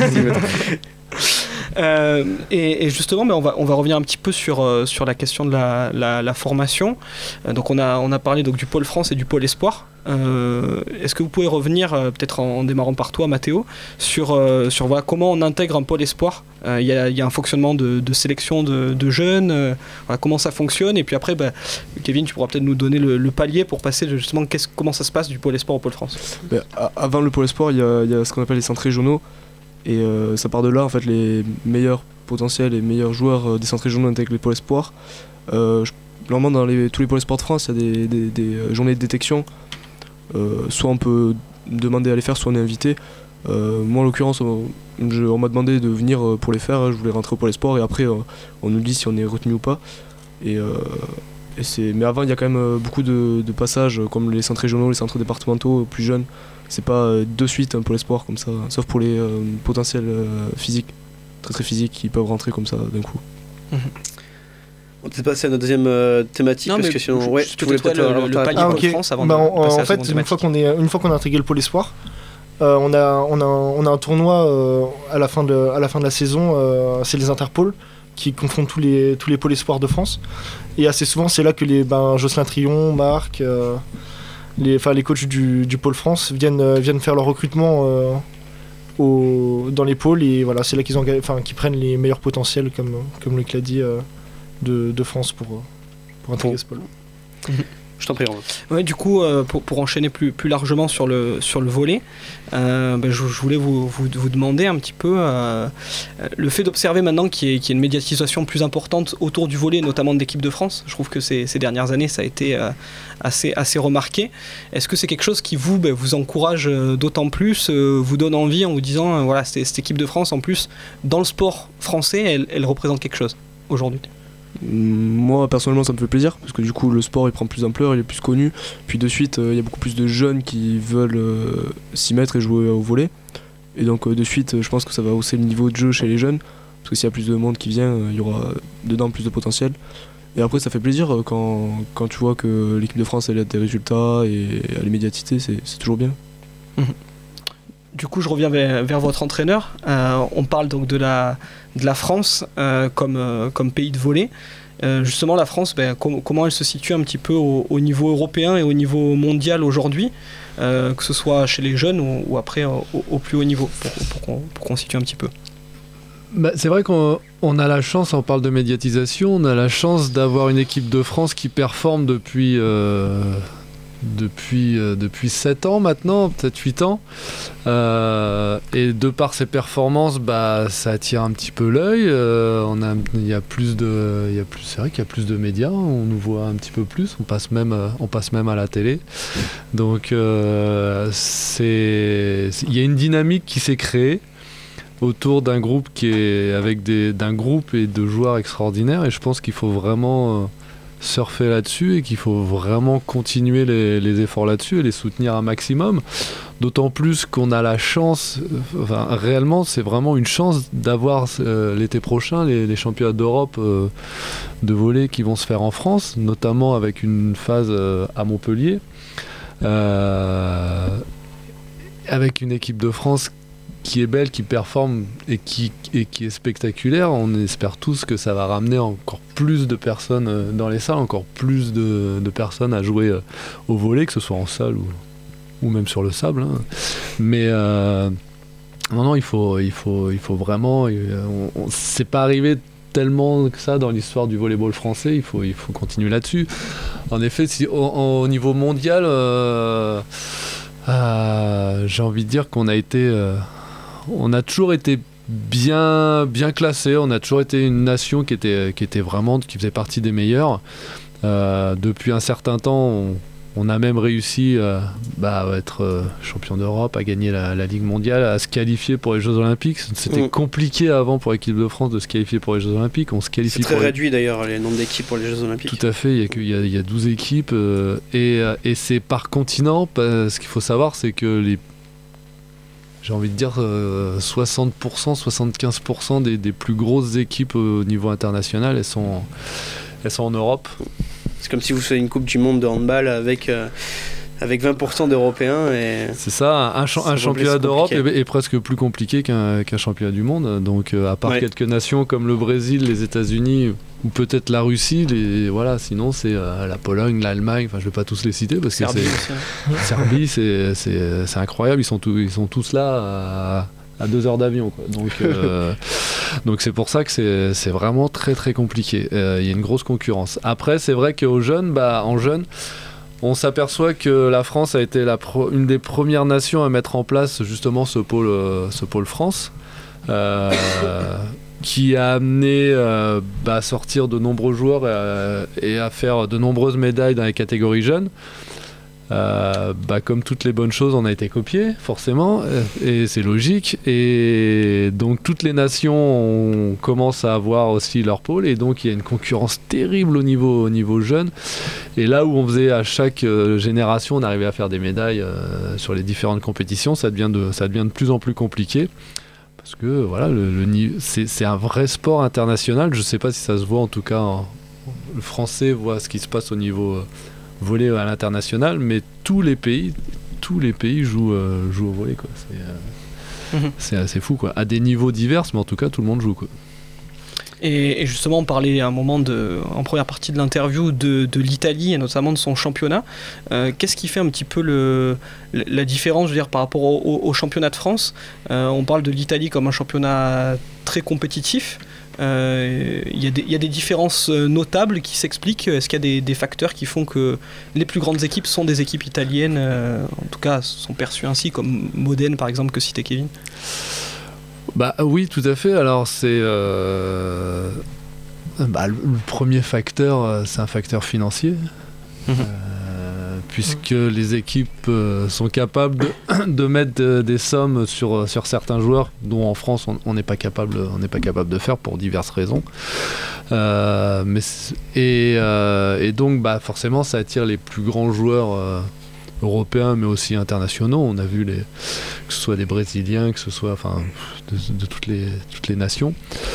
Euh, et, et justement, ben, on, va, on va revenir un petit peu sur, euh, sur la question de la, la, la formation. Euh, donc on a, on a parlé donc, du pôle France et du pôle Espoir. Euh, Est-ce que vous pouvez revenir, euh, peut-être en, en démarrant par toi, Mathéo, sur, euh, sur voilà, comment on intègre un pôle Espoir? Il y, a, y a un fonctionnement de, de sélection de, de jeunes, euh, voilà, comment ça fonctionne? Et puis après, ben, Kevin, tu pourras peut-être nous donner le, le palier pour passer de, justement qu'est-ce- comment ça se passe du pôle Espoir au pôle France.
Ben, a- avant le pôle espoir, il y a, il y a ce qu'on appelle les centres régionaux. Et euh, ça part de là, en fait, les meilleurs potentiels et meilleurs joueurs euh, des centres régionaux intègrent les pôles espoirs. Euh, je- normalement, dans les, tous les pôles espoirs de France, il y a des, des- des, euh, journées de détection. Euh, soit on peut demander à les faire, soit on est invité. Euh, moi, en l'occurrence, on, je- on m'a demandé de venir euh, pour les faire. Je voulais rentrer au pôle espoir et après, euh, on nous dit si on est retenu ou pas. Et, euh, et c'est... Mais avant, il y a quand même euh, beaucoup de, de passages, euh, comme les centres régionaux, les centres départementaux, plus jeunes. C'est pas euh, de suite un pôle espoir comme ça, sauf pour les euh, potentiels euh, physiques, très très physiques, qui peuvent rentrer comme ça d'un coup.
On peut passer à notre deuxième euh, thématique
Non,
parce
mais
que sinon,
je-
ouais,
je-
tu voulais
peut-être,
peut-être
ouais, le-
euh,
le
ta
palier
réponse.
pôle France avant
Bah,
de
on-
passer à la
en fait,
seconde
une
thématique.
fois qu'on est, une fois qu'on a intégré le pôle espoir, euh, on a, on a, on a un tournoi euh, à la fin de, à la fin de la saison. euh, c'est les Interpôles qui confondent tous les, tous les pôles espoirs de France. Et assez souvent, c'est là que les, ben, Jocelyn Trion, Marc, euh, les, enfin, les coachs du, du pôle France viennent, euh, viennent faire leur recrutement euh, au, dans les pôles. Et voilà, c'est là qu'ils, engagent- enfin, qu'ils prennent les meilleurs potentiels, comme, comme Luc l'a dit, euh, de, de France pour, euh, pour intégrer ce pôle.
Je t'en prie, Romain.
Ouais, du coup, euh, pour, pour enchaîner plus, plus largement sur le, sur le volet, euh, ben, je, je voulais vous, vous, vous demander un petit peu euh, le fait d'observer maintenant qu'il y, ait, qu'il y ait une médiatisation plus importante autour du volet, notamment de l'équipe de France. Je trouve que ces, ces dernières années, ça a été euh, assez, assez remarqué. Est-ce que c'est quelque chose qui vous, ben, vous encourage euh, d'autant plus, euh, vous donne envie en vous disant, euh, voilà, cette, cette équipe de France, en plus, dans le sport français, elle, elle représente quelque chose aujourd'hui?
Moi personnellement ça me fait plaisir parce que du coup le sport il prend plus d'ampleur, il est plus connu, puis de suite euh, il y a beaucoup plus de jeunes qui veulent euh, s'y mettre et jouer au volley, et donc euh, de suite euh, je pense que ça va hausser le niveau de jeu chez les jeunes parce que s'il y a plus de monde qui vient, euh, il y aura dedans plus de potentiel, et après ça fait plaisir euh, quand, quand tu vois que l'équipe de France elle a des résultats et elle est médiatisée, c'est, c'est toujours bien.
Du coup, je reviens vers, vers votre entraîneur. Euh, on parle donc de la, de la France euh, comme, euh, comme pays de volley. Euh, justement, la France, ben, com- comment elle se situe un petit peu au, au niveau européen et au niveau mondial aujourd'hui, euh, que ce soit chez les jeunes ou, ou après au, au plus haut niveau, pour, pour qu'on, pour qu'on situe un petit peu.
Bah, c'est vrai qu'on on a la chance, on parle de médiatisation, on a la chance d'avoir une équipe de France qui performe depuis euh, depuis, euh, depuis sept ans maintenant, peut-être huit ans. Euh, et de par ses performances, bah, ça attire un petit peu l'œil. Euh, on a, il y a plus de, il y a plus, c'est vrai qu'il y a plus de médias, on nous voit un petit peu plus, on passe même, on passe même à la télé. Donc euh, c'est, il y a une dynamique qui s'est créée autour d'un groupe qui est avec des, d'un groupe et de joueurs extraordinaires. Et je pense qu'il faut vraiment euh, surfer là-dessus et qu'il faut vraiment continuer les, les efforts là-dessus et les soutenir un maximum. D'autant plus qu'on a la chance, enfin réellement c'est vraiment une chance d'avoir euh, l'été prochain les, les championnats d'Europe euh, de volley qui vont se faire en France, notamment avec une phase euh, à Montpellier, euh, avec une équipe de France qui est belle, qui performe et qui, et qui est spectaculaire. On espère tous que ça va ramener encore plus de personnes dans les salles, encore plus de, de personnes à jouer au volley, que ce soit en salle ou, ou même sur le sable. Hein. Mais euh, non, non, il faut, il faut, il faut vraiment... On, on, c'est pas arrivé tellement que ça dans l'histoire du volleyball français, il faut, il faut continuer là-dessus. En effet, si, au, au niveau mondial, euh, euh, j'ai envie de dire qu'on a été... Euh, on a toujours été bien, bien classé, on a toujours été une nation qui était, qui était vraiment, qui faisait partie des meilleurs. Euh, depuis un certain temps, on, on a même réussi euh, bah, à être euh, champion d'Europe, à gagner la, la Ligue mondiale, à se qualifier pour les Jeux Olympiques. C'était mmh. compliqué avant pour l'équipe de France de se qualifier pour les Jeux Olympiques. On se qualifie
C'est très
pour
réduit
les...
d'ailleurs les nombres d'équipes pour les Jeux Olympiques.
Tout à fait, il y a, que, il y a, il y a douze équipes euh, et, et c'est par continent. Ce qu'il faut savoir, c'est que les j'ai envie de dire euh, soixante pour cent, soixante-quinze pour cent des, des plus grosses équipes au niveau international, elles sont, elles sont en Europe.
C'est comme si vous faisiez une Coupe du Monde de handball avec, euh, avec vingt pour cent d'Européens. Et
c'est ça, un, cha- un championnat d'Europe est, est presque plus compliqué qu'un, qu'un championnat du monde. Donc euh, à part ouais. quelques nations comme le Brésil, les États-Unis ou peut-être la Russie, les, voilà, sinon c'est euh, la Pologne, l'Allemagne, enfin je vais pas tous les citer parce que Serbie, c'est Serbie, c'est, c'est, c'est incroyable, ils sont, tout, ils sont tous là à, à deux heures d'avion, quoi. Donc, euh, donc c'est pour ça que c'est, c'est vraiment très très compliqué. Il euh, y a une grosse concurrence. Après c'est vrai qu'aux jeunes, bah, en jeunes, on s'aperçoit que la France a été la pro- une des premières nations à mettre en place justement ce pôle, euh, ce pôle France. Euh, qui a amené euh, bah, à sortir de nombreux joueurs euh, et à faire de nombreuses médailles dans les catégories jeunes. Euh, bah, comme toutes les bonnes choses, on a été copié, forcément, et c'est logique. Et donc toutes les nations on commence à avoir aussi leur pôle, et donc il y a une concurrence terrible au niveau, au niveau jeune. Et là où on faisait à chaque euh, génération, on arrivait à faire des médailles euh, sur les différentes compétitions, ça devient de, ça devient de plus en plus compliqué. Parce que voilà, le, le, c'est, c'est un vrai sport international. Je ne sais pas si ça se voit, en tout cas, en, le français voit ce qui se passe au niveau euh, volley à l'international, mais tous les pays, tous les pays jouent, euh, jouent au volley, quoi. C'est, euh, mmh. c'est assez fou, quoi. À des niveaux divers, mais en tout cas, tout le monde joue, quoi.
Et, et justement, on parlait à un moment, de, en première partie de l'interview, de, de l'Italie et notamment de son championnat. Euh, qu'est-ce qui fait un petit peu le, la différence, je veux dire, par rapport au, au, au championnat de France ? euh, On parle de l'Italie comme un championnat très compétitif. Il euh, y, y a des différences notables qui s'expliquent. Est-ce qu'il y a des, des facteurs qui font que les plus grandes équipes sont des équipes italiennes, euh, en tout cas sont perçues ainsi, comme Modène par exemple que citait Kevin ?
Bah oui, tout à fait. Alors c'est euh... bah, le, le premier facteur, c'est un facteur financier, mmh. euh, puisque mmh. les équipes euh, sont capables de, de mettre de, des sommes sur sur certains joueurs, dont en France on n'est pas capable, on n'est pas capable de faire pour diverses raisons. Euh, mais et, euh, et donc bah forcément ça attire les plus grands joueurs. Euh, européens mais aussi internationaux. On a vu les, que ce soit des Brésiliens, que ce soit enfin, de, de toutes, les, toutes les nations.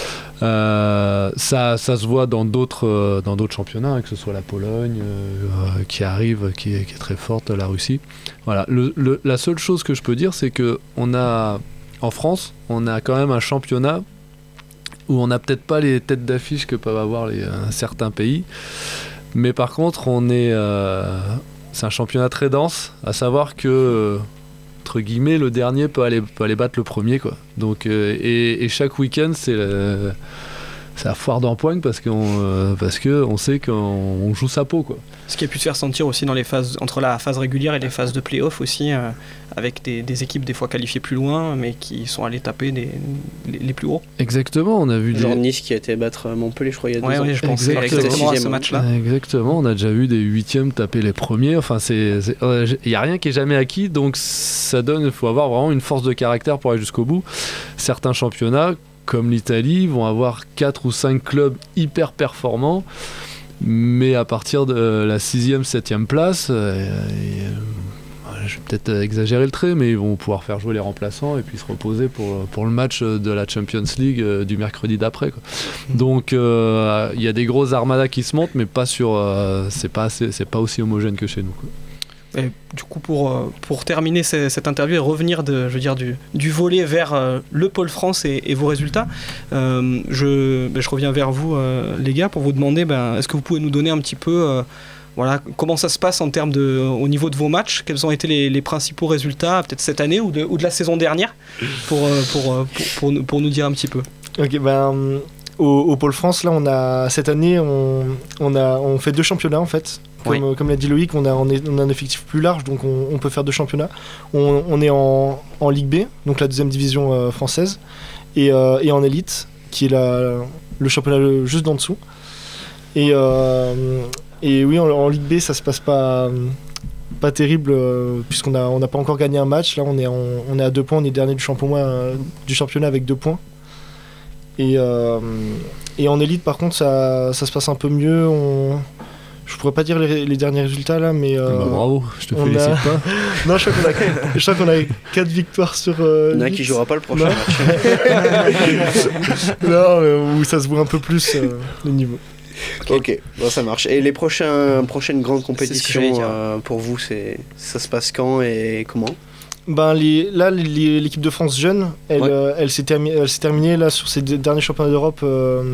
Euh, ça, ça se voit dans d'autres, euh, dans d'autres championnats, hein, que ce soit la Pologne euh, qui arrive, qui est, qui est très forte, la Russie. Voilà. Le, le, la seule chose que je peux dire, c'est que on a, en France, on a quand même un championnat où on n'a peut-être pas les têtes d'affiche que peuvent avoir les, euh, certains pays, mais par contre, on est... Euh, c'est un championnat très dense, à savoir que, euh, entre guillemets, le dernier peut aller, peut aller battre le premier, quoi. Donc, euh, et, et chaque week-end, c'est, le, c'est la foire d'empoigne parce qu'on euh, parce que on sait qu'on on joue sa peau, quoi.
Ce qui a pu se faire sentir aussi dans les phases entre la phase régulière et les phases de play-off aussi, euh, avec des, des équipes des fois qualifiées plus loin, mais qui sont allées taper des, les, les plus hauts.
Exactement, on a vu
genre
des...
Nice qui a été battre Montpellier, je crois, il y a deux
ouais,
ans.
Oui, je pense exactement à ce match-là.
Exactement, on a déjà vu des huitièmes taper les premiers. Enfin, c'est, c'est, euh, il y a rien qui est jamais acquis, donc ça donne, il faut avoir vraiment une force de caractère pour aller jusqu'au bout. Certains championnats, comme l'Italie, vont avoir quatre ou cinq clubs hyper performants. Mais à partir de la sixième, septième place, euh, et, euh, je vais peut-être exagérer le trait, mais ils vont pouvoir faire jouer les remplaçants et puis se reposer pour, pour le match de la Champions League euh, du mercredi d'après, quoi. Donc il euh, y a des grosses armadas qui se montent, mais pas sur, euh, c'est pas assez, c'est pas aussi homogène que chez nous, quoi.
Et du coup, pour, pour terminer c- cette interview et revenir de, je veux dire, du, du volet vers euh, le pôle France et, et vos résultats, euh, je, ben, je reviens vers vous, euh, les gars, pour vous demander, ben, est-ce que vous pouvez nous donner un petit peu euh, voilà, comment ça se passe en termes de, au niveau de vos matchs, quels ont été les, les principaux résultats, peut-être cette année ou de, ou de la saison dernière, pour, euh, pour, pour, pour, nous, pour nous dire un petit peu.
Ok, ben, au, au pôle France, là, on a, cette année, on, on, a, on fait deux championnats en fait. Comme, oui. comme l'a dit Loïc, on a, on, est, on a un effectif plus large, donc on, on peut faire deux championnats. On, on est en, en Ligue B, donc la deuxième division euh, française, et, euh, et en élite, qui est la, le championnat juste d'en dessous. Et, euh, et oui, en, en Ligue B, ça se passe pas, pas terrible, euh, puisqu'on n'a on a pas encore gagné un match. Là, on est, en, on est à deux points, on est dernier du championnat, euh, du championnat avec deux points. Et, euh, et en élite, par contre, ça, ça se passe un peu mieux. On, Je pourrais pas dire les, les derniers résultats là, mais. Euh,
bah, bravo, je te félicite
a...
pas.
non, je crois qu'on a, je crois qu'on a quatre victoires sur. Euh,
Il y en a qui jouera pas le prochain match.
non, mais où ça se voit un peu plus euh, le niveau.
Ok, okay. Bon, ça marche. Et les prochains, prochaines grandes compétitions euh, pour vous, c'est, ça se passe quand et comment?
Ben, les, là, les, l'équipe de France jeune, elle, ouais. euh, elle, s'est, termi- elle s'est terminée là, sur ses derniers championnats d'Europe euh,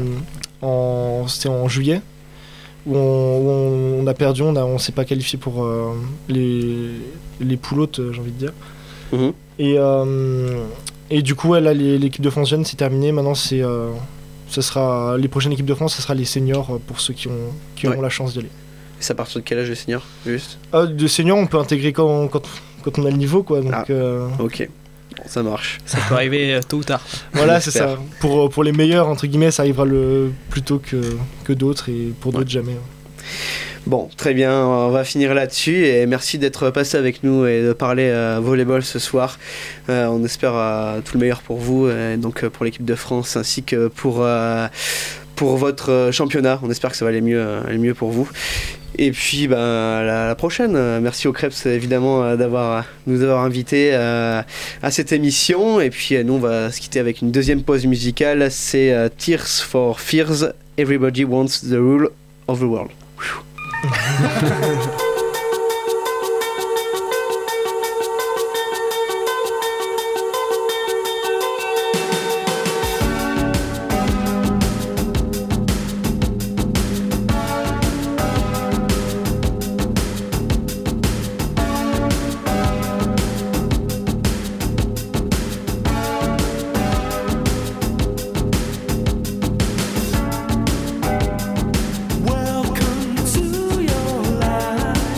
en, c'était en juillet. Où on, où on, on a perdu, on ne s'est pas qualifié pour euh, les, les poulottes, j'ai envie de dire. Mmh. Et, euh, et du coup, ouais, là, les, l'équipe de France jeune, c'est terminé. Maintenant, c'est, euh, ce sera, les prochaines équipes de France, ce sera les seniors pour ceux qui, ont, qui ouais. auront la chance d'y aller.
Et c'est à partir de quel âge les seniors, juste
ah, de seniors, on peut intégrer quand, quand, quand on a le niveau, quoi. Donc,
ah,
euh...
ok. Bon, ça marche.
Ça peut arriver euh, tôt ou tard.
Voilà, c'est ça. Pour, pour les meilleurs, entre guillemets, ça arrivera le, plus tôt que, que d'autres, et pour d'autres, ouais. jamais.
Bon, très bien, on va finir là-dessus, et merci d'être passé avec nous et de parler euh, volleyball ce soir. Euh, on espère euh, tout le meilleur pour vous, et donc pour l'équipe de France, ainsi que pour, euh, pour votre championnat. On espère que ça va aller mieux, aller mieux pour vous. Et puis ben, à la, la prochaine. Merci aux Crêpes évidemment d'avoir, nous avoir invités euh, à cette émission. Et puis nous on va se quitter avec une deuxième pause musicale. C'est euh, Tears for Fears, Everybody Wants the Rule of the World.
Welcome to your life.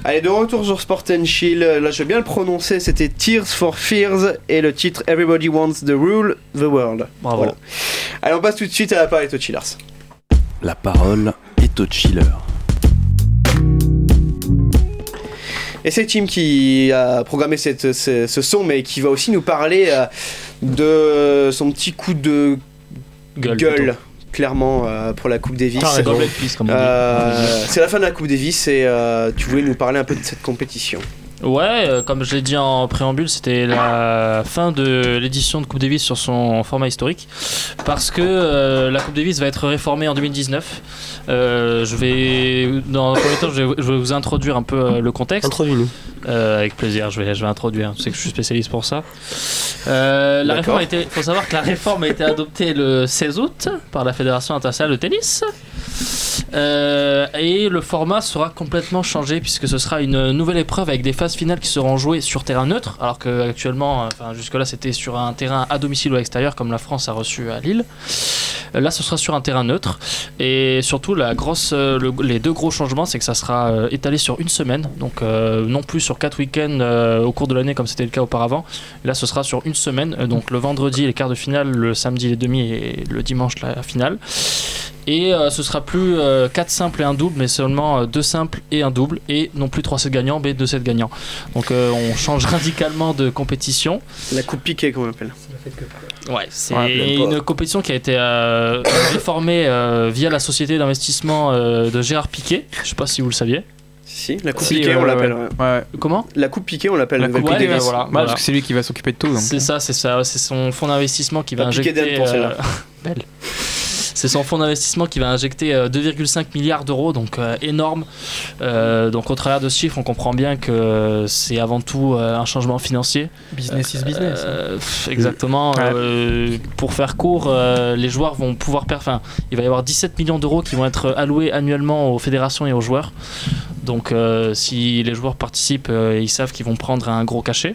Allez, de retour sur Sport and Chill. Là, je vais bien le prononcer. C'était Tears for Fears et le titre Everybody Wants to Rule the World.
Bravo.
Voilà. Allez, on passe tout de suite à la parole aux Chillers.
La parole est aux Chillers.
Et c'est Tim qui a programmé cette, ce, ce son, mais qui va aussi nous parler euh, de son petit coup de gueule, gueule clairement, euh, pour la Coupe Davis.
Ah, ouais, piece, comme on dit.
Euh, c'est la fin de la Coupe Davis et euh, tu voulais nous parler un peu de cette compétition.
Ouais, euh, comme je l'ai dit en préambule, c'était la fin de l'édition de Coupe Davis sur son format historique, parce que euh, la Coupe Davis va être réformée en deux mille dix-neuf. Euh, je vais, dans un premier temps, je vais, je vais vous introduire un peu euh, le contexte.
Introduis-nous.
Euh, avec plaisir, je vais, je vais introduire. Tu sais que je suis spécialiste pour ça. Euh, la réforme a été, faut savoir que la réforme a été adoptée le seize août par la Fédération internationale de tennis. Euh, et le format sera complètement changé puisque ce sera une nouvelle épreuve avec des phases finales qui seront jouées sur terrain neutre, alors qu'actuellement, enfin, jusque-là, c'était sur un terrain à domicile ou à l'extérieur, comme la France a reçu à Lille. Là, ce sera sur un terrain neutre. Et surtout, la grosse, le, les deux gros changements, c'est que ça sera euh, étalé sur une semaine, donc euh, non plus sur quatre week-ends euh, au cours de l'année comme c'était le cas auparavant. Là, ce sera sur une semaine, euh, donc le vendredi les quarts de finale, le samedi les demi et le dimanche la finale. Et euh, ce sera plus euh, quatre simples et un double, mais seulement euh, deux simples et un double, et non plus trois sets gagnants, mais deux sets gagnants. Donc euh, on change radicalement de compétition.
La coupe piquée, comme on l'appelle.
Ouais, c'est
ouais,
une compétition qui a été euh, réformée euh, via la société d'investissement euh, de Gérard Piquet. Je sais pas si vous le saviez.
Si, la coupe
si,
piquée,
ouais,
on l'appelle.
ouais.
Ouais.
Ouais.
Comment ?
La coupe piquée, on l'appelle.
La coupe piquée,
ouais,
voilà.
Ouais,
voilà.
parce que c'est lui qui va s'occuper de tout. Donc.
C'est ça, c'est ça. C'est son fonds d'investissement qui va
La piquée
injecter.
d'aide pour celle-là.
Belle. C'est son fonds d'investissement qui va injecter deux virgule cinq milliards d'euros, donc euh, énorme. Euh, donc au travers de ce chiffre, on comprend bien que c'est avant tout euh, un changement financier.
Business is business.
Euh, pff, exactement.
Ouais.
Euh, pour faire court, euh, les joueurs vont pouvoir perdre. Enfin, il va y avoir dix-sept millions d'euros qui vont être alloués annuellement aux fédérations et aux joueurs. Donc euh, si les joueurs participent, euh, ils savent qu'ils vont prendre un gros cachet.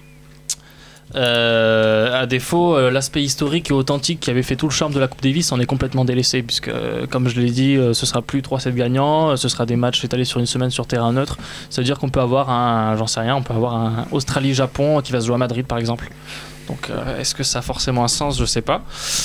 Euh, à défaut, euh, l'aspect historique et authentique qui avait fait tout le charme de la Coupe Davis en est complètement délaissé, puisque euh, comme je l'ai dit, euh, ce sera plus trois sets gagnants, euh, ce sera des matchs étalés sur une semaine sur terrain neutre. Ça veut dire qu'on peut avoir un, j'en sais rien, on peut avoir un Australie-Japon qui va se jouer à Madrid par exemple. Donc euh, est-ce que ça a forcément un sens? Je sais pas.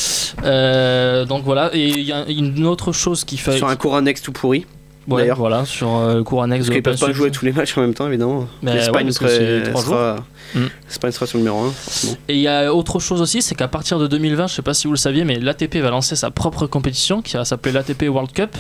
Euh, donc voilà, et il y a une autre chose qui fait...
Sur un cours annexe tout pourri.
Ouais,
d'ailleurs.
voilà, sur euh, le cours annexe.
Parce qu'ils peuvent pas jouer tous les matchs en même temps, évidemment.
Mais
L'Espagne
ouais,
serait,
trois
sera,
mm.
l'Espagne sera sur le numéro un, forcément.
Et il y a autre chose aussi, c'est qu'à partir de deux mille vingt, je sais pas si vous le saviez, mais l'A T P va lancer sa propre compétition qui va s'appeler l'A T P World Cup.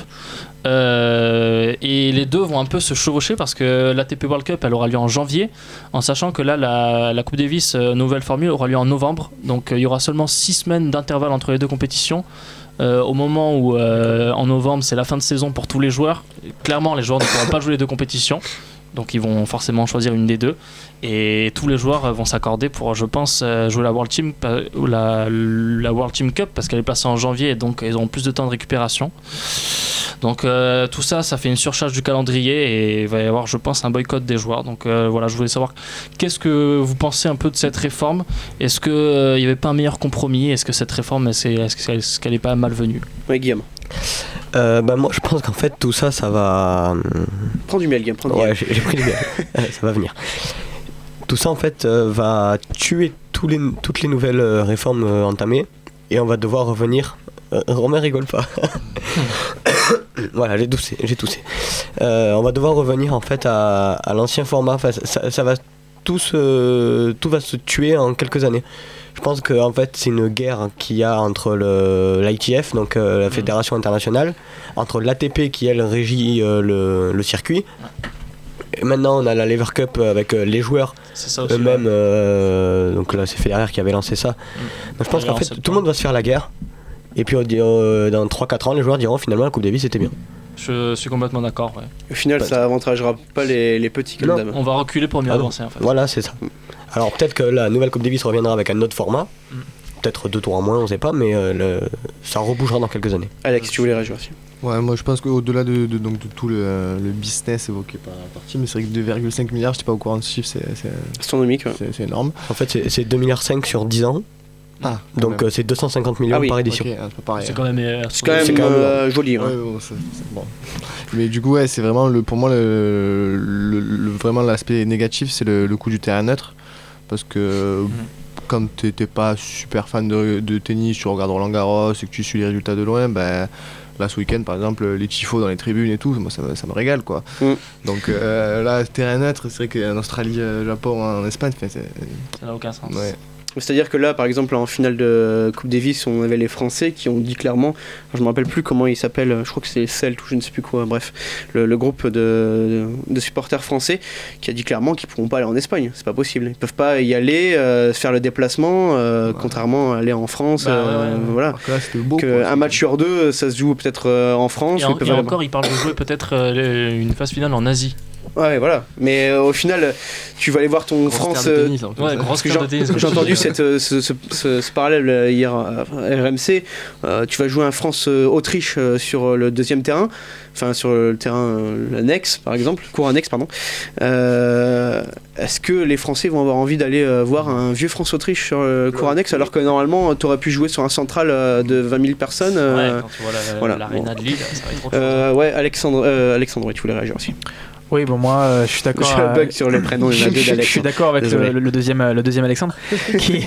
Euh, et les deux vont un peu se chevaucher parce que l'A T P World Cup elle aura lieu en janvier, en sachant que là la, la Coupe Davis euh, nouvelle formule aura lieu en novembre. Donc euh, il y aura seulement six semaines d'intervalle entre les deux compétitions. Euh, au moment où euh, en novembre c'est la fin de saison pour tous les joueurs, clairement les joueurs ne pourront pas jouer les deux compétitions, donc ils vont forcément choisir une des deux et tous les joueurs vont s'accorder pour, je pense, jouer la World Team ou la, la World Team Cup parce qu'elle est placée en janvier et donc ils auront plus de temps de récupération. Donc euh, tout ça, ça fait une surcharge du calendrier et il va y avoir, je pense, un boycott des joueurs. Donc euh, voilà, je voulais savoir qu'est-ce que vous pensez un peu de cette réforme. Est-ce qu'il euh, n'y avait pas un meilleur compromis? Est-ce que cette réforme, est-ce, est-ce qu'elle n'est pas malvenue?
Oui, Guillaume.
Euh, bah moi je pense qu'en fait tout ça ça va...
Prends du miel Guillaume, prends du
ouais,
miel.
j'ai, j'ai pris du miel, ça va venir. Tout ça en fait euh, va tuer tous les, toutes les nouvelles euh, réformes euh, entamées et on va devoir revenir... Euh, Romain rigole pas. Voilà, j'ai toussé, j'ai toussé. Euh, on va devoir revenir en fait à, à l'ancien format. Enfin, ça, ça va tout se, tout va se tuer en quelques années. Je pense que en fait c'est une guerre qu'il y a entre le, l'I T F, donc euh, la Fédération internationale, entre l'A T P qui elle régit euh, le, le circuit. Et maintenant on a la Lever Cup avec euh, les joueurs
aussi,
eux-mêmes.
ouais.
Euh, donc là c'est Federer qui avait lancé ça.
Mmh.
Donc je pense qu'en fait tout le monde va se faire la guerre. Et puis euh, dans trois quatre ans les joueurs diront finalement la Coupe Davis c'était bien.
Je suis complètement d'accord. Ouais.
Au final, ça avantagera pas les, les petits comme d'hab.
On va reculer pour mieux
ah
avancer en fait.
Voilà, c'est ça. Alors peut-être que la nouvelle Coupe Davis reviendra avec un autre format. Mm. Peut-être deux tours en moins, on sait pas, mais euh, le... ça rebougera dans quelques années.
Alex, tu voulais réagir aussi?
Ouais, moi je pense qu'au-delà de, de, donc, de tout le, le business évoqué par par Tim, c'est vrai que deux virgule cinq milliards, j'étais pas au courant de ce chiffre, c'est, c'est
astronomique. Ouais.
C'est, c'est énorme.
En fait, c'est, c'est deux virgule cinq milliards sur dix ans.
Ah,
donc euh, c'est deux cent cinquante millions
ah oui,
par édition.
Okay, c'est pas pareil.
C'est quand même, euh,
c'est quand même, c'est quand même euh, joli.
Ouais, ouais, c'est, c'est bon. Mais du coup, ouais, c'est vraiment le, pour moi le, le, le vraiment l'aspect négatif, c'est le, le coût du terrain neutre, parce que mmh. comme t'es pas super fan de, de tennis, tu regardes Roland Garros et que tu suis les résultats de loin, ben là ce week-end par exemple les tifos dans les tribunes et tout, moi ça, ça me régale quoi. Mm. Donc euh, là terrain neutre, c'est vrai qu'en Australie, Japon, en Espagne, c'est,
ça n'a aucun sens.
Ouais. C'est-à-dire que là, par exemple, en finale de Coupe Davis, on avait les Français qui ont dit clairement, je me rappelle plus comment ils s'appellent, je crois que c'est Celt ou je ne sais plus quoi, bref, le, le groupe de, de supporters français qui a dit clairement qu'ils ne pourront pas aller en Espagne, c'est pas possible. Ils ne peuvent pas y aller, euh, faire le déplacement, euh, ouais. contrairement à aller en France. Bah, euh, ouais, ouais. Voilà.
Là, beau,
que un match sur deux, ça se joue peut-être euh, en France.
Et, en, et encore, ils parlent de jouer peut-être euh, une phase finale en Asie.
Ouais, voilà. Mais euh, au final, tu vas aller voir ton grosse France.
De tennis, hein, ouais, grosse
j'ai, de tennis. J'ai entendu cette, ce, ce, ce, ce parallèle hier à R M C. Euh, tu vas jouer un France-Autriche euh, sur le deuxième terrain, enfin sur le terrain euh, annexe, par exemple, court annexe, pardon. Euh, est-ce que les Français vont avoir envie d'aller euh, voir un vieux France-Autriche sur le court annexe, alors que normalement, tu aurais pu jouer sur un central euh, de vingt mille personnes euh,
Ouais, quand tu vois la,
voilà.
l'aréna de Lille, ça va être autre
euh,
chose.
Ouais, Alexandre, euh, Alexandre, ouais, tu voulais réagir aussi.
Oui, bon, moi, euh, je suis d'accord.
J'ai un bug sur les prénoms, il y en a deux d'Alexandre.
Je suis d'accord avec le, le, deuxième, le deuxième Alexandre, qui,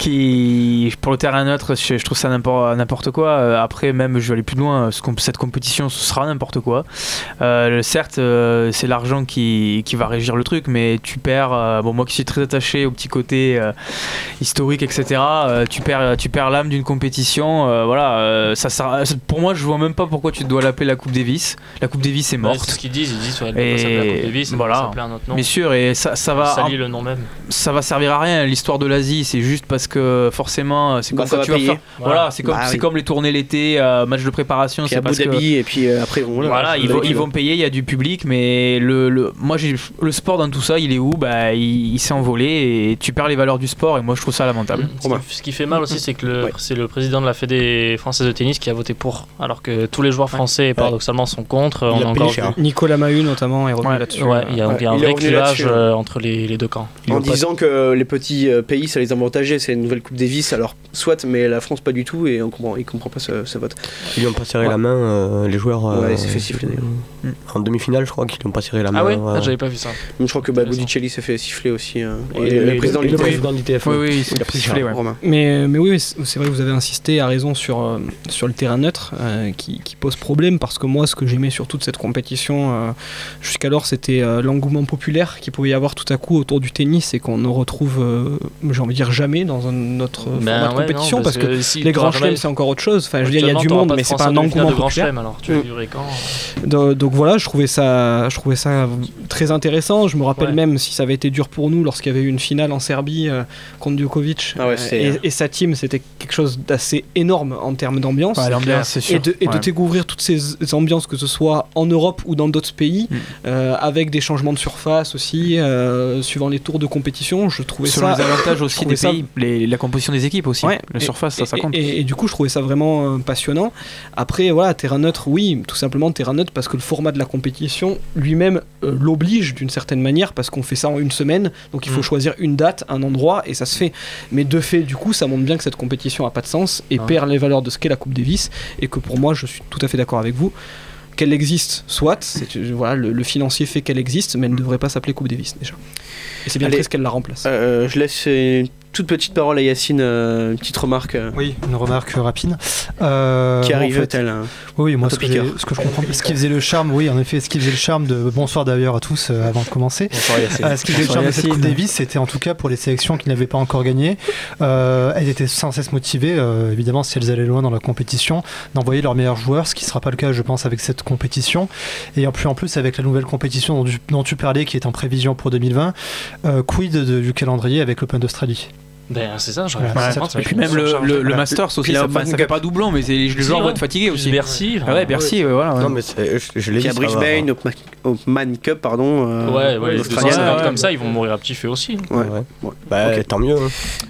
qui, pour le terrain neutre, je, je trouve ça n'importe, n'importe quoi. Après, même, je vais aller plus loin, cette compétition, ce sera n'importe quoi. Euh, certes, euh, c'est l'argent qui, qui va régir le truc, mais tu perds, euh, bon, moi qui suis très attaché au petit côté euh, historique, et cetera, euh, tu, perds, tu perds l'âme d'une compétition. Euh, voilà, euh, ça sert, pour moi, je vois même pas pourquoi tu dois l'appeler la Coupe Davis. La Coupe Davis est morte.
Ouais, c'est ce qu'ils disent, ils disent, ouais,
et
la Coupe Davis,
voilà,
ça s'appelait un autre nom.
Bien sûr, et ça, ça va
salir le nom même.
Ça va servir à rien. L'histoire de l'Asie, c'est juste parce que forcément, c'est
bah,
comme quand tu
payer.
vas faire. Voilà, voilà c'est comme
bah,
c'est
oui.
comme les tournées l'été, euh, match de préparation.
Puis
c'est
Abu
parce
Dhabi,
que
et puis euh, après voilà,
voilà ils, vont, ils vont payer. Il y a du public, mais le, le moi j'ai le sport dans tout ça, il est où? Bah il, il s'est envolé et tu perds les valeurs du sport. Et moi je trouve ça lamentable.
Mmh. Ce, qui, ce qui fait mal aussi, c'est que le, ouais. c'est le président de la Fédé française de tennis qui a voté pour, alors que tous les joueurs français ouais. paradoxalement sont contre.
Il
on
a
encore
cher. Nicolas Mahut notamment est revenu
ouais.
là-dessus.
Ouais, il y a, ouais. il y a un vrai clivage euh, entre les, les deux camps.
En Ils disant pas... que les petits euh, pays ça les avantageait, c'est une nouvelle Coupe Davis, alors soit, mais la France pas du tout, et on comprend, il comprend pas ce, ce vote.
Ils lui ont pas serré
ouais.
la main, euh, les joueurs. Euh,
ouais, il s'est fait siffler d'ailleurs.
Euh, en demi-finale, je crois qu'ils lui ont pas serré la main.
Ah ouais,
ouais.
ah, j'avais pas vu ça.
Mais je crois que bah, Botticelli s'est fait siffler aussi. Euh,
et,
et,
et
le, le président
de l'I T F.
Oui, oui, il s'est fait siffler. Ouais.
Mais, mais oui, c'est vrai que vous avez insisté à raison sur, euh, sur le terrain neutre euh, qui, qui pose problème, parce que moi, ce que j'aimais sur toute cette compétition euh, jusqu'alors, c'était euh, l'engouement populaire qu'il pouvait y avoir tout à coup autour du tennis et qu'on ne retrouve, euh, j'ai envie de dire, jamais dans un autre
ben
format de
ouais,
compétition,
non,
parce, parce que, que si les grands chelems, c'est encore autre chose. Enfin, je veux dire, il y a du monde, mais c'est pas un engouement populaire.
Alors, tu veux durer quand
donc, donc voilà, je trouvais ça, je trouvais ça très intéressant. Je me rappelle
ouais.
même si ça avait été dur pour nous lorsqu'il y avait eu une finale en Serbie euh, contre Djokovic
ah ouais,
euh, et, et sa team, c'était quelque chose d'assez énorme en termes d'ambiance.
Ouais, l'ambiance, c'est sûr.
Et de, et
ouais.
de découvrir toutes ces ambiances, que ce soit en Europe ou dans d'autres pays, mm. euh, avec des changements de surface aussi, euh, suivant les tours de compétition. Je trouvais
Selon
ça.
les avantages aussi des
ça...
pays, les, la composition des équipes aussi.
Ouais.
La surface,
et,
ça, ça compte.
Et, et, et du coup, je trouvais ça vraiment euh, passionnant. Après, voilà, terrain neutre, oui, tout simplement terrain neutre parce que le format de la compétition lui-même euh, l'oblige d'une certaine manière, parce qu'on fait ça en une semaine, donc il faut mmh. choisir une date, un endroit, et ça se fait. Mais de fait, du coup, ça montre bien que cette compétition a pas de sens et ah. perd les valeurs de ce qu'est la Coupe Davis, et que pour moi, je suis tout à fait d'accord avec vous. Qu'elle existe, soit, c'est, voilà, le, le financier fait qu'elle existe, mais elle ne devrait pas s'appeler Coupe Davis déjà. Et c'est bien triste qu'elle la remplace.
Euh, je laisse une toute petite parole à Yacine, euh, une petite remarque. Euh,
oui, une remarque rapide. Euh,
qui arrive
en fait,
telle hein,
Oui, moi, ce que, ce que je comprends, ce qui faisait le charme, oui, en effet, ce qui faisait le charme de. Bonsoir d'ailleurs à tous euh, avant de commencer.
Bonsoir Yacine.
Euh, ce qui faisait le charme de cette Coupe Davis, c'était en tout cas pour les sélections qui n'avaient pas encore gagné. Euh, elles étaient sans cesse motivées, euh, évidemment, si elles allaient loin dans la compétition, d'envoyer leurs meilleurs joueurs, ce qui ne sera pas le cas, je pense, avec cette compétition. Et en plus, en plus avec la nouvelle compétition dont tu, dont tu parlais, qui est en prévision pour deux mille vingt, euh, quid de, du calendrier avec l'Open d'Australie?
Ben c'est ça, j'aurais
ouais, pas ouais, et puis même le, le, le Masters aussi, ça, ça fait pas doublon, mais les joueurs vont être fatigués aussi.
Bercy.
Ah ouais, Bercy, ouais, voilà. Ouais.
Non, mais c'est, je, je l'ai dit.
Il y a Brisbane, Open Cup, pardon.
Euh, ouais, ouais, les australiens comme ça, ils vont mourir à petit feu aussi.
Ouais,
ouais. ouais. Bah, okay. Tant mieux. Hein.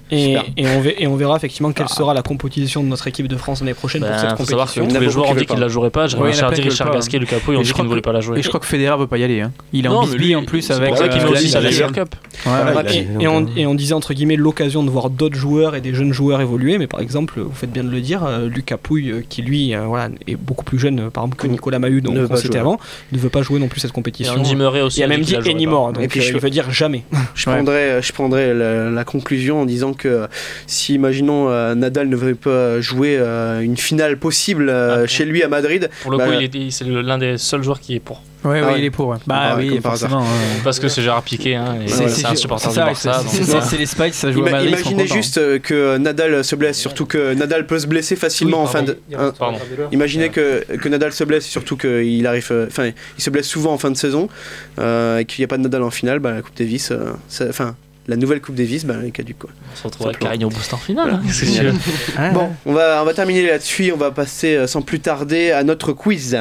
Et, et, on verra, et on verra effectivement quelle ah. sera la composition de notre équipe de France l'année prochaine bah, pour cette compétition.
Savoir que tous les joueurs ont dit qu'ils ne la joueraient pas. Jérémy Chardy, Richard Gasquet, Lucas Pouille ont dit qu'ils ne voulaient pas la jouer.
Et je crois que Federer ne veut pas y aller. Hein. Il est en bisbille en plus avec
la League Cup.
Et on disait entre guillemets l'occasion de voir d'autres joueurs et des jeunes joueurs évoluer. Mais par exemple, vous faites bien de le dire, Lucas Pouille, qui lui est beaucoup plus jeune par exemple que Nicolas Mahut, dont on citait avant, ne veut pas jouer non plus cette compétition.
Andy Murray aussi.
Il a même dit anymore. Et puis je veux dire jamais.
Je prendrais la conclusion en disant que si, imaginons, euh, Nadal ne veut pas jouer euh, une finale possible euh, ah, chez lui à Madrid.
Pour le bah, coup, il est, c'est l'un des seuls joueurs qui est pour.
Ouais, ah ouais, il est pour. Ouais. Bah, bah oui, forcément.
Ouais. Parce que c'est Gérard Piqué, hein, et c'est, c'est, c'est un supporter du Barça.
C'est les Spikes, ça joue à Madrid.
Imaginez juste que Nadal se blesse, surtout que Nadal peut se blesser facilement oui, en fin de. Hein, imaginez que, que Nadal se blesse, surtout qu'il arrive. Enfin, euh, il se blesse souvent en fin de saison, euh, et qu'il n'y a pas de Nadal en finale, bah, la Coupe Davis. Enfin. Euh, la nouvelle Coupe Davis, bah, elle est caduque. Quoi.
On se retrouve avec Carigno Boost en finale.
Voilà. C'est sûr. Bon, on va, on va terminer là-dessus. On va passer euh, sans plus tarder à notre quiz.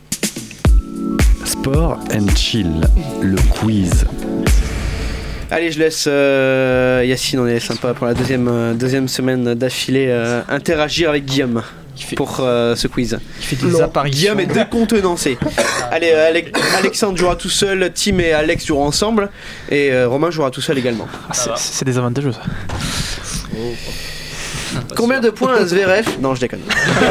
Sport and Chill, le quiz.
Allez, je laisse euh, Yacine, on est sympa pour la deuxième, euh, deuxième semaine d'affilée, euh, interagir avec Guillaume. Pour euh, ce quiz.
Il fait des apparitions.
Guillaume est décontenancé. Allez, euh, Alec- Alexandre jouera tout seul, Tim et Alex joueront ensemble, et euh, Romain jouera tout seul également.
Ah, c'est, c'est des avantageux ça.
Oh. Combien de points Zverev ? Non, je déconne.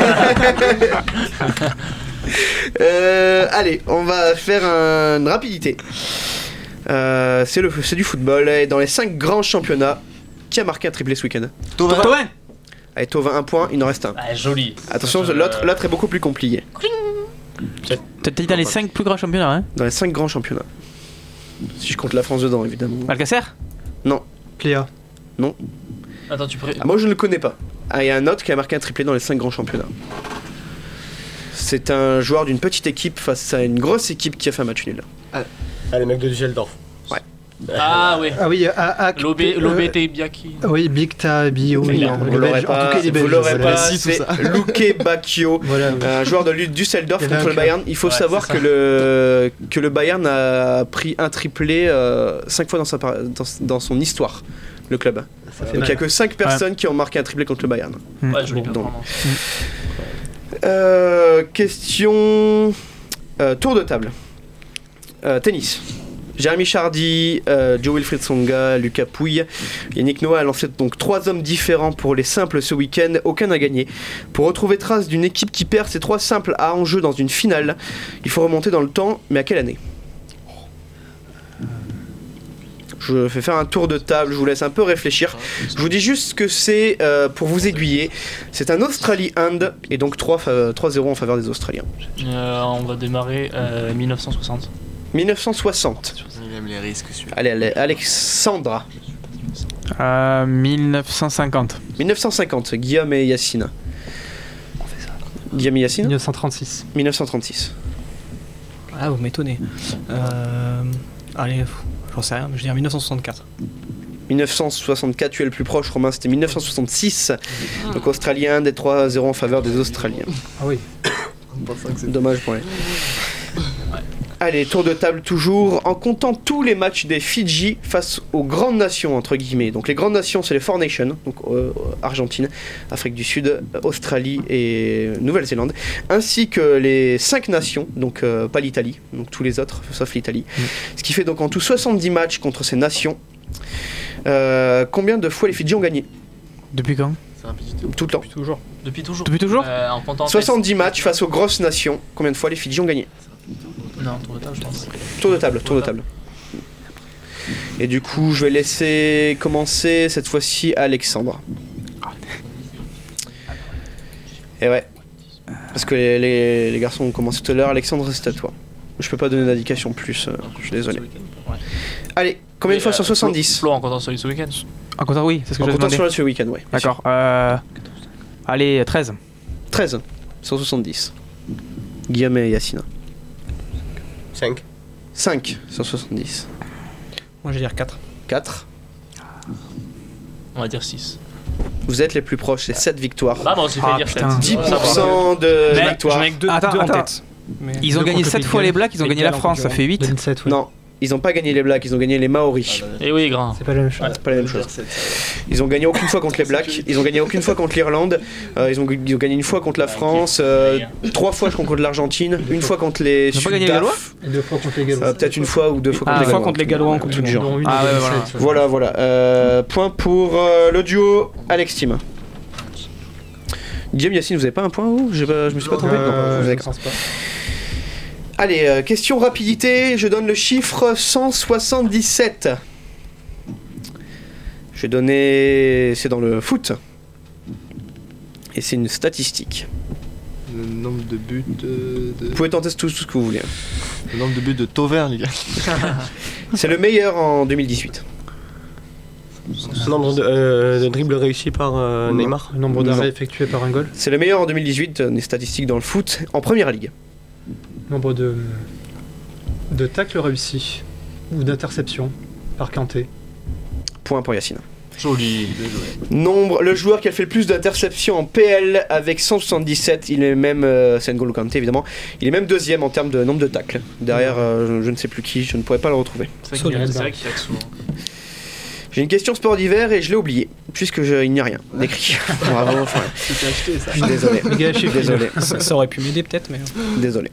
euh, allez, on va faire un, une rapidité. Euh, c'est, le, c'est du football, et dans les cinq grands championnats, qui a marqué un triplé ce week-end ?
Thauvin. Thauvin.
Allez, Thauvin, un point, il en reste un.
Ah, joli.
Attention, euh... l'autre, l'autre est beaucoup plus compliqué.
T'as dit dans les cinq plus grands championnats, hein ?
Dans les cinq grands championnats. Si je compte la France dedans, évidemment.
Alcacer ?
Non.
Pléa ?
Non.
Attends, tu pré...
ah, moi, je ne le connais pas. Ah, il y a un autre qui a marqué un triplé dans les cinq grands championnats. C'est un joueur d'une petite équipe face à une grosse équipe qui a fait un match nul.
Ah, ah les mecs de Düsseldorf.
Ouais.
Ah oui.
Ah oui, à, à,
Lobé, Lobé Biaki.
Oui, Bikta Bio.
Oui,
non,
vous l'aurez pas. En tout cas, il est belge. Vous l'aurez pas.
Si,
c'est Luke Bacchio, voilà, oui. Un joueur de Düsseldorf contre le Bayern. Il faut ouais, savoir que le que le Bayern a pris un triplé euh, cinq fois dans sa dans, dans son histoire, le club. Donc il n'y a que cinq personnes ouais. qui ont marqué un triplé contre le Bayern.
Mmh. Ouais, joli. Donc, mmh.
euh, question euh, tour de table. Euh, tennis. Jérémy Chardy, euh, Joe Wilfried Tsonga, Lucas Pouille, Yannick Noah a lancé donc trois hommes différents pour les simples ce week-end, aucun n'a gagné. Pour retrouver trace d'une équipe qui perd ses trois simples à enjeu dans une finale, il faut remonter dans le temps, mais à quelle année ? Je vais faire un tour de table, je vous laisse un peu réfléchir. Je vous dis juste que c'est, euh, pour vous aiguiller, c'est un Australie-Inde, et donc trois zéro en faveur des Australiens.
Euh, on va démarrer euh, dix-neuf cent soixante.
dix-neuf cent soixante.
Il aime les risques, celui-là.
Allez, allez, Alexandra.
Euh, dix-neuf cent cinquante.
dix-neuf cent cinquante, Guillaume et Yacine. Guillaume et Yacine.
dix-neuf cent trente-six.
dix-neuf cent trente-six.
Ah, vous m'étonnez. Euh, allez, j'en sais rien, je vais dire dix-neuf cent soixante-quatre.
dix-neuf cent soixante-quatre, tu es le plus proche, Romain, c'était dix-neuf cent soixante-six. Donc Australien, des trois zéro en faveur des Australiens.
Ah oui.
Dommage pour les... Allez, tour de table toujours, en comptant tous les matchs des Fidji face aux grandes nations, entre guillemets. Donc les grandes nations, c'est les Four Nations, donc euh, Argentine, Afrique du Sud, Australie et Nouvelle-Zélande, ainsi que les cinq nations, donc euh, pas l'Italie, donc tous les autres, sauf l'Italie. Mmh. Ce qui fait donc en tout soixante-dix matchs contre ces nations. Euh, combien de fois les Fidji ont gagné ?
Depuis quand ?
Tout le temps.
Depuis toujours. Depuis toujours.
Depuis toujours
euh, en comptant
soixante-dix matchs face aux grosses nations. Combien de fois les Fidji ont gagné ?
Non, tour de table, je pense.
Tour de table, tour de table. Et du coup, je vais laisser commencer cette fois-ci Alexandre. Et ouais. Parce que les, les, les garçons ont commencé tout à l'heure. Alexandre, c'est à toi. Je peux pas donner d'indication plus, euh, je suis désolé. Ouais. Allez, combien de fois euh, sur soixante-dix ?
Flo, en comptant sur ce week-end.
En comptant, oui, c'est ce que
en
j'ai demandé.
En comptant sur le week-end, ouais.
D'accord. Euh... Allez, treize.
treize sur soixante-dix. Guillaume et Yacine.
cinq.
cinq sur soixante-dix.
Moi, je vais dire quatre.
quatre.
On va dire six.
Vous êtes les plus proches, c'est sept victoires.
Ah, bon, j'ai fait
ah,
dire sept.
dix pour cent de
mais,
victoires.
J'en ai que deux,
attends,
deux
attends.
en tête.
Mais ils ont gagné sept fois les Blacks, ils ont gagné la France, ça fait huit.
deux mille sept, oui.
Non, ils n'ont pas gagné les Blacks, ils ont gagné les Maoris.
Et oui, grand.
C'est pas la même chose.
Ouais, c'est pas la même chose. Ils ont gagné aucune fois contre les Blacks, ils ont gagné aucune fois contre l'Irlande, euh, ils, ont, ils ont gagné une fois contre la France, euh, trois fois je crois contre l'Argentine, une fois contre les
Ils ont pas gagné les Gallois
Et deux fois contre les Gallois.
Euh, peut-être une fois ou deux fois
Ah,
contre les
fois
Gallois.
contre les Gallois en Coupe du Genre.
Dont une
Ah
en
ouais,
deux mille
voilà.
sept.
Voilà, voilà. Euh, point pour euh, le duo Alex Team. Guillaume, Yacine, vous avez pas un point vous J'ai pas, Je me suis pas trompé
Euh,
Non, vous
je
avez-
ne pense pas.
Allez, euh, question rapidité, je donne le chiffre cent soixante-dix-sept. Je vais donner... C'est dans le foot. Et c'est une statistique.
Le nombre de buts de. de-
Vous pouvez tenter tout, tout ce que vous voulez.
Le nombre de buts de Tauvert, les gars.
C'est le meilleur en deux mille dix-huit.
Nombre de, euh, de dribbles réussis par euh, Neymar.
Le nombre d'arrêts
Non.
effectués par un goal.
C'est le meilleur en deux mille dix-huit, euh, des statistiques dans le foot, en première ligue.
Nombre de, de tacles réussis ou d'interceptions par Kanté.
Point pour Yacine.
Joli.
Nombre, le joueur qui a fait le plus d'interceptions en P L avec cent soixante-dix-sept, il est même, euh, c'est N'Golo Kanté évidemment, il est même deuxième en termes de nombre de tacles. Derrière, euh, je, je ne sais plus qui, je ne pourrais pas le retrouver.
C'est vrai qu'il y a- c'est vrai qu'il y a que souvent.
J'ai une question sport d'hiver et je l'ai oublié, puisque je, il n'y a rien d'écrit. Bravo, enfin,
C'était acheté ça.
je suis désolé.
Les gars, chez
Désolé.
Ça, ça aurait pu m'aider peut-être, mais.
Désolé.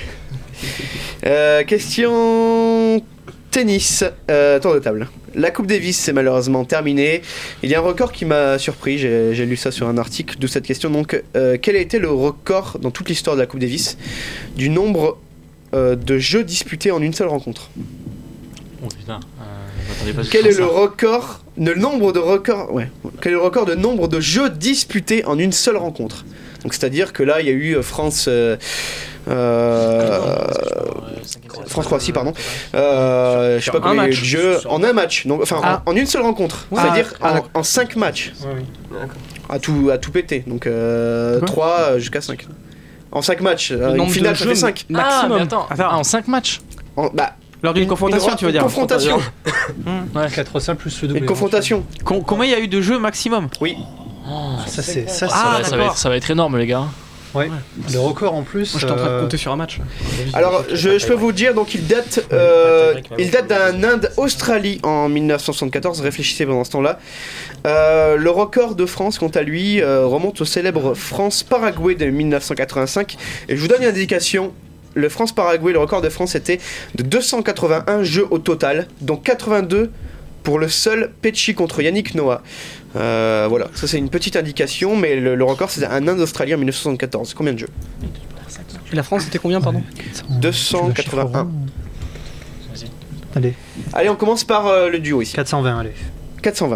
Euh, question tennis, euh, tour de table. La Coupe Davis c'est malheureusement terminée. Il y a un record qui m'a surpris, j'ai, j'ai lu ça sur un article, d'où cette question. Donc, euh, quel a été le record dans toute l'histoire de la Coupe Davis du nombre euh, de jeux disputés en une seule rencontre?
Oh putain, euh, je m'attendais pas du
Quel
tout à
est
ça.
le record, le nombre de records, ouais, quel est le record de nombre de jeux disputés en une seule rencontre? Donc c'est-à-dire que là il y a eu euh, France, euh, euh, France-Croatie pardon, euh, je sais pas
Sur un
combien il y a eu
match.
de jeux en un match, donc enfin
Ah.
en, en une seule rencontre,
Ah,
c'est-à-dire
ah,
en, en cinq matchs,
Ouais, oui.
à tout à tout péter, donc euh,
Quoi
trois jusqu'à cinq. En cinq matchs, euh, une
nombre de
finale ça
jeux
fait cinq.
Ah,
maximum.
mais attends,
Attends.
ah, en cinq matchs
En- bah,
Lors d'une
une-
confrontation,
une-
tu veux
une
dire
confrontation,
quatre simples plus le double.
une confrontation.
Com- Combien il y a eu de jeux maximum?
Oui.
Ah, ça c'est ça,
ça,
Ah,
va, ça, va
d'accord.
être, ça va être énorme, les gars.
c'est- ouais. Le record en plus.
Moi, je suis en train de
euh,
compter sur un match.
Alors, je, je peux vous dire, donc il date, euh, il date d'un Inde-Australie en mille neuf cent soixante-quatorze. Réfléchissez pendant ce temps-là. Euh, le record de France, quant à lui, euh, remonte au célèbre France-Paraguay de mille neuf cent quatre-vingt-cinq. Et je vous donne une indication. Le France-Paraguay, le record de France était de deux cent quatre-vingt-un jeux au total, dont quatre-vingt-deux pour le seul Pecci contre Yannick Noah. Euh, voilà, ça c'est une petite indication, mais le, le record c'est un Inde-Australie en mille neuf cent soixante-quatorze. Combien de jeux?
Et la France, c'était combien, pardon?
deux cent quatre-vingt-un.
Allez,
Allez, on commence par euh, le duo ici.
quatre cent vingt, allez.
quatre cent vingt.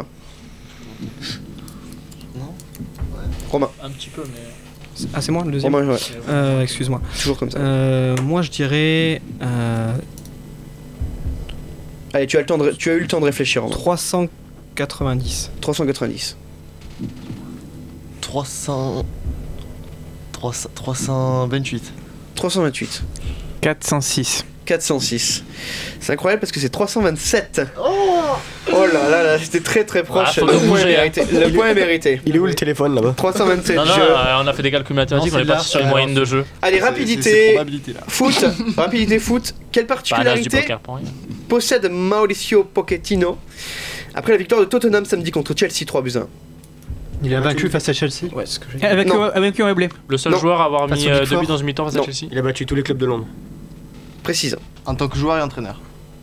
Romain.
Un petit peu, mais.
Ah, c'est moi le deuxième.
Romain, ouais.
Euh, Excuse-moi.
Toujours comme ça.
Euh, moi, je dirais euh,
Allez, tu as, le temps de ré- tu as eu le temps de réfléchir, Romain.
trois cent quatre-vingt-dix.
trois cent quatre-vingt-dix.
trois cents. trois cents trois cent vingt-huit.
trois cent vingt-huit.
quatre cent six.
quatre cent six. C'est incroyable parce que c'est trois cent vingt-sept. Oh là là là, c'était très très proche.
Ah, faut
le,
le
point
bouger,
est
hein.
mérité. le point est mérité.
Il est où le téléphone là-bas?
trois cent vingt-sept
Non, non,
jeux.
euh, on a fait des calculs mathématiques,
Non,
on est
c'est
parti
là,
sur une
c'est
moyenne
là.
de jeu.
Allez,
C'est- c'est- c'est
rapidité.
probabilité, là.
Foot. Rapidité foot. Quelle
Bah, l'âge du
particularité
poker pour rien.
possède Mauricio Pochettino après la victoire de Tottenham samedi contre Chelsea trois buts à un?
Il a vaincu face à Chelsea.
Ouais, c'est ce que j'ai dit.
Avec,
Non.
euh, avec Wembley.
Le seul
Non.
joueur à avoir
Face
mis
au
euh,
Big
deux buts
Four.
dans une mi-temps face à
Non.
Chelsea.
Il a battu tous les clubs de Londres.
Précise.
En tant que joueur et entraîneur.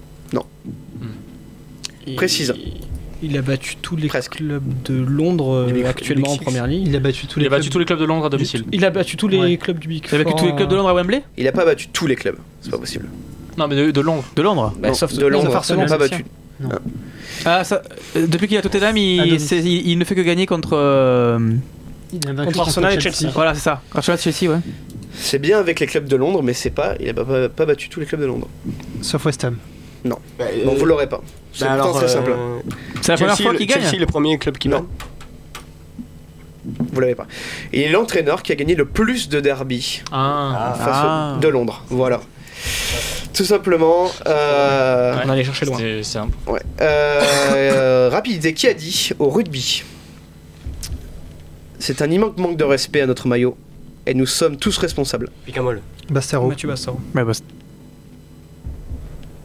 Il-
Précise.
Il a battu tous les
Presque.
clubs de Londres euh,
Du Big-
actuellement
du
en
Big Six.
première ligue.
Il a battu tous
Il
les
a battu
clubs.
tous les clubs de Londres à domicile.
Il a battu tous les
Ouais.
clubs du Big
Il a vécu
Four,
tous les clubs de Londres à Wembley.
Il a pas battu tous les clubs. C'est pas possible.
Non, mais de, de Londres.
De Londres.
Bah,
Non,
sauf
de Londres,
Arsenal,
il n'a pas
c'est
battu.
Ah, ça, euh, depuis qu'il a Tottenham,
À
il,
domicile.
c'est- il, il ne fait que gagner contre. euh,
Il a vaincu
Contre Arsenal et Chelsea.
Voilà, c'est ça. Arsenal, Chelsea, ouais.
C'est bien avec les clubs de Londres, mais c'est pas. Il a pas, pas, pas battu tous les clubs de Londres.
Sauf West Ham.
Non.
Bah,
Bon,
euh,
vous l'aurez pas. C'est
bah
pourtant
alors,
très simple.
euh,
C'est la première
Chelsea,
fois
le-
qu'il gagne.
Chelsea, le premier club qui
Non.
gagne.
Vous l'avez pas. Et il est l'entraîneur qui a gagné le plus de derby
Ah.
face
Ah.
au- de Londres. Voilà. Tout simplement. Euh,
On allait chercher loin.
C'était simple.
ouais. Euh, euh, rapidité. Qui a dit au rugby? C'est un immense manque de respect à notre maillot. Et nous sommes tous responsables.
Picamol.
Bastero.
Mathieu Bassaro.
Ouais, bah, c'est-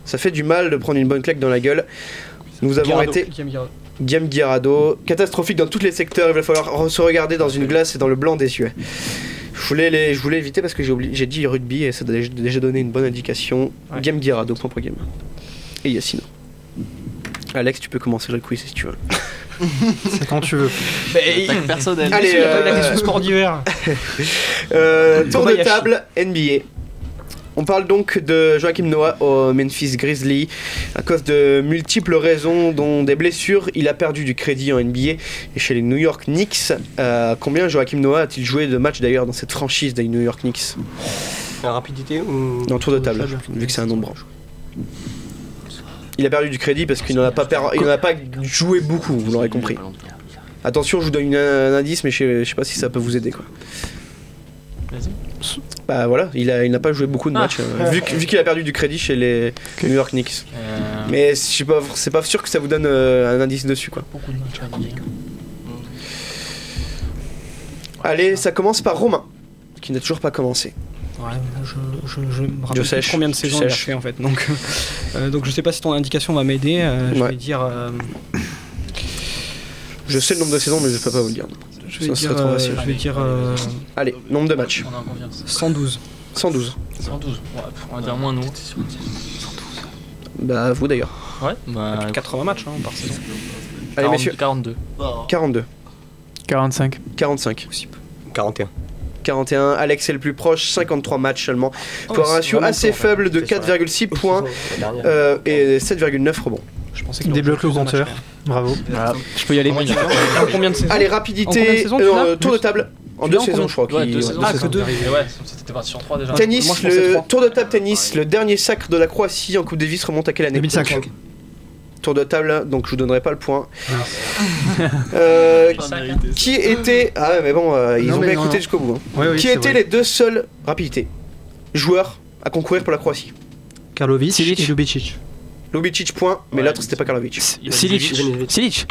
Ça fait du mal de prendre une bonne claque dans la gueule. Nous avons
Guirado.
été...
Guillaume Guirado.
Guillaume Guirado, catastrophique dans tous les secteurs, il va falloir se regarder dans une glace et dans le blanc des yeux. Je voulais, les, je voulais éviter parce que j'ai, oublié, j'ai dit rugby et ça a déjà donné une bonne indication. Ouais. Guillaume Guirado, point pour Guillaume. Et Yacine. Alex, tu peux commencer le quiz si tu veux.
C'est quand tu veux.
Mais,
personnel.
Allez,
il y a pas eu
euh...
la question sport d'hiver.
euh, tour de table N B A. On parle donc de Joakim Noah au Memphis Grizzlies. À cause de multiples raisons, dont des blessures, il a perdu du crédit en N B A. Et chez les New York Knicks, euh, combien Joakim Noah a-t-il joué de matchs d'ailleurs dans cette franchise des New York Knicks?
La rapidité ou...
Non, tour de table, vu que c'est un nombre. Il a perdu du crédit parce qu'il n'en a pas, per... il n'en a pas joué beaucoup, vous l'aurez compris. Attention, je vous donne un indice, mais je sais, je sais pas si ça peut vous aider, quoi.
Vas-y.
Bah voilà, il, a, il n'a pas joué beaucoup de matchs, ah. euh, vu, vu qu'il a perdu du crédit chez les New York Knicks. Euh... Mais je sais pas, c'est pas sûr que ça vous donne euh, un indice dessus, quoi.
Beaucoup de matchs à lire.
Allez, ça commence par Romain, qui n'a toujours pas commencé.
Ouais, je, je, je me rappelle
je sèche,
combien de saisons il a fait en fait. Donc, euh, donc je sais pas si ton indication va m'aider. Euh, je
ouais.
vais dire. Euh...
Je sais le nombre de saisons, mais je peux pas vous le dire.
Je vais ça dire. Trop facile. Euh, je vais dire. Euh...
Allez, nombre de matchs.
On a confiance.
cent douze.
cent douze.
cent douze. Ouais, on va dire moins nous.
cent douze. Bah vous d'ailleurs.
Ouais. Bah,
quatre-vingts matchs hein, par saison.
Allez
quarante,
messieurs.
quarante-deux.
quarante-deux.
quarante-cinq.
quarante-cinq.
quarante et un.
quarante et un. Alex est le plus proche, cinquantre-trois matchs seulement. Pour oh, un ratio assez fort, faible en fait. de quatre virgule six points euh, et sept virgule neuf rebonds.
Je pensais qu'il débloque le compteur. Bravo.
Voilà. Je peux y aller.
Combien de saisons?
Allez, rapidité,
saisons,
euh, tour de table. En deux saisons, je crois.
Ouais, deux saisons.
Ah, que deux.
Ouais, c'était parti sur trois déjà.
Tennis, Moi, le tour de table tennis, le dernier sacre de la Croatie en Coupe Davis remonte à quelle année?
deux mille cinq.
Tour de table, donc je vous donnerai pas le point. euh, qui était ah ouais, mais bon, euh, ils non, ont bien écouté jusqu'au bout. Hein.
Oui, oui,
qui étaient vrai. les deux seuls rapidité joueurs à concourir pour la Croatie?
Karlovic Silic et Lubicic.
Lubicic point, mais ouais, l'autre c'était pas Karlovic.
Silic. Silic.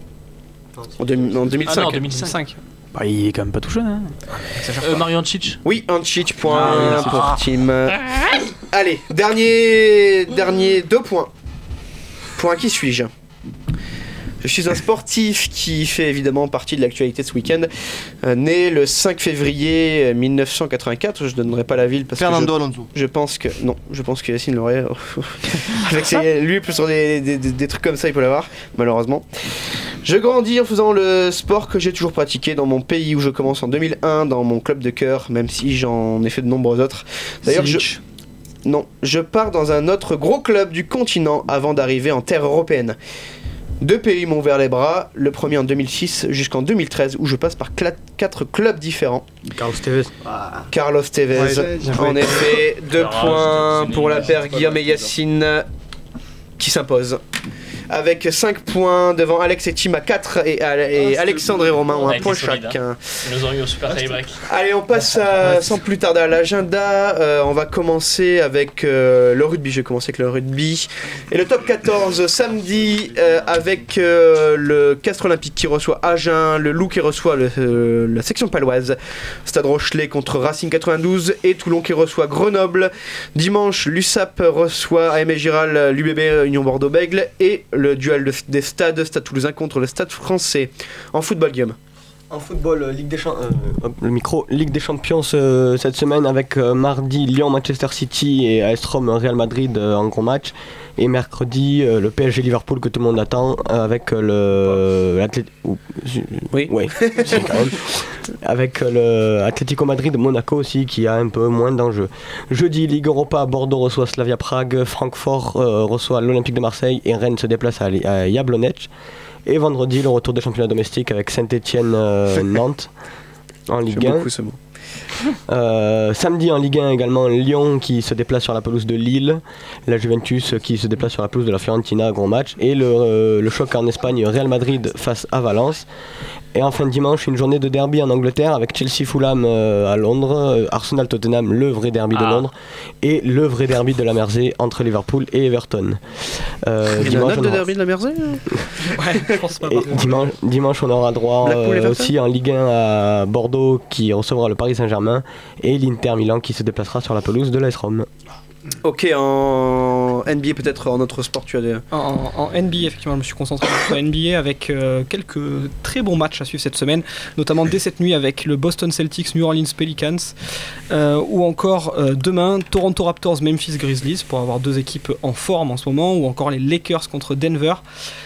En, deux, en deux mille cinq.
Ah non, deux mille cinq.
Bah, il est quand même pas tout jeune. Hein.
Euh, Mario Ancic.
Oui, Ancic point ah, oui, pour Team. Allez, dernier, dernier deux points. Pour un qui suis-je? Je suis un sportif qui fait évidemment partie de l'actualité de ce week-end. Euh, né le cinq février mille neuf cent quatre-vingt-quatre, je ne donnerai pas la ville parce
Fernando
que je,
Alonso.
je pense que non, je pense que Yacine l'aurait. Avec ses, lui plus sur des, des, des, des trucs comme ça, il peut l'avoir malheureusement. Je grandis en faisant le sport que j'ai toujours pratiqué dans mon pays où je commence en deux mille un dans mon club de cœur, même si j'en ai fait de nombreux autres. D'ailleurs, je non, je pars dans un autre gros club du continent avant d'arriver en terre européenne. Deux pays m'ont ouvert les bras, le premier en deux mille six jusqu'en deux mille treize où je passe par cla- quatre clubs différents.
Carlos Tevez.
Ah. Carlos Tevez, ouais, en effet, deux points pour la paire Guillaume et Yacine qui s'impose. Avec cinq points devant Alex et Tim à quatre et, et Alexandre et Romain ont un point chacun.
Ils nous ont eu au super tie-break.
Allez, on passe à, sans plus tarder à l'agenda. Euh, on va commencer avec euh, le rugby. Je vais commencer avec le rugby. Et le top quatorze samedi euh, avec euh, le Castres Olympique qui reçoit Agen, le Loup qui reçoit le, euh, la section paloise, Stade Rochelet contre Racing quatre-vingt-douze et Toulon qui reçoit Grenoble. Dimanche, l'U S A P reçoit A M S Giral, l'U B B Union Bordeaux-Bègles et le duel de, des stades, Stade Toulousain contre le Stade Français. En football, Guillaume.
En football, Ligue des Champions, euh, le micro, Ligue des Champions euh, cette semaine avec euh, mardi Lyon, Manchester City et A S Rome, Real Madrid euh, en gros match. Et mercredi, euh, le P S G Liverpool que tout le monde attend euh, avec euh, le l'Atlet...
Oui.
Ouais, c'est quand même. Avec euh, le Atlético Madrid Monaco aussi qui a un peu moins d'enjeux. Jeudi, Ligue Europa, Bordeaux reçoit Slavia Prague, Francfort euh, reçoit l'Olympique de Marseille et Rennes se déplace à, à Jablonec. Et vendredi, le retour des championnats domestiques avec Saint-Etienne euh, Nantes en Ligue
J'aime
un.
beaucoup ce mot.
Euh, samedi en Ligue un également, Lyon qui se déplace sur la pelouse de Lille, la Juventus qui se déplace sur la pelouse de la Fiorentina, gros match, et le, euh, le choc en Espagne, Real Madrid face à Valence. Et enfin dimanche, une journée de derby en Angleterre avec Chelsea-Fulham euh, à Londres, euh, Arsenal-Tottenham, le vrai derby ah. de Londres, et le vrai derby de la Mersey entre Liverpool et Everton.
Euh, Il y a un de derby de la Mersey
Ouais, je pense pas.
Et dimanche, dimanche, on aura droit euh, aussi en Ligue un à Bordeaux qui recevra le Paris Saint-Germain et l'Inter Milan qui se déplacera sur la pelouse de l'A S Rome.
Ok, en sport. N B A peut-être en autre sport, tu as des...
En, en N B A, effectivement, je me suis concentré sur N B A avec euh, quelques très bons matchs à suivre cette semaine, notamment dès cette nuit avec le Boston Celtics, New Orleans Pelicans, euh, ou encore euh, demain Toronto Raptors, Memphis Grizzlies, pour avoir deux équipes en forme en ce moment, ou encore les Lakers contre Denver.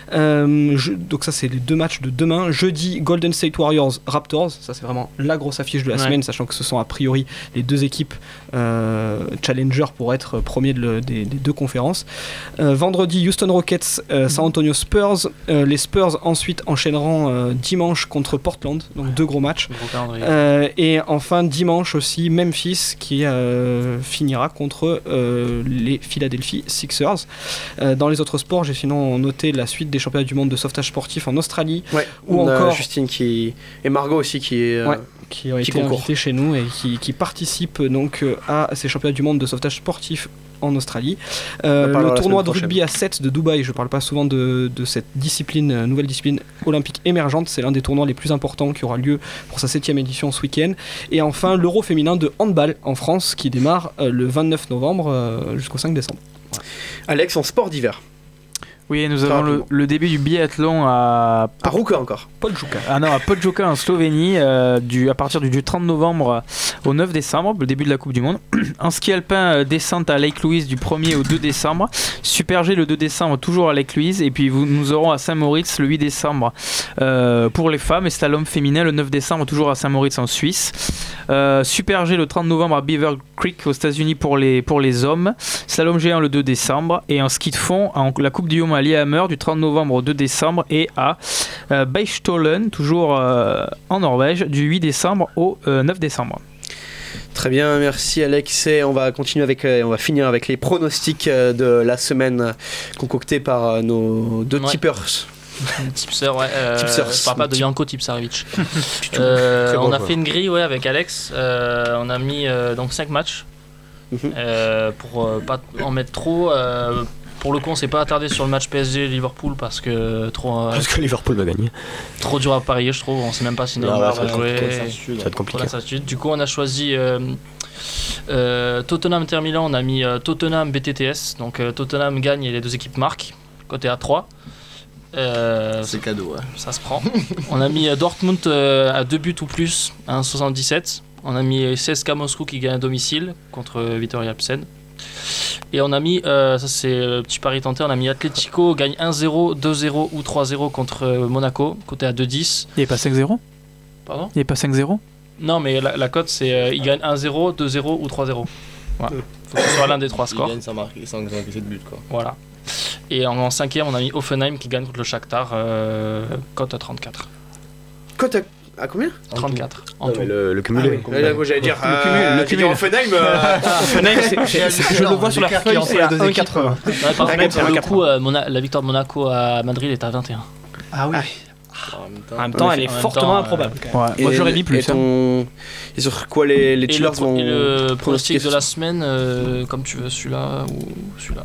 Euh, je, donc ça c'est les deux matchs de demain. Jeudi, Golden State Warriors Raptors, ça c'est vraiment la grosse affiche de la ouais. semaine, sachant que ce sont a priori les deux équipes euh, challenger pour être premier de le, des, des deux conférences. Euh, vendredi, Houston Rockets, euh, San Antonio Spurs. Euh, les Spurs ensuite enchaîneront euh, dimanche contre Portland, donc ouais. deux gros matchs. Gros euh, et enfin dimanche aussi Memphis qui euh, finira contre euh, les Philadelphia Sixers. Euh, dans les autres sports, j'ai sinon noté la suite des championnats du monde de sauvetage sportif en Australie.
Ouais, ou encore Justine qui et Margot aussi qui est
ouais, qui ont qui été invités chez nous et qui, qui participent donc à ces championnats du monde de sauvetage sportif en Australie. Euh, le tournoi de rugby à sept de Dubaï, je parle pas souvent de, de cette discipline, nouvelle discipline olympique émergente, c'est l'un des tournois les plus importants qui aura lieu pour sa septième édition ce week-end. Et enfin l'Euro féminin de handball en France qui démarre euh, le vingt-neuf novembre euh, jusqu'au cinq décembre.
Alex, en sport d'hiver.
Oui, nous avons le, le début du biathlon à...
À Ruka encore.
Podjuka.
Ah non, à Podjuka en Slovénie, euh, du, à partir du, du trente novembre au neuf décembre, le début de la Coupe du Monde. En ski alpin, descente à Lake Louise du premier au deux décembre. Super G le deux décembre, toujours à Lake Louise. Et puis vous, nous aurons à Saint-Moritz le huit décembre euh, pour les femmes. Et slalom féminin le neuf décembre, toujours à Saint-Moritz en Suisse. Euh, Super G le trente novembre à Beaver Creek aux États-Unis pour les, pour les hommes. Slalom géant le deux décembre. Et en ski de fond, en, la Coupe du Monde à Lillehammer du trente novembre au deux décembre et à euh, Beistollen, toujours euh, en Norvège, du huit décembre au euh, neuf décembre.
Très bien, merci Alex. Et on va continuer avec, euh, on va finir avec les pronostics euh, de la semaine concoctés par euh, nos deux ouais. tipeurs.
Tipster, ouais. Euh, je parle pas de Janko Tipsarevic. euh, on a fait une grille ouais, avec Alex. Euh, on a mis euh, donc cinq matchs. Mm-hmm. euh, pour euh, pas en mettre trop. Euh, Pour le coup, on s'est pas attardé sur le match P S G-Liverpool parce que trop. Euh,
parce que Liverpool va gagner.
Trop dur à parier, je trouve. On sait même pas si Neymar va jouer.
Ça va être compliqué.
Du coup, on a choisi euh, euh, Tottenham-Inter Milan. On a mis euh, Tottenham-B T T S. Donc euh, Tottenham gagne et les deux équipes marquent. Côté à trois. Euh,
c'est cadeau, ouais.
Ça se prend. On a mis euh, Dortmund euh, à deux buts ou plus, à un virgule soixante-dix-sept. On a mis C S K A Moscou qui gagne à domicile contre Viktoria Plzen. Et on a mis, euh, ça c'est le petit pari tenté, on a mis Atlético gagne un zéro, deux zéro ou trois zéro contre Monaco, côté à deux dix.
Il n'est pas cinq zéro ?
Pardon ?
Il n'est pas cinq zéro ?
Non, mais la, la cote c'est euh, il gagne un zéro, deux zéro ou trois zéro. Voilà. Faut que ce soit l'un des trois scores.
Il gagne sans marquer, sans encaisser de but quoi.
Voilà. Et en, en cinquième, on a mis Hoffenheim qui gagne contre le Shakhtar, euh, cote à trente-quatre.
Cote à... À combien ?
trente-quatre.
En non, tout. Le, le cumulé.
Ah oui. Là, j'allais dire.
Le cumul.
Euh,
le cumul.
Hoffenheim. Euh...
Hoffenheim, c'est, c'est, c'est, je le vois sur la feuille, c'est à un virgule quatre-vingts.
Ouais, par contre, pour le coup, euh, Mona, la victoire de Monaco à Madrid est à vingt et un.
Ah oui.
Ah.
En même temps, en même temps elle est fortement temps, improbable.
Euh, ouais. Moi, j'aurais mis plus.
Et, ton... et sur quoi les, les Chillers vont.
Et le pronostic de la semaine, euh, comme tu veux, celui-là ou celui-là.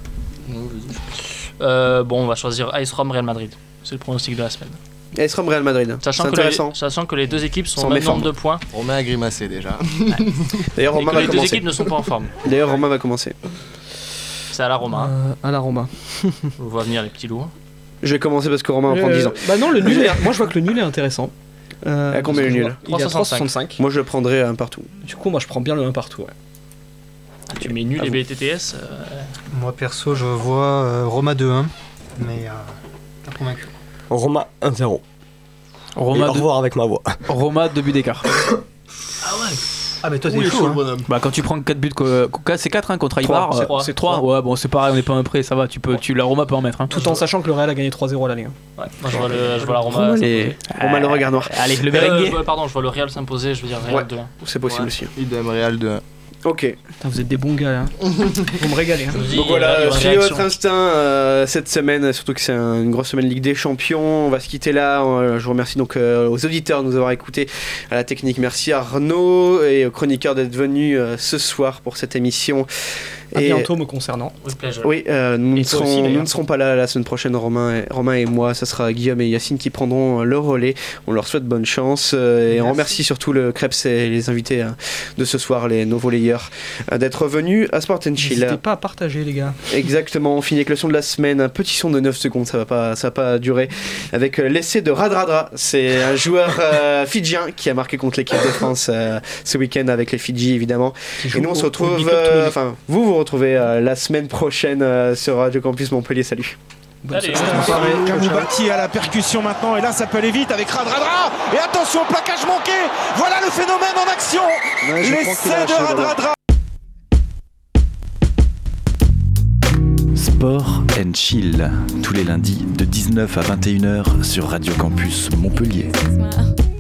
Euh, bon, on va choisir Ice Rome Real Madrid. C'est le pronostic de la semaine.
A S Rome Real Madrid.
Sachant
c'est
que
intéressant.
Les, sachant que les deux équipes sont au même nombre de points.
Romain a grimacé déjà.
Ouais.
D'ailleurs, Romain va
les
commencer.
Les deux équipes ne sont pas en forme.
D'ailleurs, Romain va commencer.
C'est à la Roma.
Euh, à la Roma.
On va venir les petits loups.
Je vais commencer parce que Romain va prendre
euh,
dix ans.
Bah non, le nul. Est... Moi, je vois que le nul est intéressant.
Euh, à combien le nul ?
Il est à trois soixante-cinq.
Moi, je le prendrais un partout.
Du coup, moi, je prends bien le un partout. Ouais.
Ah, tu mets nul ah, et B T T S euh...
Moi, perso, je vois euh, Roma deux un. Mais euh, pas convaincu.
Roma un zéro.
Roma
et au revoir avec ma voix.
Roma deux buts d'écart.
Ah ouais.
Ah mais toi t'es fou hein.
Bah quand tu prends quatre buts, co- c'est quatre hein, contre Eibar,
c'est,
c'est trois. Ouais bon c'est pareil, on n'est pas un prêt, ça va, tu peux, tu, la Roma peut en mettre. Hein.
Tout en sachant que le Real a gagné trois zéro à l'aller.
Ouais, moi je vois, le, je vois la Roma. Roma,
et... Roma le regard noir.
Allez le merengue.
Euh, pardon, je vois le Real s'imposer, je veux dire Real
ouais,
deux un.
C'est possible ouais. aussi.
Idem Real deux un.
Ok.
Putain, vous êtes des bons gars là. Vous me régalez. Hein.
Donc voilà, suivez votre instinct euh, cette semaine, surtout que c'est une grosse semaine Ligue des Champions. On va se quitter là. Je vous remercie donc euh, aux auditeurs de nous avoir écoutés, à la technique. Merci Arnaud et aux chroniqueurs d'être venus euh, ce soir pour cette émission.
À
Et-
bientôt me concernant.
Oui, euh, nous, ne
Et toi
serons,
aussi,
nous
d'ailleurs.
ne serons pas là la semaine prochaine, Romain et, Romain et moi. Ça sera Guillaume et Yacine qui prendront euh, le relais. On leur souhaite bonne chance euh, et on remercie surtout le Krebs et les invités euh, de ce soir, les nouveaux layers, euh, d'être venus à Sport and Chill.
N'hésitez pas à partager, les gars.
Exactement, on finit avec le son de la semaine, un petit son de neuf secondes, ça va pas, ça va pas durer, avec euh, l'essai de Radradra. C'est un joueur euh, fidjien qui a marqué contre l'équipe de France euh, ce week-end avec les Fidji évidemment.
joue
Et nous on se
au- au
retrouve,
Big Up
euh,
Toulouse.
enfin vous vous retrouvez euh, la semaine prochaine euh, sur Radio Campus Montpellier. Salut.
Kamoubaki à la percussion maintenant, et là ça peut aller vite avec Radradra, et attention au plaquage manqué, voilà le phénomène en action,
Ouais, je crois qu'il a
l'essai de
lâché le ballon.
Radradra.
Sport and Chill, tous les lundis de dix-neuf à vingt et une heures sur Radio Campus Montpellier.
Smile.